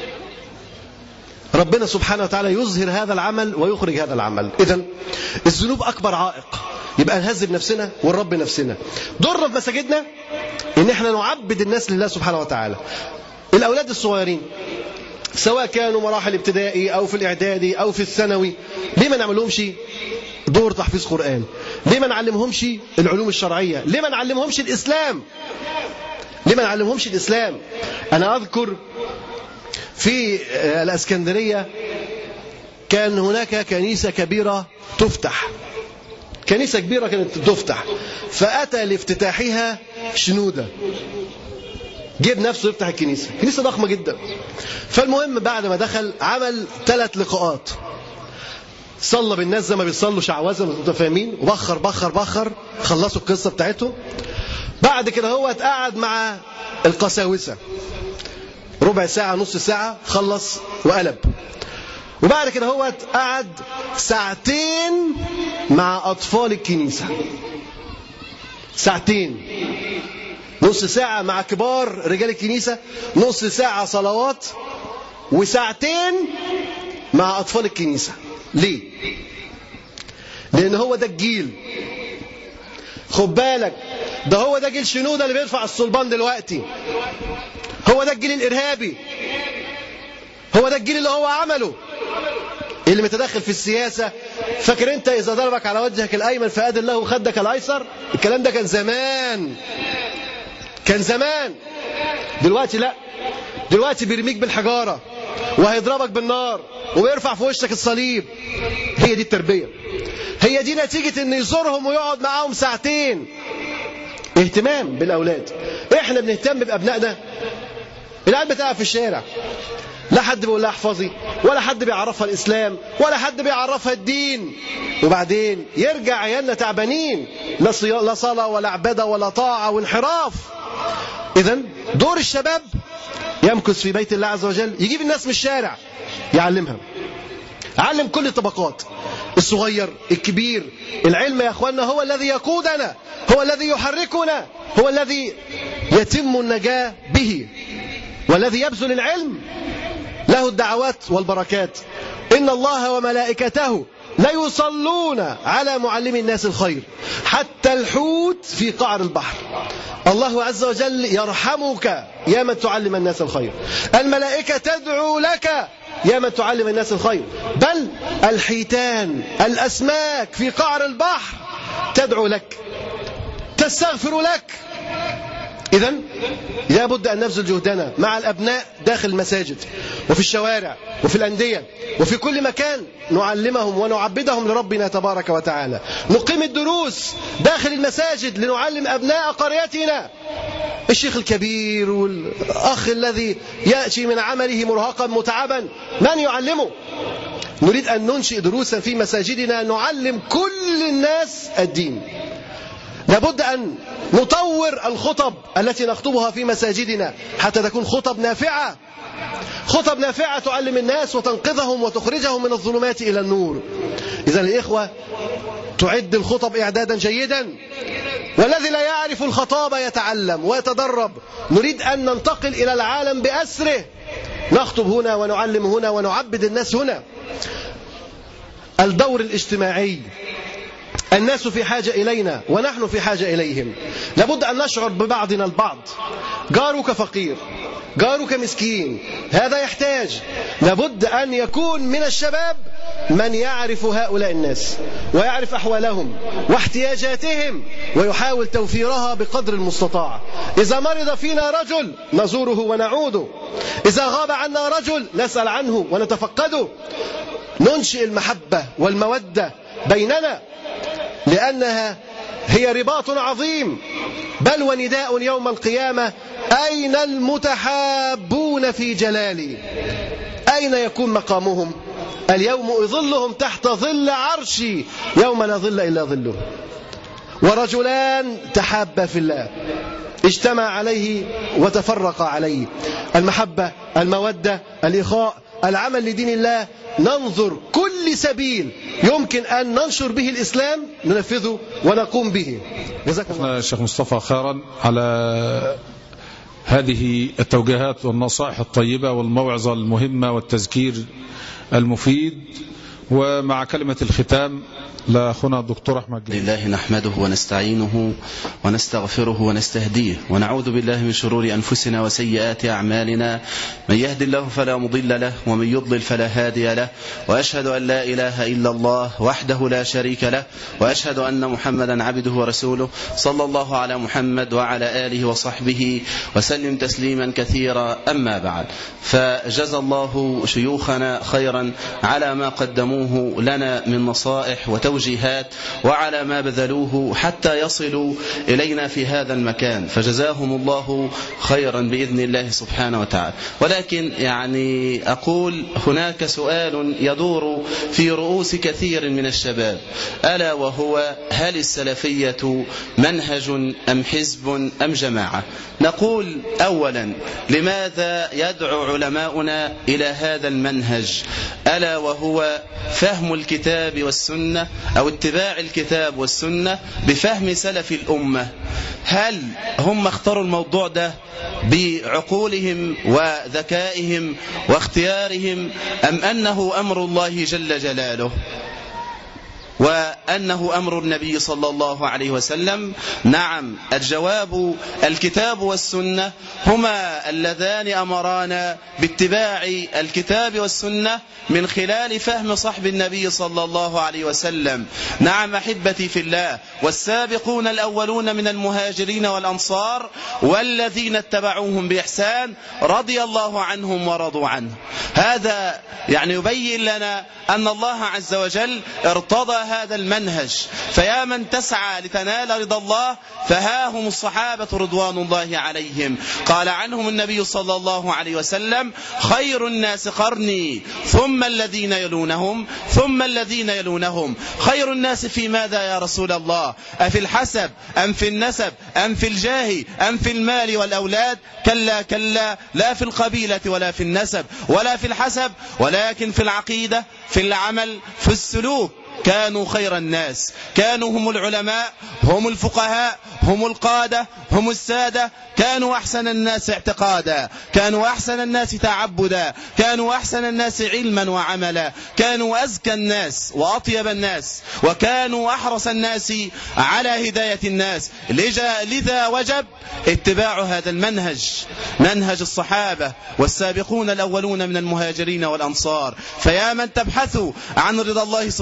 ربنا سبحانه وتعالى يظهر هذا العمل ويخرج هذا العمل. إذن الذنوب أكبر عائق، يبقى نهذب نفسنا ونرب نفسنا. دورنا في مساجدنا إن احنا نعبد الناس لله سبحانه وتعالى. الأولاد الصغيرين سواء كانوا مراحل ابتدائي أو في الإعدادي أو في الثانوي، ليه ما نعملهمش دور تحفيظ قرآن؟ ليه ما نعلمهمش العلوم الشرعية؟ ليه ما نعلمهمش الإسلام؟ ليه ما نعلمهمش الإسلام؟ أنا أذكر في الإسكندرية كان هناك كنيسة كبيرة تفتح، كنيسة كبيرة كانت تفتح، فأتى لافتتاحها شنودة، جيب نفسه يفتح الكنيسة، كنيسة ضخمة جدا. فالمهم بعد ما دخل عمل 3 لقاءات، صلى بالناس زي ما بيصلوا شعوذة متفاهمين، وبخر بخر بخر، خلصوا القصة بتاعتهم. بعد كده هو قعد مع القساوسة ربع ساعة نص ساعة، خلص وقلب. وبعد كده هو قعد 2 ساعة مع أطفال الكنيسة، 2 ساعة، نص ساعة مع كبار رجال الكنيسة، نص ساعة صلوات، و2 ساعة مع أطفال الكنيسة. ليه؟ لأن هو ده الجيل، خد بالك، ده هو ده جيل شنودة اللي بيرفع الصلبان دلوقتي، هو ده الجيل الإرهابي، هو ده الجيل اللي هو عمله، اللي متدخل في السياسة. فاكر انت إذا ضربك على وجهك الأيمن فأدل له خدك الأيسر؟ الكلام ده كان زمان، كان زمان. دلوقتي لا، دلوقتي بيرميك بالحجارة وهيضربك بالنار ويرفع في وشك الصليب. هي دي التربية، هي دي نتيجة ان يزورهم ويقعد معاهم 2 ساعة. اهتمام بالأولاد. احنا بنهتم بأبنائنا؟ العيال بتقع في الشارع، لا حد بيقول لها احفظي، ولا حد بيعرفها الإسلام، ولا حد بيعرفها الدين. وبعدين يرجع عيالنا تعبانين، لا صلاة ولا عبادة ولا طاعة وانحراف. إذن دور الشباب يمكث في بيت الله عز وجل، يجيب الناس من الشارع يعلمها، علم كل الطبقات، الصغير الكبير. العلم يا أخوانا هو الذي يقودنا، هو الذي يحركنا، هو الذي يتم النجاة به. والذي يبذل العلم له الدعوات والبركات. إن الله وملائكته لا يصلون على معلم الناس الخير حتى الحوت في قعر البحر. الله عز وجل يرحمك يا من تعلم الناس الخير، الملائكة تدعو لك يا من تعلم الناس الخير، بل الحيتان الأسماك في قعر البحر تدعو لك، تستغفر لك. إذن لابد أن نبذل جهدنا مع الأبناء داخل المساجد وفي الشوارع وفي الأندية وفي كل مكان، نعلمهم ونعبدهم لربنا تبارك وتعالى. نقيم الدروس داخل المساجد لنعلم أبناء قريتنا. الشيخ الكبير والأخ الذي يأتي من عمله مرهقا متعبا، من يعلمه؟ نريد أن ننشئ دروسا في مساجدنا نعلم كل الناس الدين. لابد أن نطور الخطب التي نخطبها في مساجدنا حتى تكون خطب نافعة، خطب نافعة تعلم الناس وتنقذهم وتخرجهم من الظلمات إلى النور. إذن الإخوة تعد الخطب إعدادا جيدا، والذي لا يعرف الخطاب يتعلم ويتدرب. نريد أن ننتقل إلى العالم بأسره، نخطب هنا ونعلم هنا ونعبد الناس هنا. الدور الاجتماعي، الناس في حاجة إلينا ونحن في حاجة إليهم. لابد أن نشعر ببعضنا البعض. جارك فقير، جارك مسكين، هذا يحتاج. لابد أن يكون من الشباب من يعرف هؤلاء الناس ويعرف أحوالهم واحتياجاتهم ويحاول توفيرها بقدر المستطاع. إذا مرض فينا رجل نزوره ونعوده، إذا غاب عنا رجل نسأل عنه ونتفقده. ننشئ المحبة والمودة بيننا، لأنها هي رباط عظيم، بل ونداء يوم القيامة: أين المتحابون في جلالي؟ أين يكون مقامهم؟ اليوم أظلهم تحت ظل عرشي يوم لا ظل إلا ظله. ورجلان تحابا في الله اجتمع عليه وتفرق عليه. المحبة، المودة، الإخاء، العمل لدين الله. ننظر كل سبيل يمكن أن ننشر به الإسلام ننفذه ونقوم به. جزاكم الله الشيخ مصطفى خيرا على هذه التوجيهات والنصائح الطيبة والموعظة المهمة والتذكير المفيد. ومع كلمة الختام لأخونا الدكتور أحمد. لله نحمده ونستعينه ونستغفره ونستهديه ونعوذ بالله من شرور أنفسنا وسيئات أعمالنا. من يهد الله فلا مضل له ومن يضلل فلا هادي له، وأشهد أن لا إله إلا الله وحده لا شريك له، وأشهد أن محمدا عبده ورسوله، صلى الله على محمد وعلى آله وصحبه وسلم تسليما كثيرا. أما بعد، فجزى الله شيوخنا خيرا على ما قدموه لنا من نصائح وتوجيهات وعلى ما بذلوه حتى يصلوا إلينا في هذا المكان، فجزاهم الله خيرا بإذن الله سبحانه وتعالى. ولكن أقول هناك سؤال يدور في رؤوس كثير من الشباب، ألا وهو: هل السلفية منهج أم حزب أم جماعة؟ نقول أولا: لماذا يدعو علماؤنا إلى هذا المنهج، ألا وهو فهم الكتاب والسنة أو اتباع الكتاب والسنة بفهم سلف الأمة؟ هل هم اختاروا الموضوع ده بعقولهم وذكائهم واختيارهم، أم أنه أمر الله جل جلاله وأنه أمر النبي صلى الله عليه وسلم؟ نعم، الجواب: الكتاب والسنة هما اللذان أمرانا باتباع الكتاب والسنة من خلال فهم صحب النبي صلى الله عليه وسلم. نعم أحبتي في الله، والسابقون الأولون من المهاجرين والأنصار والذين اتبعوهم بإحسان رضي الله عنهم ورضوا عنه. هذا يبين لنا أن الله عز وجل ارتضى هذا المنهج. فيا من تسعى لتنال رضا الله فها هم الصحابة رضوان الله عليهم. قال عنهم النبي صلى الله عليه وسلم: خير الناس قرني ثم الذين يلونهم ثم الذين يلونهم. خير الناس في ماذا يا رسول الله؟ أفي الحسب أم في النسب أم في الجاه أم في المال والأولاد؟ كلا كلا، لا في القبيلة ولا في النسب ولا في الحسب، ولكن في العقيدة، في العمل، في السلوك. كانوا خير الناس، كانوا هم العلماء، هم الفقهاء، هم القادة، هم السادة. كانوا أحسن الناس اعتقادا، كانوا أحسن الناس تعبدا، كانوا أحسن الناس علما وعملا، كانوا أزكى الناس وأطيب الناس، وكانوا أحرص الناس على هداية الناس. لذا وجب اتباع هذا المنهج، منهج الصحابة والسابقون الأولون من المهاجرين والأنصار. فيا من تبحثوا عن رضا الله سبحانه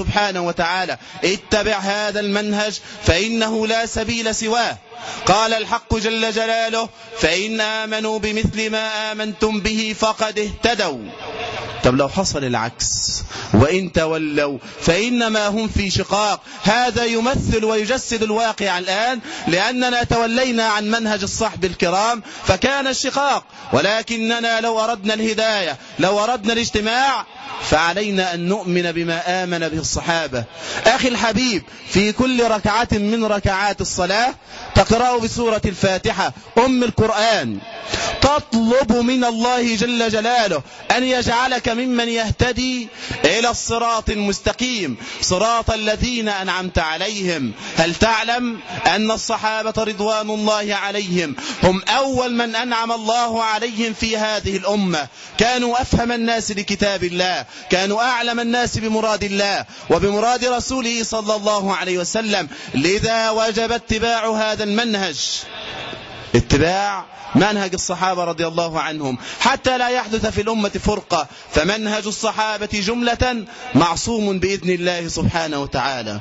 وتعالى: اتبع هذا المنهج فإنه لا سبيل سواه. قال الحق جل جلاله: فإن آمنوا بمثل ما آمنتم به فقد اهتدوا. طب لو حصل العكس: وإن تولوا فإنما هم في شقاق. هذا يمثل ويجسد الواقع الآن، لأننا تولينا عن منهج الصحب الكرام فكان الشقاق. ولكننا لو أردنا الهداية، لو أردنا الاجتماع، فعلينا أن نؤمن بما آمن به الصحابة. أخي الحبيب، في كل ركعة من ركعات الصلاة تقرأ بسورة الفاتحة أم القرآن، تطلب من الله جل جلاله أن يجعلك ممن يهتدي إلى الصراط المستقيم، صراط الذين أنعمت عليهم. هل تعلم أن الصحابة رضوان الله عليهم هم أول من أنعم الله عليهم في هذه الأمة؟ كانوا أفهم الناس لكتاب الله، كانوا أعلم الناس بمراد الله وبمراد رسوله صلى الله عليه وسلم. لذا وجب اتباع هذا المنهج، اتباع منهج الصحابة رضي الله عنهم، حتى لا يحدث في الأمة فرقة. فمنهج الصحابة جملة معصوم بإذن الله سبحانه وتعالى.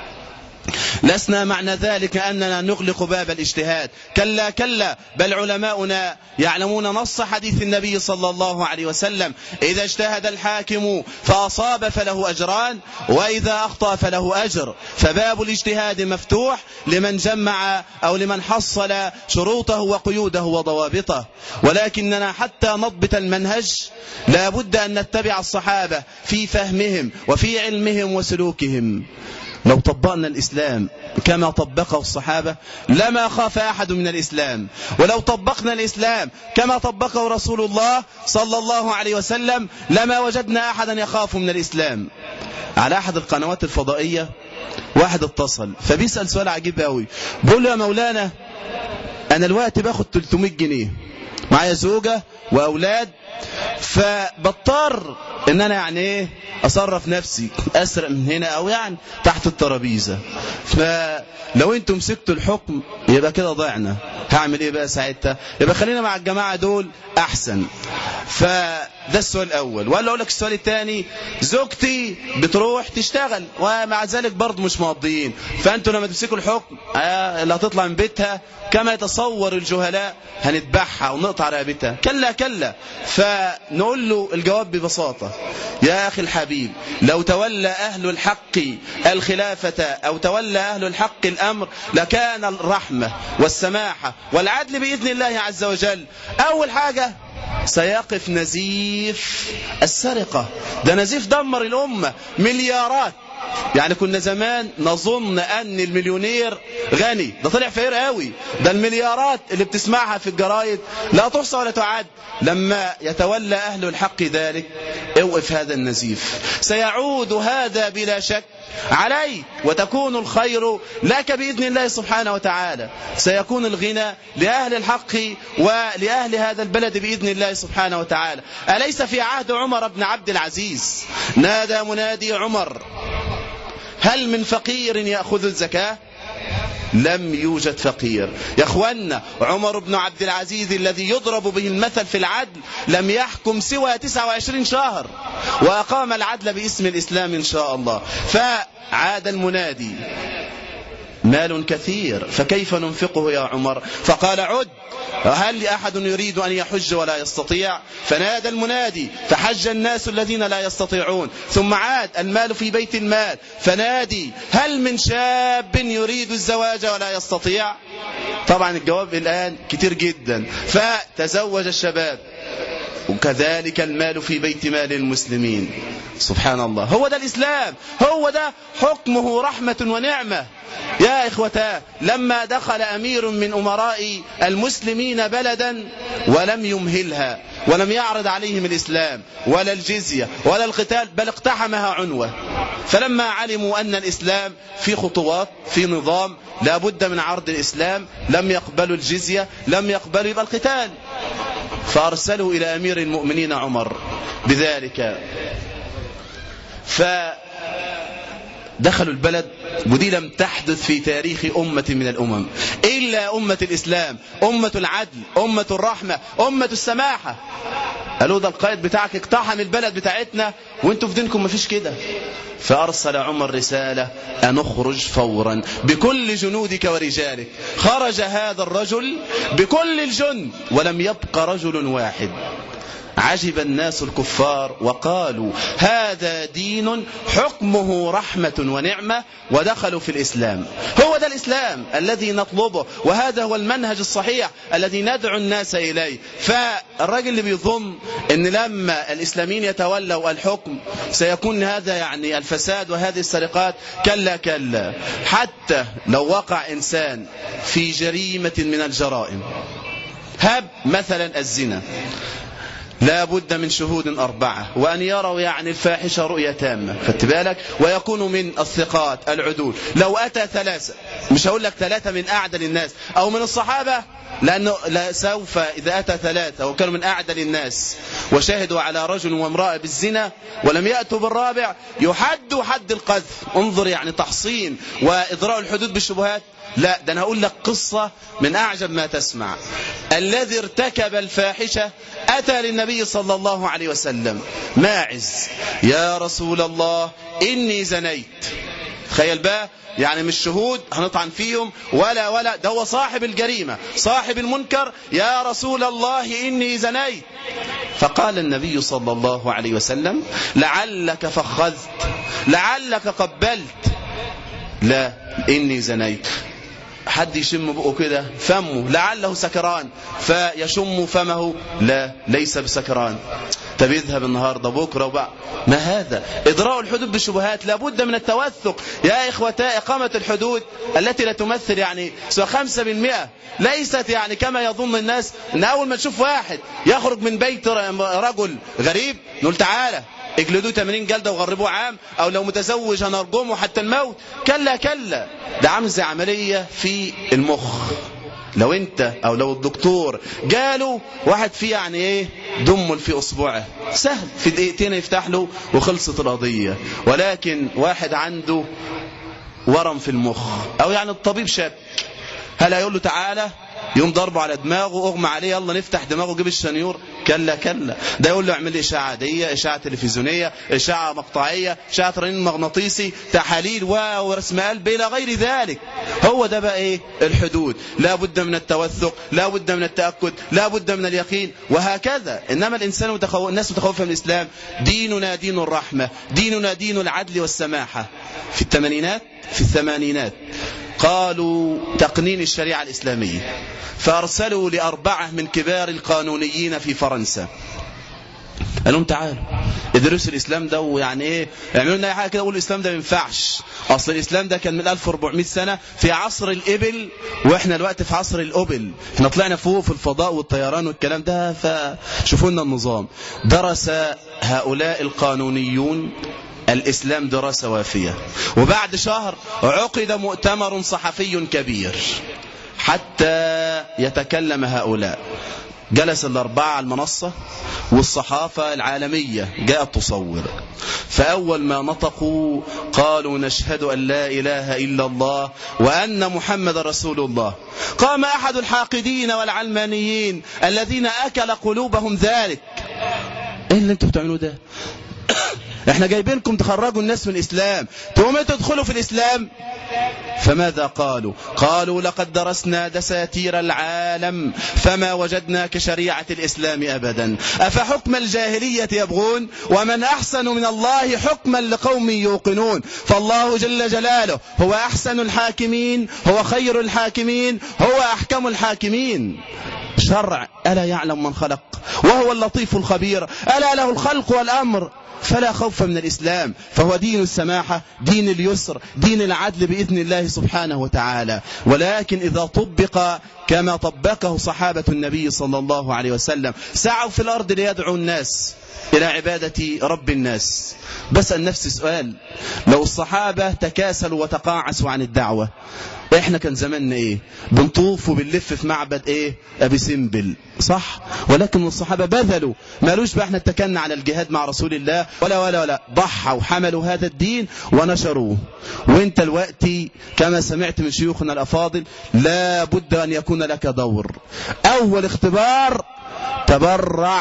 لسنا معنى ذلك أننا نغلق باب الاجتهاد، كلا كلا، بل علماؤنا يعلمون نص حديث النبي صلى الله عليه وسلم: إذا اجتهد الحاكم فأصاب فله أجران، وإذا أخطأ فله أجر. فباب الاجتهاد مفتوح لمن جمع أو لمن حصل شروطه وقيوده وضوابطه. ولكننا حتى نضبط المنهج لا بد أن نتبع الصحابة في فهمهم وفي علمهم وسلوكهم. لو طبقنا الإسلام كما طبقه الصحابة لما خاف أحد من الإسلام، ولو طبقنا الإسلام كما طبقه رسول الله صلى الله عليه وسلم لما وجدنا أحدا يخاف من الإسلام. على أحد القنوات الفضائية واحد اتصل فبيسأل سؤال عجيب قوي، بيقول له: يا مولانا، أنا الوقت باخد 300 جنيه، معايا زوجة وأولاد، فبضطر ان انا يعني ايه اصرف نفسي، اسرق من هنا او يعني تحت الترابيزه، فلو انتم مسكتوا الحكم يبقى كده ضعنا، هعمل ايه بقى ساعتها؟ يبقى خلينا مع الجماعه دول احسن. فده السؤال الاول. ولا اقول لك السؤال الثاني: زوجتي بتروح تشتغل ومع ذلك برضه مش مقضيين، فانتوا لما تمسكوا الحكم اللي هتطلع من بيتها كما يتصور الجهلاء هنذبحها ونقطع رقبتها. كلا كلا. فنقول له الجواب ببساطة: يا أخي الحبيب، لو تولى أهل الحق الخلافة أو تولى أهل الحق الأمر لكان الرحمة والسماحة والعدل بإذن الله عز وجل. أول حاجة سيقف نزيف السرقة، ده نزيف دمر الأمة، مليارات. يعني كنا زمان نظن أن المليونير غني، ده طلع فقير قوي، ده المليارات اللي بتسمعها في الجرايد لا تحصى ولا تعد. لما يتولى أهل الحق ذلك اوقف هذا النزيف، سيعود هذا بلا شك عليك، وتكون الخير لك بإذن الله سبحانه وتعالى. سيكون الغنى لأهل الحق ولأهل هذا البلد بإذن الله سبحانه وتعالى. أليس في عهد عمر بن عبد العزيز نادى منادي عمر: هل من فقير يأخذ الزكاة؟ لم يوجد فقير. يا أخوانا، عمر بن عبد العزيز الذي يضرب به المثل في العدل لم يحكم سوى 29 شهر، وأقام العدل باسم الإسلام إن شاء الله. فعاد المنادي: مال كثير فكيف ننفقه يا عمر؟ فقال: عد، هل أحد يريد أن يحج ولا يستطيع؟ فنادى المنادي فحج الناس الذين لا يستطيعون. ثم عاد: المال في بيت المال، فنادي: هل من شاب يريد الزواج ولا يستطيع؟ طبعا الجواب الآن كتير جدا، فتزوج الشباب. وكذلك المال في بيت مال المسلمين. سبحان الله، هو ده الإسلام، هو ده حكمه رحمة ونعمة. يا إخوتاه، لما دخل أمير من أمراء المسلمين بلدا ولم يمهلها ولم يعرض عليهم الإسلام ولا الجزية ولا القتال، بل اقتحمها عنوة، فلما علموا أن الإسلام في خطوات، في نظام، لا بد من عرض الإسلام، لم يقبلوا الجزية، لم يقبلوا يبقى القتال، فأرسلوا إلى أمير المؤمنين عمر بذلك. فدخلوا البلد، ودي لم تحدث في تاريخ أمة من الأمم إلا أمة الإسلام، أمة العدل، أمة الرحمة، أمة السماحة. قالوا ده القائد بتاعك اقتحم البلد بتاعتنا وانتوا في دينكم مفيش كده. فأرسل عمر رسالة أن اخرج فورا بكل جنودك ورجالك. خرج هذا الرجل بكل الجند ولم يبق رجل واحد. عجب الناس الكفار وقالوا هذا دين حكمه رحمة ونعمة، ودخلوا في الإسلام. هو ده الإسلام الذي نطلبه، وهذا هو المنهج الصحيح الذي ندعو الناس إليه. فالراجل اللي بيظن أن لما الإسلاميين يتولوا الحكم سيكون هذا يعني الفساد وهذه السرقات، كلا كلا. حتى لو وقع إنسان في جريمة من الجرائم، هب مثلا الزنا، لا بد من شهود 4 وأن يروا يعني الفاحشة رؤية تامة، خدت بالك، ويكونوا من الثقات العدول. لو أتى 3، مش هقول لك 3 من أعدل الناس أو من الصحابة، لأنه لا سوف إذا أتى 3 وكانوا من أعدل الناس وشاهدوا على رجل وامرأة بالزنا ولم يأتوا بالرابع يحدوا حد القذف. انظر يعني تحصين وإضراء الحدود بالشبهات. لا، ده أنا هقول لك قصة من أعجب ما تسمع. الذي ارتكب الفاحشة أتى للنبي صلى الله عليه وسلم ماعز: يا رسول الله إني زنيت. تخيل بقى، يعني مش شهود هنطعن فيهم ولا ده هو صاحب الجريمة صاحب المنكر: يا رسول الله إني زنيت. فقال النبي صلى الله عليه وسلم: لعلك فخذت، لعلك قبلت. لا، إني زنيت. حد يشم بقه كده فمه لعله سكران فيشم فمه، لا ليس بسكران. طب يذهب النهارده بكره وبقى ما هذا؟ إضراء الحدود بالشبهات. لابد من التوثق يا إخوتاء. إقامة الحدود التي لا تمثل يعني 5%، ليست يعني كما يظن الناس ان اول ما تشوف واحد يخرج من بيت رجل غريب نقول تعالى اجلدوه 80 جلدة وغربوه عام، او لو متزوج هنرجمه حتى الموت. كلا كلا، ده عامل زي عملية في المخ. لو انت او لو الدكتور جاله واحد فيه يعني ايه دم في اصبعه، سهل في دقيقتين يفتح له وخلصت القضية. ولكن واحد عنده ورم في المخ، او يعني الطبيب شاب، هل هيقول له تعالى يوم ضربه على دماغه اغمى عليه يلا نفتح دماغه جيب الشنيور؟ كلا كلا. ده يقول له اعمل لي اشعه عاديه، اشعه تلفزيونيه، اشعه مقطعيه، اشعه رنين مغناطيسي، تحاليل ورسم قلب الى غير ذلك. هو ده بقى ايه الحدود. لا بد من التوثق، لا بد من التاكد، لا بد من اليقين، وهكذا. انما الانسان الناس متخوفه من الاسلام. ديننا دين الرحمه، ديننا دين العدل والسماحه. في الثمانينات في الثمانينات قالوا تقنين الشريعة الإسلامية، فأرسلوا ل4 من كبار القانونيين في فرنسا، قال لهم تعالوا ادرسوا الإسلام ده، ويعني ايه يعملوا لنا اي حاجة كده، قولوا الإسلام ده ما ينفعش. أصل الإسلام ده كان من 1400 سنة في عصر الإبل، وإحنا الوقت في عصر الأبل. احنا طلعنا فوق في الفضاء والطيران والكلام ده، فشوفوا لنا النظام. درس هؤلاء القانونيون الإسلام دراسة وافية، وبعد شهر عقد مؤتمر صحفي كبير حتى يتكلم هؤلاء. جلس ال4 على المنصة والصحافة العالمية جاءت تصور. فأول ما نطقوا قالوا نشهد أن لا إله إلا الله وأن محمد رسول الله. قام أحد الحاقدين والعلمانيين الذين أكل قلوبهم ذلك: إيه اللي انتوا بتعملوا ده؟ احنا جايبينكم تخرجوا الناس من الإسلام، تقوموا تدخلوا في الإسلام. فماذا قالوا؟ قالوا لقد درسنا دساتير العالم فما وجدنا كشريعة الإسلام أبدا، أفحكم الجاهلية يبغون ومن أحسن من الله حكما لقوم يوقنون. فالله جل جلاله هو أحسن الحاكمين، هو خير الحاكمين، هو أحكم الحاكمين. شرع ألا يعلم من خلق وهو اللطيف الخبير، ألا له الخلق والأمر. فلا خوف من الإسلام، فهو دين السماحة، دين اليسر، دين العدل بإذن الله سبحانه وتعالى. ولكن إذا طبق كما طبقه صحابة النبي صلى الله عليه وسلم، سعوا في الأرض ليدعوا الناس إلى عبادة رب الناس. بسأل نفسي سؤال: لو الصحابة تكاسلوا وتقاعسوا عن الدعوة، احنا كان زماننا ايه؟ بنطوف وبنلف في معبد ايه؟ ابي سمبل، صح؟ ولكن الصحابة بذلوا، مالوش بقى احنا اتكلنا على الجهاد مع رسول الله ولا ضحوا وحملوا هذا الدين ونشروه. وانت الوقت كما سمعت من شيوخنا الافاضل لا بد ان يكون لك دور. اول اختبار: تبرع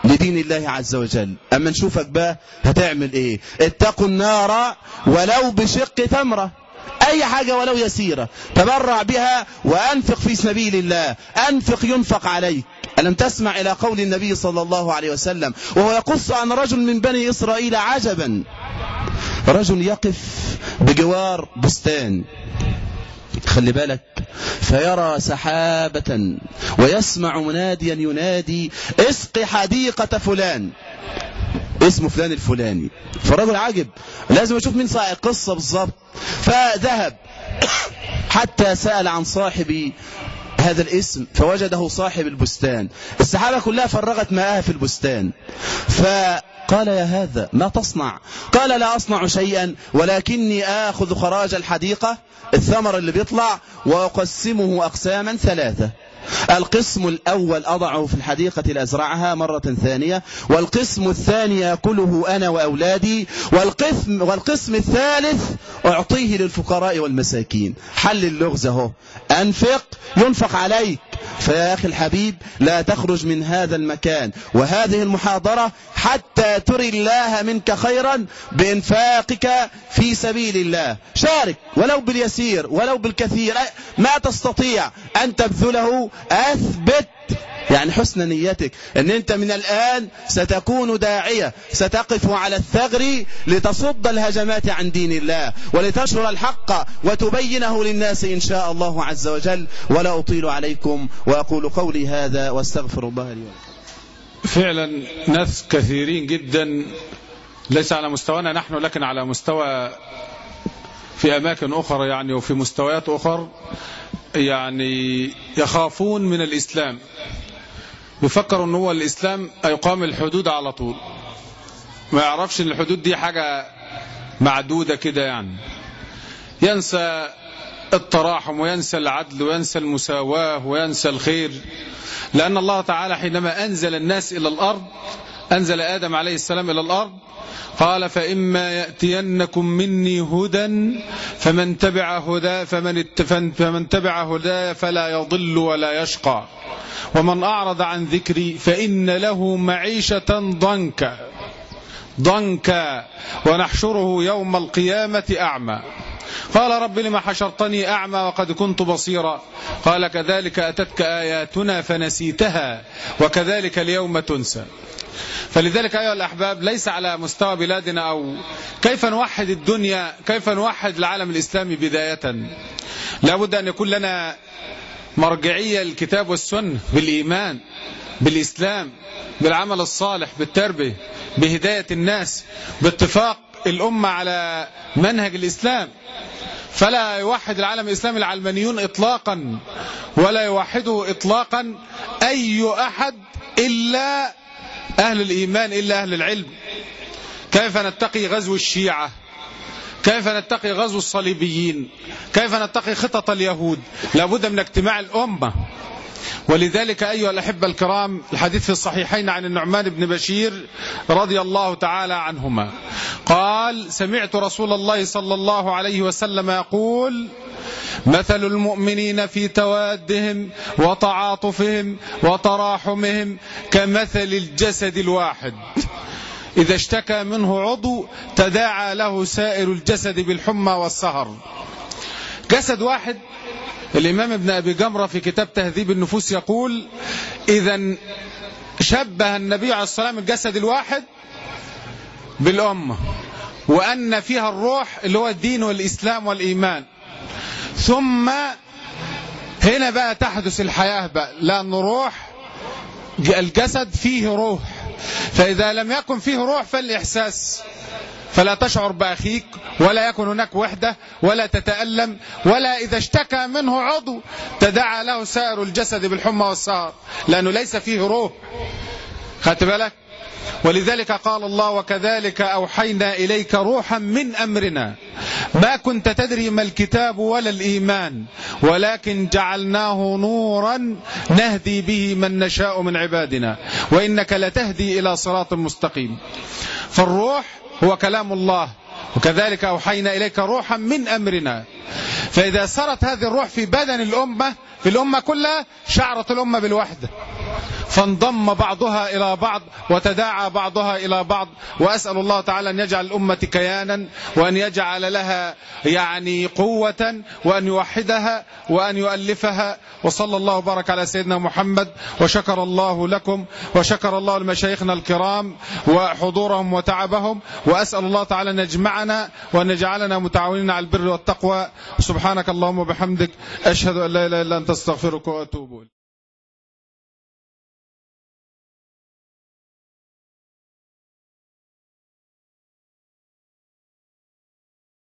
لدين الله عز وجل. أما نشوفك بقى هتعمل إيه؟ اتقوا النار ولو بشق تمرة، أي حاجة ولو يسيرة تبرع بها وأنفق في سبيل الله، أنفق ينفق عليك. ألم تسمع إلى قول النبي صلى الله عليه وسلم وهو يقص عن رجل من بني إسرائيل عجبا، رجل يقف بجوار بستان، خلي بالك، فيرى سحابة ويسمع مناديا ينادي اسق حديقة فلان، اسمه فلان الفلاني. فالرجل عجب، لازم يشوف مين صاحب القصة بالضبط، فذهب حتى سأل عن صاحب هذا الاسم فوجده صاحب البستان. السحابة كلها فرغت ماءها في البستان، فقال يا هذا ما تصنع؟ قال لا أصنع شيئا ولكني آخذ خراج الحديقة، الثمر اللي بيطلع، وأقسمه أقساما ثلاثة. القسم الأول أضعه في الحديقة لأزرعها مرة ثانية، والقسم الثاني يأكله أنا وأولادي، والقسم الثالث أعطيه للفقراء والمساكين. حل اللغز اهو، أنفق ينفق عليك. فيا أخي الحبيب لا تخرج من هذا المكان وهذه المحاضرة حتى تري الله منك خيرا بإنفاقك في سبيل الله. شارك ولو باليسير ولو بالكثير، ما تستطيع أن تبذله أثبت يعني حسن نيتك أن أنت من الآن ستكون داعية، ستقف على الثغر لتصد الهجمات عن دين الله ولتنشر الحق وتبينه للناس إن شاء الله عز وجل. ولا أطيل عليكم وأقول قولي هذا واستغفر الله لي. فعلا ناس كثيرين جدا ليس على مستوانا نحن لكن على مستوى في أماكن أخرى يعني وفي مستويات أخرى يعني يخافون من الإسلام، بيفكروا ان هو الإسلام يقام الحدود على طول، ما يعرفش ان الحدود دي حاجة معدودة كده، يعني ينسى التراحم وينسى العدل وينسى المساواة وينسى الخير. لأن الله تعالى حينما أنزل الناس إلى الأرض، أنزل آدم عليه السلام إلى الأرض، قال فإما يأتينكم مني هدى فمن تبع هداي فلا يضل ولا يشقى ومن أعرض عن ذكري فإن له معيشة ضنكا ونحشره يوم القيامة أعمى. قال رب لما حشرتني أعمى وقد كنت بصيرا؟ قال كذلك أتتك آياتنا فنسيتها وكذلك اليوم تنسى. فلذلك أيها الأحباب ليس على مستوى بلادنا أو كيف نوحد الدنيا، كيف نوحد العالم الإسلامي بداية، لابد أن يكون لنا مرجعية الكتاب والسنة بالإيمان بالإسلام بالعمل الصالح بالتربية بهداية الناس باتفاق الأمة على منهج الإسلام. فلا يوحد العالم الإسلامي العلمانيون إطلاقا ولا يوحده إطلاقا أي أحد إلا أهل الإيمان إلا أهل العلم. كيف نتقي غزو الشيعة؟ كيف نتقي غزو الصليبيين؟ كيف نتقي خطط اليهود؟ لابد من اجتماع الأمة. ولذلك أيها الأحبة الكرام الحديث في الصحيحين عن النعمان بن بشير رضي الله تعالى عنهما قال سمعت رسول الله صلى الله عليه وسلم يقول مثل المؤمنين في توادهم وتعاطفهم وتراحمهم كمثل الجسد الواحد إذا اشتكى منه عضو تداعى له سائر الجسد بالحمى والسهر. جسد واحد. الإمام ابن أبي جمرة في كتاب تهذيب النفوس يقول إذا شبه النبي عليه الصلاة والسلام الجسد الواحد بالأمة وأن فيها الروح اللي هو الدين والإسلام والإيمان، ثم هنا بقى تحدث الحياة بقى، لأن روح الجسد فيه روح، فإذا لم يكن فيه روح فالإحساس، فلا تشعر بأخيك ولا يكون هناك وحدة ولا تتألم، ولا إذا اشتكى منه عضو تداعى له سائر الجسد بالحمى والسهر، لأنه ليس فيه روح. خدت بالك؟ ولذلك قال الله وكذلك أوحينا إليك روحا من أمرنا ما كنت تدري ما الكتاب ولا الإيمان ولكن جعلناه نورا نهدي به من نشاء من عبادنا وإنك لتهدي إلى صراط مستقيم. فالروح هو كلام الله، وكذلك أوحينا إليك روحا من أمرنا. فإذا سرت هذه الروح في بدن الأمة، في الأمة كلها، شعرت الأمة بالوحدة. فانضم بعضها إلى بعض وتداعى بعضها إلى بعض. وأسأل الله تعالى أن يجعل الأمة كيانا، وأن يجعل لها يعني قوة، وأن يوحدها وأن يؤلفها. وصلى الله وبارك على سيدنا محمد. وشكر الله لكم وشكر الله لمشايخنا الكرام وحضورهم وتعبهم. وأسأل الله تعالى أن يجمعنا وأن يجعلنا متعاونين على البر والتقوى. سبحانك اللهم وبحمدك، أشهد أن لا إله إلا أنت، أستغفرك وأتوب إليك.